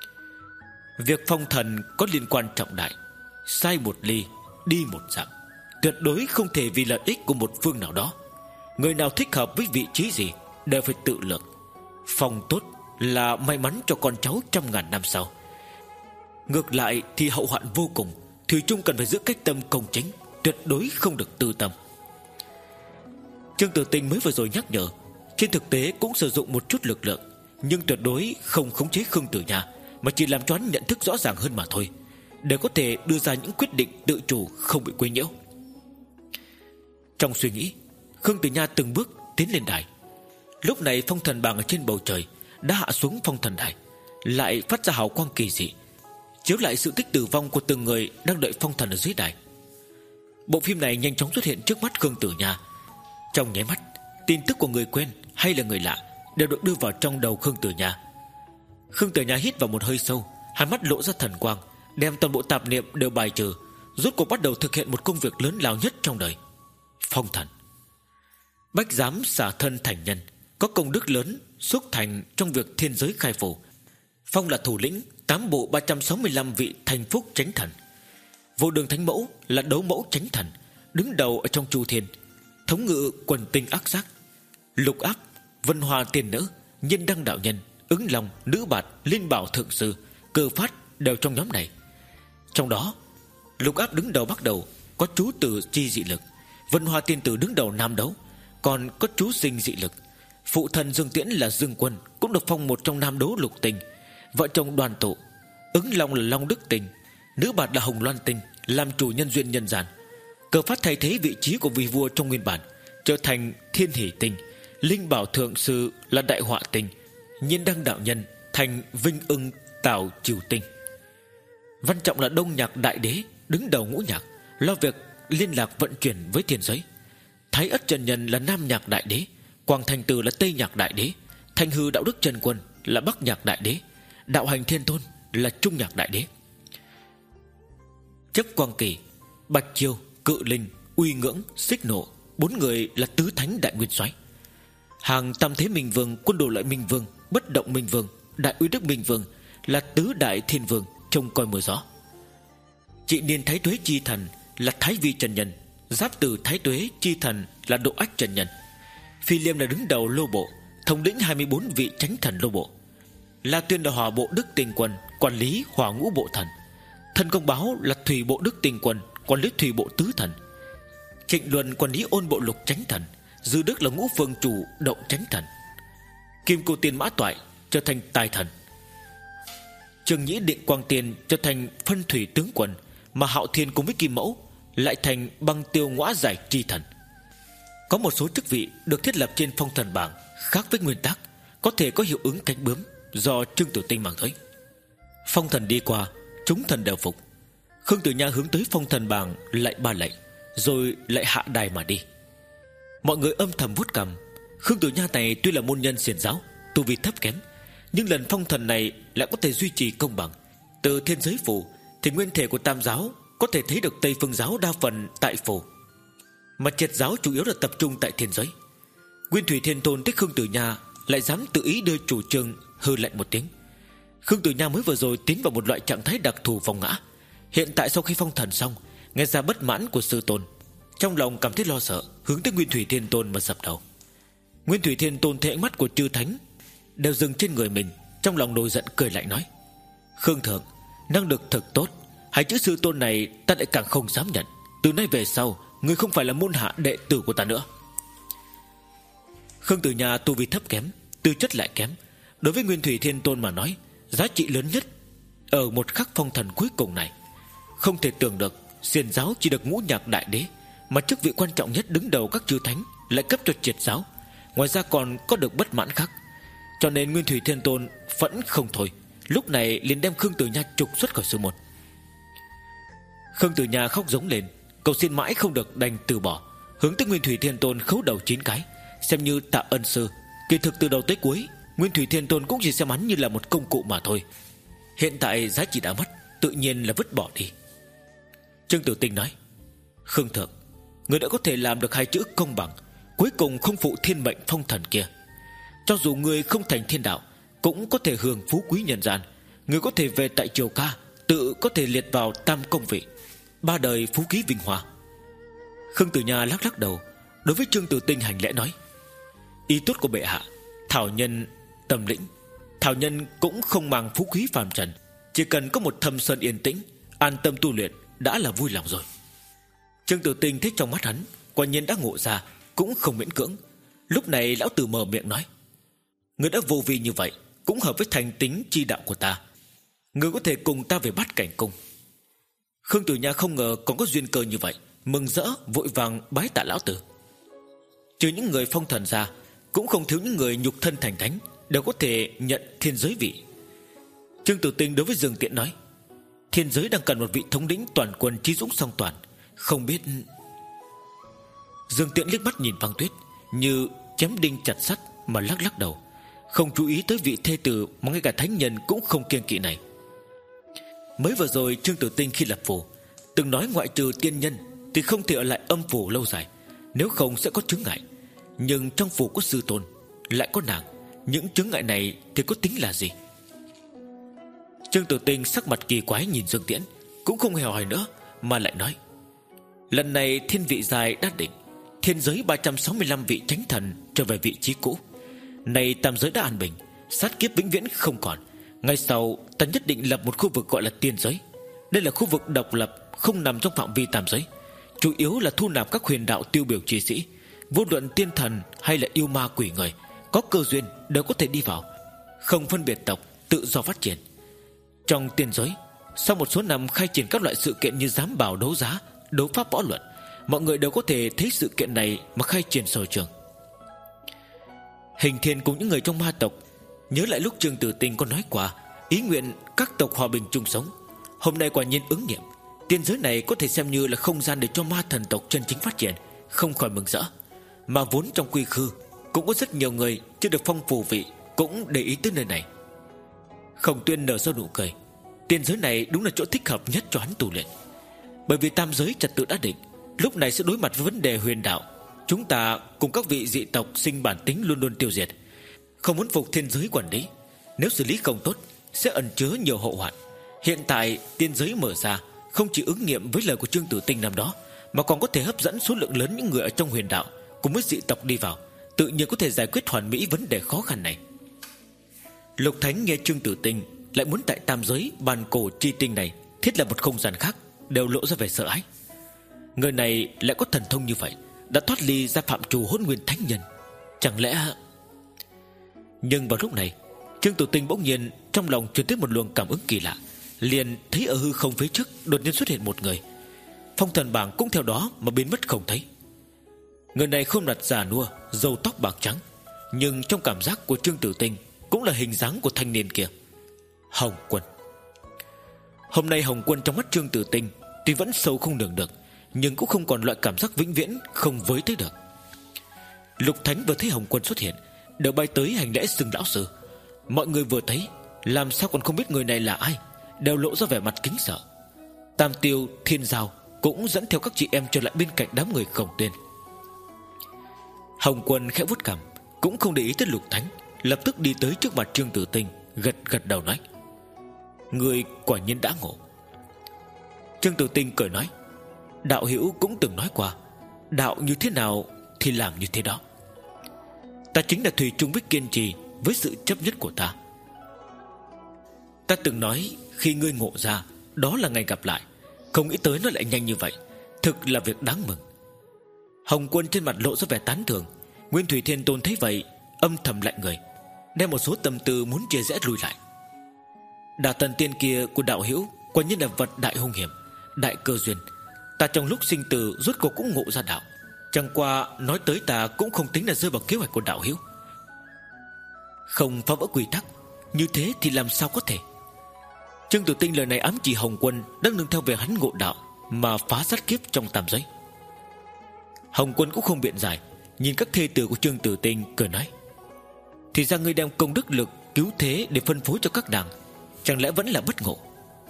Việc phong thần có liên quan trọng đại, sai một ly đi một dặm, tuyệt đối không thể vì lợi ích của một phương nào đó. Người nào thích hợp với vị trí gì đều phải tự lượng. Phong tốt là may mắn cho con cháu trăm ngàn năm sau, ngược lại thì hậu hoạn vô cùng. Thủy chung cần phải giữ cách tâm công chính, tuyệt đối không được tư tâm. Trương Tử Tinh mới vừa rồi nhắc nhở, trên thực tế cũng sử dụng một chút lực lượng, nhưng tuyệt đối không khống chế Khương Tử Nha, mà chỉ làm cho hắn nhận thức rõ ràng hơn mà thôi, để có thể đưa ra những quyết định tự chủ, không bị quấy nhiễu. Trong suy nghĩ, Khương Tử Nha từng bước tiến lên đài. Lúc này phong thần bảng ở trên bầu trời đã hạ xuống phong thần đài, lại phát ra hào quang kỳ dị, chiếu lại sự tích tử vong của từng người đang đợi phong thần ở dưới đài. Bộ phim này nhanh chóng xuất hiện trước mắt Khương Tử Nha. Trong nháy mắt, tin tức của người quen hay là người lạ đều được đưa vào trong đầu Khương Tử Nha. Khương Tử Nha hít vào một hơi sâu, hai mắt lộ ra thần quang, đem toàn bộ tạp niệm đều bài trừ, rốt cuộc bắt đầu thực hiện một công việc lớn lao nhất trong đời: phong thần. Bách giám xả thân thành nhân, có công đức lớn xúc thành trong việc thiên giới khai phổ. Phong là thủ lĩnh tám bộ ba trăm sáu mươi lăm vị thành phúc chánh thần. Vô Đường Thánh Mẫu là đấu mẫu chánh thần, đứng đầu ở trong chu thiên, thống ngự quần tinh ác giác. Lục ác, Vân Hoa tiền nữ, Nhân đăng đạo nhân, Ứng Long, Nữ Bạt, Linh Bảo thượng sư, Cơ Phát đều trong nhóm này. Trong đó, Lục ác đứng đầu bắt đầu có chú tử chi dị lực, Vân Hoa tiên tử đứng đầu nam đấu, còn có chú sinh dị lực. Phụ thân Dương Tiễn là Dương Quân, cũng được phong một trong nam đấu lục tinh. Vợ chồng đoàn tụ, Ứng Long là Long Đức tinh, Nữ Bạt là Hồng Loan tinh, làm chủ nhân duyên nhân gian. Cơ Phát thay thế vị trí của vị vua trong nguyên bản, trở thành Thiên Hỷ tinh. Linh Bảo thượng sư là Đại Họa tinh, Nhiên đăng đạo nhân thành Vinh ưng Tào Triều tinh. Văn Trọng là Đông Nhạc đại đế, đứng đầu ngũ nhạc, lo việc liên lạc vận chuyển với thiên giới. Thái Ất chân nhân là Nam Nhạc đại đế, Quang Thành Tử là Tây Nhạc đại đế, Thanh Hư đạo đức chân quân là Bắc Nhạc đại đế, Đạo Hành Thiên Tôn là Trung Nhạc Đại Đế. Chấp Quang Kỳ, Bạch Chiêu, Cự Linh, Uy Ngưỡng, Xích Nộ, bốn người là tứ thánh đại nguyên soái. Hàng Tam Thế Minh Vương, Quân Đồ Lợi Minh Vương, Bất Động Minh Vương, Đại Uy Đức Minh Vương là tứ đại thiên vương trông coi mưa gió. Trị Niên Thái Tuế Chi Thần là Thái Vi Trần Nhân, Giáp Tử Thái Tuế Chi Thần là Độ Ách Trần Nhân. Phi Liêm là đứng đầu lô bộ, thống lĩnh hai mươi bốn vị chánh thần lô bộ. La Tuyên là hỏa bộ Đức Tinh Quân, quản lý hỏa ngũ bộ thần. Thân Công Báo là thủy bộ Đức Tinh Quân, quản lý thủy bộ tứ thần. Trịnh Luân quản lý ôn bộ lục chánh thần. Dư Đức là ngũ phương chủ động chánh thần. Kim Cô Tiên Mã Toại trở thành tài thần. Trường Nhĩ Định Quang Tiên trở thành phân thủy tướng quân, mà Hạo Thiên cùng với Kim Mẫu lại thành băng tiêu ngõa giải chi thần. Có một số chức vị được thiết lập trên phong thần bảng khác với nguyên tắc, có thể có hiệu ứng cánh bướm do Trương Tử Tinh mang tới. Phong thần đi qua, chúng thần đều phục. Khương Tử Nha hướng tới phong thần bảng lại ba lạy, rồi lại hạ đài mà đi. Mọi người âm thầm vuốt cằm. Khương Tử Nha này tuy là môn nhân xiển giáo, tu vi thấp kém, nhưng lần phong thần này lại có thể duy trì công bằng. Từ thiên giới phủ thì nguyên thể của tam giáo có thể thấy được Tây Phương giáo đa phần tại phủ, mà Triệt giáo chủ yếu là tập trung tại thiên giới. Nguyên Thủy Thiên Tôn thích Khương Tử Nha lại dám tự ý đưa chủ trương, hư lạnh một tiếng. Khương Tử Nha mới vừa rồi tiến vào một loại trạng thái đặc thù vòng ngã. Hiện tại sau khi phong thần xong, nghe ra bất mãn của sư tôn, trong lòng cảm thấy lo sợ, hướng tới Nguyên Thủy Thiên Tôn mà dập đầu. Nguyên Thủy Thiên Tôn thấy ánh mắt của chư thánh đều dừng trên người mình, trong lòng nổi giận cười lạnh nói: Khương thượng, năng lực thật tốt, hai chữ sư tôn này ta lại càng không dám nhận. Từ nay về sau, ngươi không phải là môn hạ đệ tử của ta nữa. Khương Tử Nha tu vi thấp kém, tư chất lại kém. Đối với Nguyên Thủy Thiên Tôn mà nói, giá trị lớn nhất ở một khắc phong thần cuối cùng này. Không thể tưởng được xiển giáo chỉ được Ngũ Nhạc Đại Đế, mà chức vị quan trọng nhất đứng đầu các chư thánh lại cấp cho Triệt giáo, ngoài ra còn có được bất mãn khác. Cho nên Nguyên Thủy Thiên Tôn vẫn không thôi, lúc này liền đem Khương Tử Nha trục xuất khỏi sư môn. Khương Tử Nha khóc giống lên, cầu xin mãi không được, đành từ bỏ, hướng tới Nguyên Thủy Thiên Tôn khấu đầu chín cái, xem như tạ ân sư. Kỳ thực từ đầu tới cuối, Nguyên Thủy Thiên Tôn cũng chỉ xem hắn như là một công cụ mà thôi. Hiện tại giá trị đã mất, tự nhiên là vứt bỏ đi. Trương Tử Tinh nói: Khương thượng, người đã có thể làm được hai chữ công bằng, cuối cùng không phụ thiên mệnh phong thần kia. Cho dù người không thành thiên đạo, cũng có thể hưởng phú quý nhân gian. Người có thể về tại triều ca, tự có thể liệt vào tam công vị, ba đời phú quý vinh hoa. Khương Tử Nha lắc lắc đầu, đối với Trương Tử Tinh hành lễ nói: Ý tốt của bệ hạ, thảo nhân tâm lĩnh. Thảo nhân cũng không mang phú quý phàm trần, chỉ cần có một thâm sơn yên tĩnh, an tâm tu luyện đã là vui lòng rồi. Trương Tử Tinh thích trong mắt hắn, quả nhiên đã ngộ ra, cũng không miễn cưỡng. Lúc này lão tử mở miệng nói: Người đã vô vi như vậy, cũng hợp với thành tính chi đạo của ta. Người có thể cùng ta về Bát Cảnh Cung. Khương Tử Nha không ngờ còn có duyên cơ như vậy, mừng rỡ vội vàng bái tạ lão tử. Trừ những người phong thần ra, cũng không thiếu những người nhục thân thành thánh, đều có thể nhận thiên giới vị. Trương Tử Tinh đối với Dương Tiễn nói: Thiên giới đang cần một vị thống lĩnh toàn quân trí dũng song toàn, không biết. Dương Tiễn liếc mắt nhìn Băng Tuyết như chém đinh chặt sắt mà lắc lắc đầu, không chú ý tới vị thê tử mà ngay cả thánh nhân cũng không kiêng kỵ này. Mới vừa rồi Trương Tử Tinh khi lập phủ từng nói ngoại trừ tiên nhân thì không thể ở lại âm phủ lâu dài, nếu không sẽ có chướng ngại. Nhưng trong phủ có sư tôn, lại có nàng, những chướng ngại này thì có tính là gì? Trương Tử Tinh sắc mặt kỳ quái nhìn Dương Tiễn, cũng không hề hỏi nữa, mà lại nói: Lần này thiên vị dài đã định, thiên giới ba trăm sáu mươi lăm vị chánh thần trở về vị trí cũ. Này tam giới đã an bình, sát kiếp vĩnh viễn không còn. Ngay sau ta nhất định lập một khu vực gọi là tiên giới. Đây là khu vực độc lập, không nằm trong phạm vi tam giới, chủ yếu là thu nạp các huyền đạo tiêu biểu chi sĩ. Vô luận tiên thần hay là yêu ma quỷ người, có cơ duyên đều có thể đi vào, không phân biệt tộc, tự do phát triển. Trong tiên giới, sau một số năm khai triển các loại sự kiện như giám bảo đấu giá, đấu pháp võ luận, mọi người đều có thể thấy sự kiện này mà khai triển sở trường. Hình Thiên cùng những người trong ma tộc nhớ lại lúc Trương Tử Tinh có nói qua ý nguyện các tộc hòa bình chung sống. Hôm nay quả nhiên ứng nghiệm. Tiên giới này có thể xem như là không gian để cho ma thần tộc chân chính phát triển, không khỏi mừng rỡ. Mà vốn trong quy khư cũng có rất nhiều người chưa được phong phù vị cũng để ý tới nơi này. Khổng Tuyên nở ra nụ cười: Tiên giới này đúng là chỗ thích hợp nhất cho hắn tu luyện. Bởi vì tam giới trật tự đã định, lúc này sẽ đối mặt với vấn đề huyền đạo. Chúng ta cùng các vị dị tộc sinh bản tính luôn luôn tiêu diệt, không muốn phục thiên giới quản lý. Nếu xử lý không tốt sẽ ẩn chứa nhiều hậu hoạn. Hiện tại tiên giới mở ra, không chỉ ứng nghiệm với lời của Trương Tử Tinh năm đó, mà còn có thể hấp dẫn số lượng lớn những người ở trong huyền đạo cùng với dị tộc đi vào, tự nhiên có thể giải quyết hoàn mỹ vấn đề khó khăn này. Lục Thánh nghe Trương Tử Tinh lại muốn tại tam giới bàn cổ chi tinh này thiết lập một không gian khác, đều lộ ra vẻ sợ hãi. Người này lại có thần thông như vậy, đã thoát ly ra phạm trù Hỗn Nguyên Thánh Nhân, chẳng lẽ... Nhưng vào lúc này, Trương Tử Tinh bỗng nhiên trong lòng truyền tới một luồng cảm ứng kỳ lạ, liền thấy ở hư không phía trước đột nhiên xuất hiện một người. Phong thần bảng cũng theo đó mà biến mất không thấy. Người này không đặt già nua, râu tóc bạc trắng, nhưng trong cảm giác của Trương Tử Tinh cũng là hình dáng của thanh niên kia, Hồng Quân. Hôm nay Hồng Quân trong mắt Trương Tử Tinh tuy vẫn sâu không lường được, nhưng cũng không còn loại cảm giác vĩnh viễn không với tới được. Lục Thánh vừa thấy Hồng Quân xuất hiện đều bay tới hành lễ xưng lão sư. Mọi người vừa thấy làm sao còn không biết người này là ai, đều lộ ra vẻ mặt kính sợ. Tam Tiêu, Thiên Giao cũng dẫn theo các chị em trở lại bên cạnh đám người Khổng Tuyên. Hồng Quân khẽ vuốt cằm, cũng không để ý tới Lục Thánh, lập tức đi tới trước mặt Trương Tử Tinh, gật gật đầu nói: người quả nhiên đã ngộ. Trương Tử Tinh cười nói: đạo hữu cũng từng nói qua, đạo như thế nào thì làm như thế đó. Ta chính là thủy chung với kiên trì với sự chấp nhất của ta. Ta từng nói khi ngươi ngộ ra, đó là ngày gặp lại, không nghĩ tới nó lại nhanh như vậy, thực là việc đáng mừng. Hồng Quân trên mặt lộ ra vẻ tán thưởng. Nguyên Thủy Thiên Tôn thấy vậy âm thầm lạnh người, đem một số tâm tư muốn chia rẽ lùi lại. Đả thần tiên kia của đạo hữu quả nhiên là vật đại hung hiểm, đại cơ duyên. Ta trong lúc sinh tử rốt cuộc cũng ngộ ra đạo, chẳng qua nói tới ta cũng không tính là rơi vào kế hoạch của đạo hữu. Không phá vỡ quy tắc, như thế thì làm sao có thể. Trương Tử Tinh lời này ám chỉ Hồng Quân đang nương theo về hắn ngộ đạo mà phá sát kiếp trong tam giới. Hồng Quân cũng không biện giải, nhìn các thê tử của Trương Tử Tinh cười nói: thì ra ngươi đem công đức lực cứu thế để phân phối cho các nàng, chẳng lẽ vẫn là bất ngộ.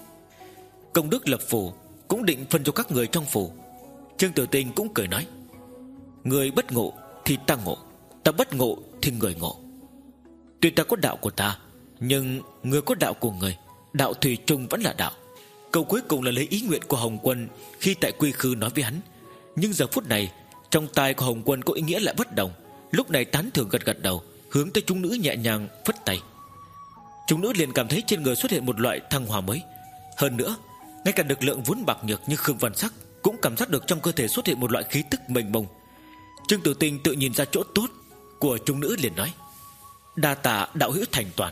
Công đức lập phù cũng định phân cho các người trong phù. Trương Tử Tinh cũng cười nói: người bất ngộ thì ta ngộ, ta bất ngộ thì người ngộ. Tuy ta có đạo của ta, nhưng người có đạo của người, đạo thủy chung vẫn là đạo. Câu cuối cùng là lấy ý nguyện của Hồng Quân khi tại Quy Khư nói với hắn. Nhưng giờ phút này trong tai của Hồng Quân có ý nghĩa lại bất đồng. Lúc này tán thưởng gật gật đầu, hướng tới chúng nữ nhẹ nhàng phất tay. Chúng nữ liền cảm thấy trên người xuất hiện một loại thăng hoa mới. Hơn nữa, ngay cả lực lượng vốn bạc nhược như Khương Văn Sắc cũng cảm giác được trong cơ thể xuất hiện một loại khí tức mênh mông. Trương Tử Tinh tự nhìn ra chỗ tốt của chúng nữ liền nói: đa tạ đạo hữu thành toàn.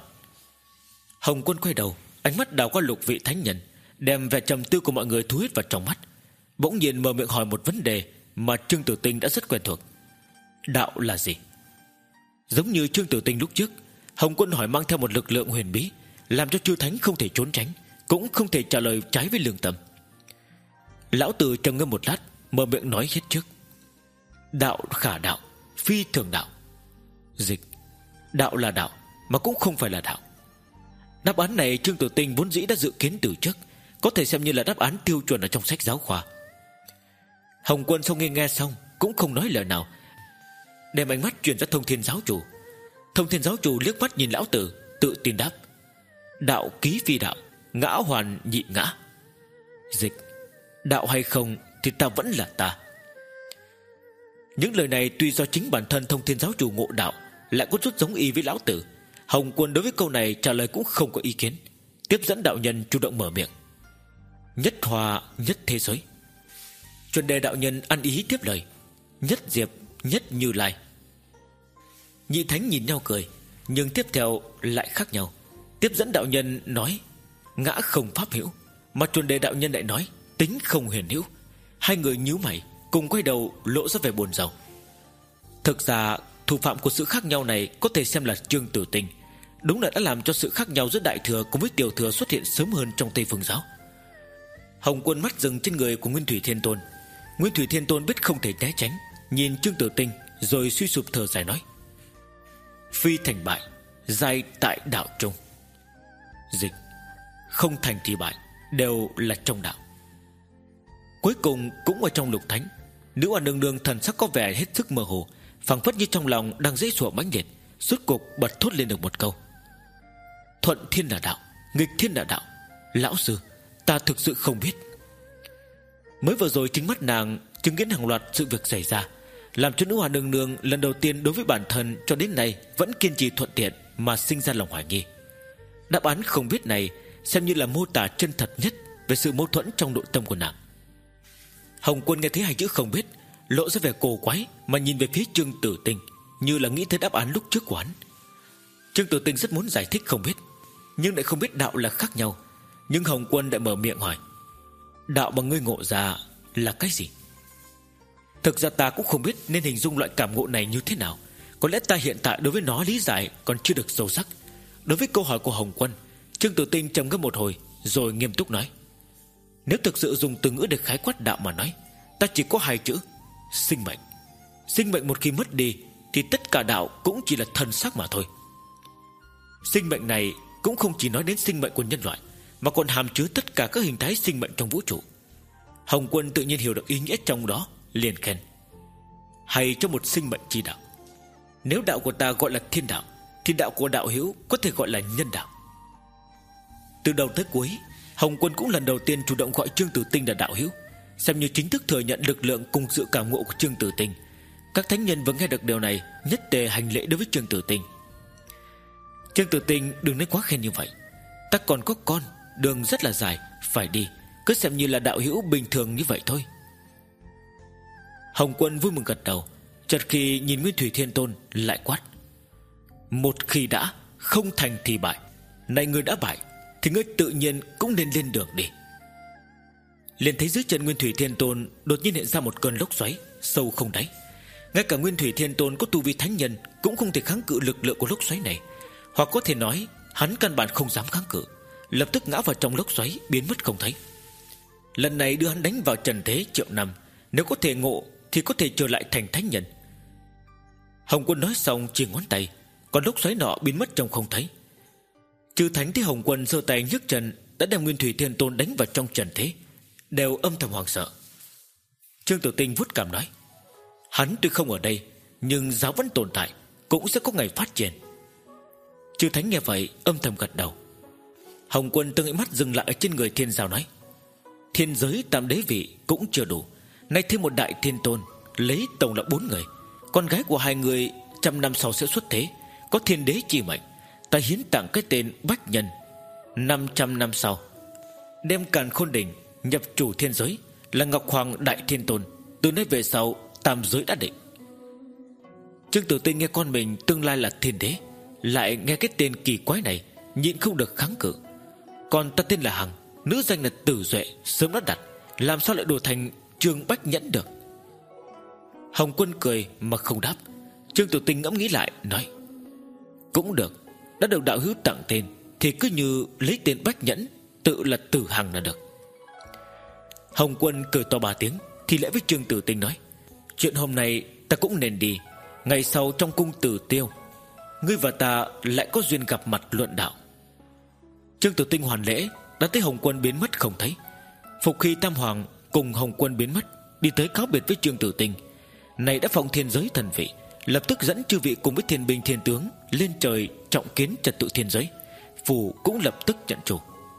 Hồng Quân quay đầu, ánh mắt đảo qua lục vị thánh nhân, đem vẻ trầm tư của mọi người thu hút vào trong mắt, bỗng nhiên mở miệng hỏi một vấn đề mà Trương Tử Tinh đã rất quen thuộc: đạo là gì? Giống như Trương Tử Tinh lúc trước, Hồng Quân hỏi mang theo một lực lượng huyền bí, làm cho chư thánh không thể trốn tránh, cũng không thể trả lời trái với lương tâm. Lão Tử trầm ngâm một lát, mở miệng nói hết trước: đạo khả đạo, phi thường đạo. Dịch: đạo là đạo mà cũng không phải là đạo. Đáp án này Trương Tử Tinh vốn dĩ đã dự kiến từ trước, có thể xem như là đáp án tiêu chuẩn ở trong sách giáo khoa. Hồng Quân sau khi nghe xong cũng không nói lời nào, đem ánh mắt chuyển ra Thông Thiên Giáo Chủ. Thông Thiên Giáo Chủ liếc mắt nhìn lão tử, tự tin đáp: đạo ký phi đạo, ngã hoàn nhị ngã. Dịch: đạo hay không thì ta vẫn là ta. Những lời này tuy do chính bản thân Thông Thiên Giáo Chủ ngộ đạo, lại có chút giống y với lão tử. Hồng Quân đối với câu này trả lời cũng không có ý kiến, tiếp dẫn đạo nhân chủ động mở miệng: nhất hòa nhất thế giới. Chuẩn đề đạo nhân ăn ý tiếp lời: nhất diệp nhất Như Lai. Nhị thánh nhìn nhau cười, nhưng tiếp theo lại khác nhau. Tiếp dẫn đạo nhân nói: ngã không pháp hữu, mà chuẩn đề đạo nhân lại nói: tính không huyền hữu. Hai người nhíu mày cùng quay đầu lộ ra vẻ buồn rầu. Thực ra thủ phạm của sự khác nhau này có thể xem là Trương Tử Tinh, đúng là đã làm cho sự khác nhau giữa Đại Thừa cùng với Tiểu Thừa xuất hiện sớm hơn trong Tây Phương giáo. Hồng Quân mắt dừng trên người của Nguyên Thủy Thiên Tôn. Nguyên Thủy Thiên Tôn biết không thể né tránh, nhìn Trương Tử Tinh rồi suy sụp thở dài nói: phi thành bại, giai tại đạo trung. Dịch: không thành thì bại, đều là trong đạo. Cuối cùng cũng ở trong lục thánh, nữ oan nương nương thần sắc có vẻ hết sức mơ hồ, phảng phất như trong lòng đang dễ sủa mãnh liệt, rốt cuộc bật thốt lên được một câu: thuận thiên là đạo, nghịch thiên là đạo. Lão sư, ta thực sự không biết. Mới vừa rồi chính mắt nàng chứng kiến hàng loạt sự việc xảy ra, làm cho nữ oan nương nương lần đầu tiên đối với bản thân cho đến nay vẫn kiên trì thuận tiện mà sinh ra lòng hoài nghi. Đáp án không biết này xem như là mô tả chân thật nhất về sự mâu thuẫn trong nội tâm của nàng. Hồng Quân nghe thấy hai chữ không biết, lộ ra vẻ cổ quái mà nhìn về phía Trương Tử Tinh, như là nghĩ tới đáp án lúc trước của hắn. Trương Tử Tinh rất muốn giải thích không biết, nhưng lại không biết đạo là khác nhau. Nhưng Hồng Quân lại mở miệng hỏi: đạo mà ngươi ngộ ra là cái gì? Thực ra ta cũng không biết nên hình dung loại cảm ngộ này như thế nào. Có lẽ ta hiện tại đối với nó lý giải còn chưa được sâu sắc. Đối với câu hỏi của Hồng Quân, Trương Tử Tinh trầm ngâm một hồi rồi nghiêm túc nói: nếu thực sự dùng từ ngữ để khái quát đạo mà nói, ta chỉ có hai chữ: sinh mệnh. Sinh mệnh một khi mất đi thì tất cả đạo cũng chỉ là thân xác mà thôi. Sinh mệnh này cũng không chỉ nói đến sinh mệnh của nhân loại, mà còn hàm chứa tất cả các hình thái sinh mệnh trong vũ trụ. Hồng Quân tự nhiên hiểu được ý nghĩa trong đó, liền khen: hay cho một sinh mệnh chi đạo. Nếu đạo của ta gọi là thiên đạo, thì đạo của đạo hữu có thể gọi là nhân đạo. Từ đầu tới cuối, Hồng Quân cũng lần đầu tiên chủ động gọi Trương Tử Tinh là đạo hữu, xem như chính thức thừa nhận lực lượng cùng sự cảm ngộ của Trương Tử Tinh. Các thánh nhân vừa nghe được điều này, nhất tề hành lễ đối với Trương Tử Tinh. Trương Tử Tinh đừng nói quá khen như vậy. Ta còn có con, đường rất là dài, phải đi, cứ xem như là đạo hữu bình thường như vậy thôi. Hồng Quân vui mừng gật đầu, chợt khi nhìn Nguyên Thủy Thiên Tôn lại quát: một khi đã không thành thì bại. Này ngươi đã bại thì ngươi tự nhiên cũng nên lên đường đi. Liền thấy dưới chân Nguyên Thủy Thiên Tôn đột nhiên hiện ra một cơn lốc xoáy sâu không đáy. Ngay cả Nguyên Thủy Thiên Tôn có tu vi thánh nhân cũng không thể kháng cự lực lượng của lốc xoáy này, hoặc có thể nói hắn căn bản không dám kháng cự, lập tức ngã vào trong lốc xoáy biến mất không thấy. Lần này đưa hắn đánh vào trần thế triệu năm, nếu có thể ngộ thì có thể trở lại thành thánh nhân. Hồng Quân nói xong chỉ ngón tay, còn lốc xoáy nọ biến mất trong không thấy. Chư thánh thấy Hồng Quân giơ tay nhấc chân đã đem Nguyên Thủy Thiên Tôn đánh vào trong trần thế, đều âm thầm hoảng sợ. Trương Tử Tinh vuốt cằm nói: hắn tuy không ở đây, nhưng giáo vẫn tồn tại, cũng sẽ có ngày phát triển. Chư thánh nghe vậy âm thầm gật đầu. Hồng Quân từng ánh mắt dừng lại ở trên người thiên giáo nói: thiên giới tam đế vị cũng chưa đủ, nay thêm một đại thiên tôn, lấy tổng là bốn người. Con gái của hai người trăm năm sau sẽ xuất thế, có thiên đế chi mệnh. Ta hiến tặng cái tên Bách Nhân. Năm trăm năm sau đem Càn Khôn Đỉnh nhập chủ thiên giới, là Ngọc Hoàng Đại Thiên Tôn. Từ nay về sau tam giới đã định. Trương Tử Tinh nghe con mình tương lai là thiên đế, lại nghe cái tên kỳ quái này, nhịn không được kháng cự. Còn ta tên là Hằng, nữ danh là Tử Duệ, sớm đã đặt, làm sao lại đổi thành Trương Bách Nhẫn được? Hồng Quân cười mà không đáp. Trương Tử Tinh ngẫm nghĩ lại nói: cũng được, đã được đạo hữu tặng tên thì cứ như lấy tên Bách Nhẫn, tự là Tử Hằng là được. Hồng Quân cười to ba tiếng, thì lễ với Trương Tử Tinh nói: chuyện hôm nay ta cũng nên đi, ngày sau trong cung Tử Tiêu, ngươi và ta lại có duyên gặp mặt luận đạo. Trương Tử Tinh hoàn lễ, đã thấy Hồng Quân biến mất không thấy. Phục Hy Tam Hoàng cùng Hồng Quân biến mất, đi tới cáo biệt với Trương Tử Tinh. Này đã phong thiên giới thần vị, lập tức dẫn chư vị cùng với thiên binh thiên tướng lên trời trọng kiến trật tự thiên giới. Phù cũng lập tức nhận chủ.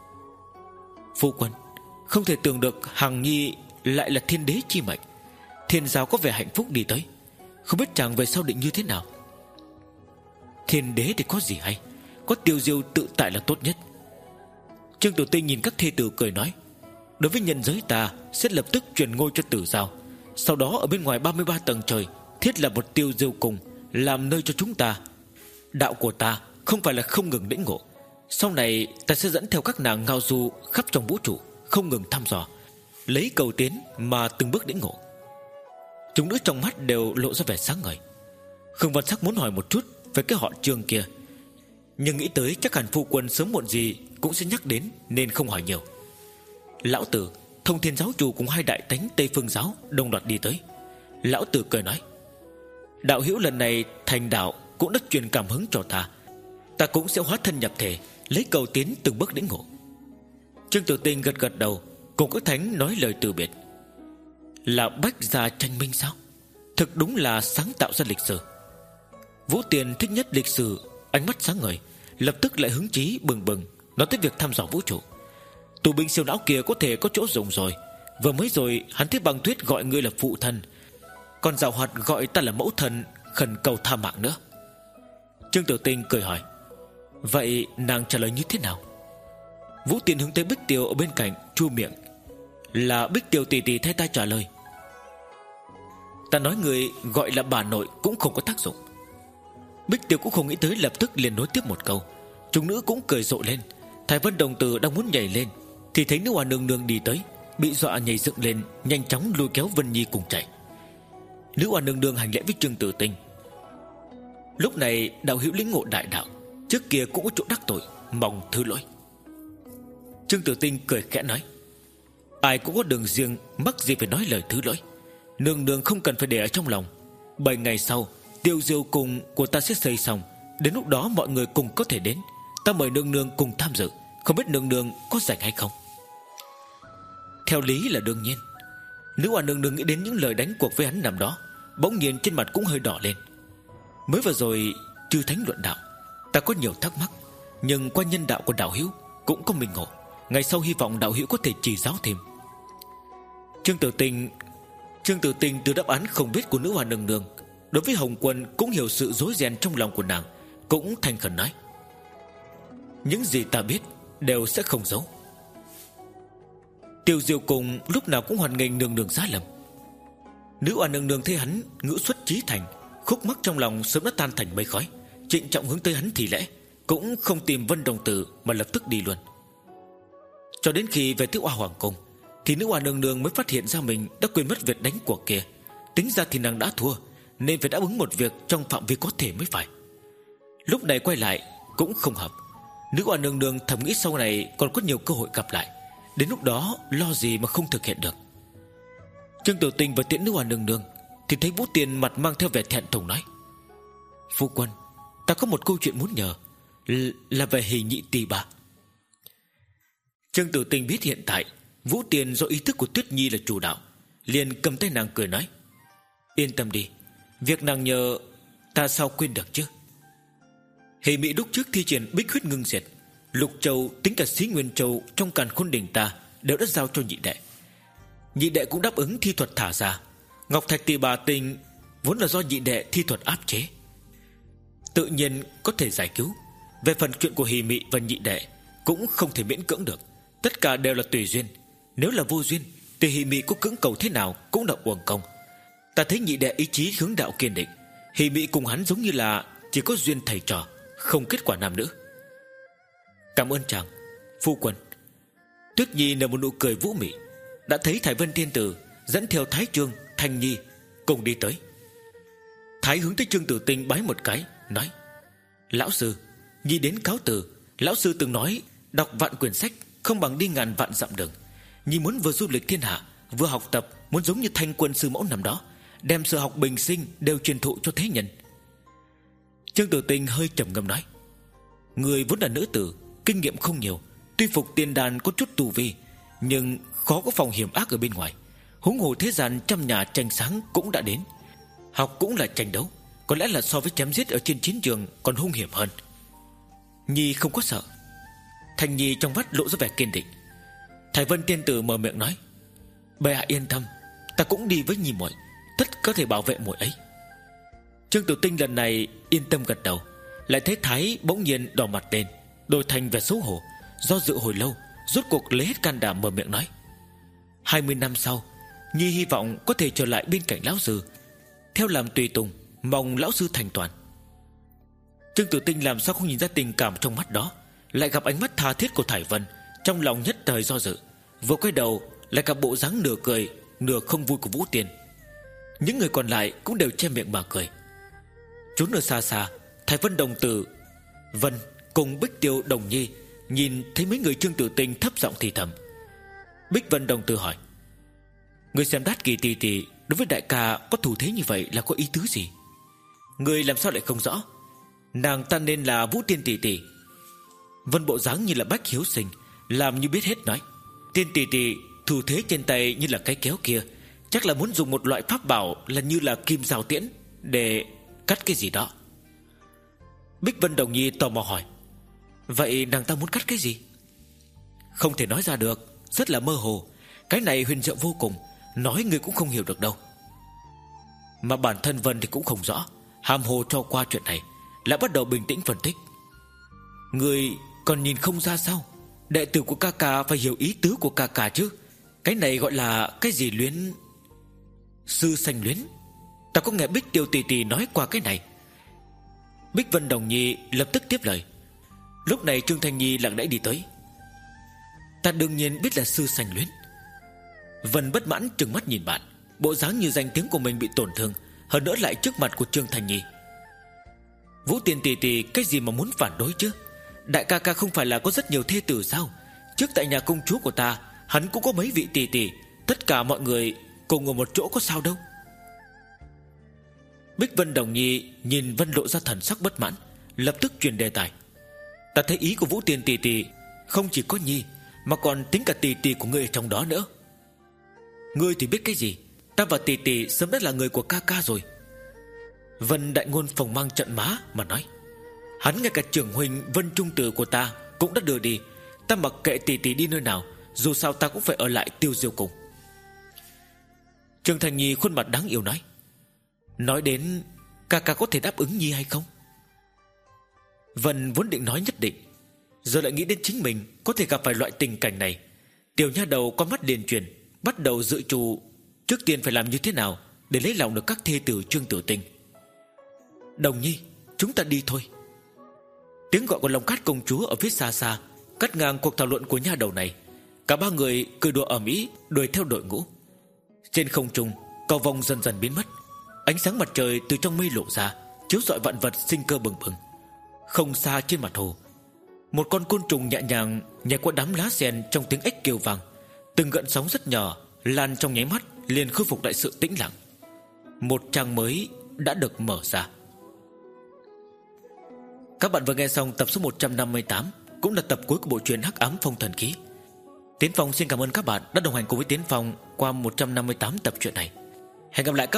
Phu quân, không thể tưởng được Hằng Nhi lại là thiên đế chi mệnh. Thiên giáo có vẻ hạnh phúc đi tới, không biết chàng về sau định như thế nào. Thiên đế thì có gì hay, có tiêu diêu tự tại là tốt nhất. Trương Tử Tinh nhìn các thê tử cười nói: đối với nhân giới ta sẽ lập tức truyền ngôi cho Tử Giao, sau đó ở bên ngoài ba mươi ba tầng trời thiết lập một tiêu diêu cùng, làm nơi cho chúng ta. Đạo của ta không phải là không ngừng lĩnh ngộ, sau này ta sẽ dẫn theo các nàng ngao du khắp trong vũ trụ, không ngừng thăm dò, lấy cầu tiến mà từng bước lĩnh ngộ. Chúng nữ trong mắt đều lộ ra vẻ sáng ngời. Khương Văn Sắc muốn hỏi một chút về cái họ Trương kia, nhưng nghĩ tới chắc hẳn phu quân sớm muộn gì cũng sẽ nhắc đến, nên không hỏi nhiều. Lão tử, Thông Thiên giáo chủ cùng hai đại thánh Tây Phương giáo đồng loạt đi tới. Lão tử cười nói: đạo hữu lần này thành đạo cũng đã truyền cảm hứng cho ta, ta cũng sẽ hóa thân nhập thể, lấy cầu tiến từng bước lĩnh ngộ. Trương Tử Tinh gật gật đầu, cùng các thánh nói lời từ biệt. Là bách gia tranh minh sao? Thực đúng là sáng tạo ra lịch sử. Vũ Tiền thích nhất lịch sử, ánh mắt sáng ngời, lập tức lại hứng chí bừng bừng nói tới việc thăm dò vũ trụ. Tù binh siêu não kia có thể có chỗ dùng rồi. Vừa mới rồi hắn thấy băng tuyết gọi ngươi là phụ thân, còn giảo hoạt gọi ta là mẫu thân, khẩn cầu tha mạng nữa. Trương Tử Tinh cười hỏi, vậy nàng trả lời như thế nào? Vũ Tiền hướng tới Bích Tiêu ở bên cạnh chu miệng, là Bích Tiêu tỷ tỷ thay ta trả lời. Ta nói người gọi là bà nội cũng không có tác dụng. Bích Tiêu cũng không nghĩ tới, lập tức liền nối tiếp một câu. Chúng nữ cũng cười rộ lên. Thái Vân đồng tử đang muốn nhảy lên thì thấy nữ hoa nương nương đi tới, bị dọa nhảy dựng lên, nhanh chóng lôi kéo Vân Nhi cùng chạy. Nữ hoa nương nương hành lễ với Trương Tử Tinh. Lúc này đạo hữu lĩnh ngộ đại đạo, trước kia cũng có chỗ đắc tội, mong thứ lỗi. Trương Tử Tinh cười khẽ nói, ai cũng có đường riêng, mắc gì phải nói lời thứ lỗi. Nương nương không cần phải để ở trong lòng. Bảy ngày sau Tiêu Diêu Cung của ta sẽ xây xong, đến lúc đó mọi người cùng có thể đến. Ta mời nương nương cùng tham dự, không biết nương nương có rảnh hay không? Theo lý là đương nhiên. Nữ hoa nương nương nghĩ đến những lời đánh cuộc với hắn năm đó, bỗng nhiên trên mặt cũng hơi đỏ lên. Mới vừa rồi chư thánh luận đạo, ta có nhiều thắc mắc, nhưng qua nhân đạo của đạo hữu cũng có minh ngộ. Ngày sau hy vọng đạo hữu có thể chỉ giáo thêm. Trương Tử Tinh Trương Tử Tinh từ đáp án không biết của nữ hoa nương nương, đối với Hồng Quân cũng hiểu sự rối ren trong lòng của nàng, cũng thành khẩn nói, những gì ta biết đều sẽ không giấu. Tiêu Diêu Cùng lúc nào cũng hoan nghênh nương nương giá lâm. Nữ hoa nương nương thấy hắn ngữ xuất chí thành, khúc mắc trong lòng sớm đã tan thành mây khói, trịnh trọng hướng tới hắn thì lễ, cũng không tìm Vân Đồng Tử mà lập tức đi luôn. Cho đến khi về tới Oa Hoàng Cung thì nữ hoa nương nương mới phát hiện ra mình đã quên mất việc đánh cuộc kia. Tính ra thì nàng đã thua, nên phải đáp ứng một việc trong phạm vi có thể mới phải. Lúc này quay lại cũng không hợp. Nữ hoa nương nương thầm nghĩ sau này còn có nhiều cơ hội gặp lại, đến lúc đó lo gì mà không thực hiện được. Trương Tử Tinh và tiễn nữ hoa nương nương thì thấy Vũ Tiền mặt mang theo vẻ thẹn thùng nói, phu quân, ta có một câu chuyện muốn nhờ, là về Hỷ Nhị tỷ bà. Trương Tử Tinh biết hiện tại Vũ Tiền do ý thức của Tuyết Nhi là chủ đạo, liền cầm tay nàng cười nói, yên tâm đi, việc nàng nhờ ta sao quên được chứ. Hỷ Mị lúc trước thi triển Bích Huyết Ngưng Diệt, Lục Châu tính cả Xí Nguyên Châu trong Càn Khôn Đỉnh ta đều đã giao cho nhị đệ. Nhị đệ cũng đáp ứng thi thuật thả ra. Ngọc Thạch tỷ bà tình vốn là do nhị đệ thi thuật áp chế, tự nhiên có thể giải cứu. Về phần chuyện của Hỷ Mị và nhị đệ cũng không thể miễn cưỡng được, tất cả đều là tùy duyên. Nếu là vô duyên thì Hỷ Mị có cưỡng cầu thế nào cũng là uổng công. Ta thấy nhị đệ ý chí hướng đạo kiên định, Hỷ Mị cùng hắn giống như là chỉ có duyên thầy trò, không kết quả nam nữ. Cảm ơn chàng, phu quân. Tuyết Nhi nở một nụ cười vũ mị, đã thấy Thái Vân Tiên Tử dẫn theo Thái Trương, Thanh Nhi cùng đi tới. Thái hướng tới Trương Tử Tinh bái một cái, nói, lão sư, Nhi đến cáo từ. Lão sư từng nói đọc vạn quyển sách không bằng đi ngàn vạn dặm đường. Nhi muốn vừa du lịch thiên hạ, vừa học tập, muốn giống như Thanh Quân sư mẫu năm đó, đem sự học bình sinh đều truyền thụ cho thế nhân. Trương Tử Tinh hơi trầm ngâm nói, người vốn là nữ tử, kinh nghiệm không nhiều, tuy phục tiên đàn có chút tu vi, nhưng khó có phòng hiểm ác ở bên ngoài. Huống hồ thế gian trăm nhà tranh sáng cũng đã đến. Học cũng là tranh đấu, có lẽ là so với chém giết ở trên chiến trường còn hung hiểm hơn. Nhi không có sợ. Thanh Nhi trong mắt lộ ra vẻ kiên định. Thái Vân Tiên Tử mở miệng nói, bệ hạ yên tâm, ta cũng đi với Nhi muội, tất có thể bảo vệ muội ấy. Trương Tử Tinh lần này yên tâm gật đầu, lại thấy Thái bỗng nhiên đỏ mặt lên, đổi thành vẻ xấu hổ, do dự hồi lâu, rốt cuộc lấy hết can đảm mở miệng nói, hai mươi năm sau Nhi hy vọng có thể trở lại bên cạnh lão sư, theo làm tùy tùng, mong lão sư thành toàn. Trương Tử Tinh làm sao không nhìn ra tình cảm trong mắt đó, lại gặp ánh mắt tha thiết của Thải Vân, trong lòng nhất thời do dự, vừa quay đầu lại gặp bộ dáng nửa cười nửa không vui của Vũ Tiền. Những người còn lại cũng đều che miệng mà cười. Trốn ở xa xa, Thái Vân đồng tử Vân cùng Bích Tiêu Đồng Nhi nhìn thấy mấy người Trương Tử Tinh thấp giọng thì thầm. Bích Vân đồng tử hỏi, người xem Đát Kỳ tỷ tỷ đối với đại ca có thủ thế như vậy là có ý tứ gì? Người làm sao lại không rõ? Nàng ta nên là Vũ Tiên tỷ tỷ. Vân bộ dáng như là bách hiếu sinh, làm như biết hết nói: Tiên tỷ tỷ thủ thế trên tay như là cái kéo kia, chắc là muốn dùng một loại pháp bảo là như là kim dao tiễn để cắt cái gì đó. Bích Vân Đồng Nhi tò mò hỏi: Vậy nàng ta muốn cắt cái gì? Không thể nói ra được, rất là mơ hồ. Cái này huyền diệu vô cùng, nói người cũng không hiểu được đâu. Mà bản thân Vân thì cũng không rõ, hàm hồ cho qua chuyện này, lại bắt đầu bình tĩnh phân tích: Người còn nhìn không ra sao? Đệ tử của ca ca phải hiểu ý tứ của ca ca chứ. Cái này gọi là cái gì luyến? Sư sanh luyến. Ta có nghe Bích Tiêu tỷ tỷ nói qua cái này. Bích Vân Đồng Nhi lập tức tiếp lời. Lúc này Trương Thanh Nhi lặng lẽ đi tới. Ta đương nhiên biết là sư sanh luyến. Vân bất mãn trừng mắt nhìn bạn, bộ dáng như danh tiếng của mình bị tổn thương, hơn nữa lại trước mặt của Trương Thanh Nhi. Vũ Tiên tỷ tỷ cái gì mà muốn phản đối chứ? Đại ca ca không phải là có rất nhiều thê tử sao? Trước tại nhà công chúa của ta, hắn cũng có mấy vị tỷ tỷ, tất cả mọi người cùng ở một chỗ có sao đâu. Bích Vân Đồng Nhi nhìn Vân lộ ra thần sắc bất mãn, lập tức truyền đề tài. Ta thấy ý của Vũ Tiên tỷ tỷ không chỉ có Nhi, mà còn tính cả tỷ tỷ của ngươi ở trong đó nữa. Ngươi thì biết cái gì? Ta và tỷ tỷ sớm đã là người của ca ca rồi. Vân đại ngôn phồng mang trận má mà nói: Hắn ngay cả trưởng huynh Vân Trung Tử của ta cũng đã đưa đi. Ta mặc kệ tỷ tỷ đi nơi nào, dù sao ta cũng phải ở lại Tiêu Diêu cùng. Trương Thành Nhi khuôn mặt đáng yêu nói: Nói đến ca ca có thể đáp ứng Nhi hay không? Vân vốn định nói nhất định, giờ lại nghĩ đến chính mình có thể gặp phải loại tình cảnh này. Tiểu nha đầu con mắt liền truyền, bắt đầu dự trù trước tiên phải làm như thế nào để lấy lòng được các thê tử Trương Tử Tinh. Đồng Nhi, chúng ta đi thôi. Tiếng gọi của Long Cát công chúa ở phía xa xa cắt ngang cuộc thảo luận của nha đầu này. Cả ba người cười đùa ầm ĩ đuổi theo đội ngũ. Trên không trung, cầu vồng dần dần biến mất. Ánh sáng mặt trời từ trong mây lộ ra, chiếu rọi vạn vật sinh cơ bừng bừng. Không xa trên mặt hồ, một con côn trùng nhẹ nhàng nhảy qua đám lá sen trong tiếng ếch kêu vang. Từng gợn sóng rất nhỏ lan trong nháy mắt liền khôi phục lại sự tĩnh lặng. Một trang mới đã được mở ra. Các bạn vừa nghe xong tập số một trăm năm mươi tám, cũng là tập cuối của bộ truyện Hắc Ám Phong Thần Khí. Tiến Phong xin cảm ơn các bạn đã đồng hành cùng với Tiến Phong qua một trăm năm mươi tám tập truyện này. Hẹn gặp lại các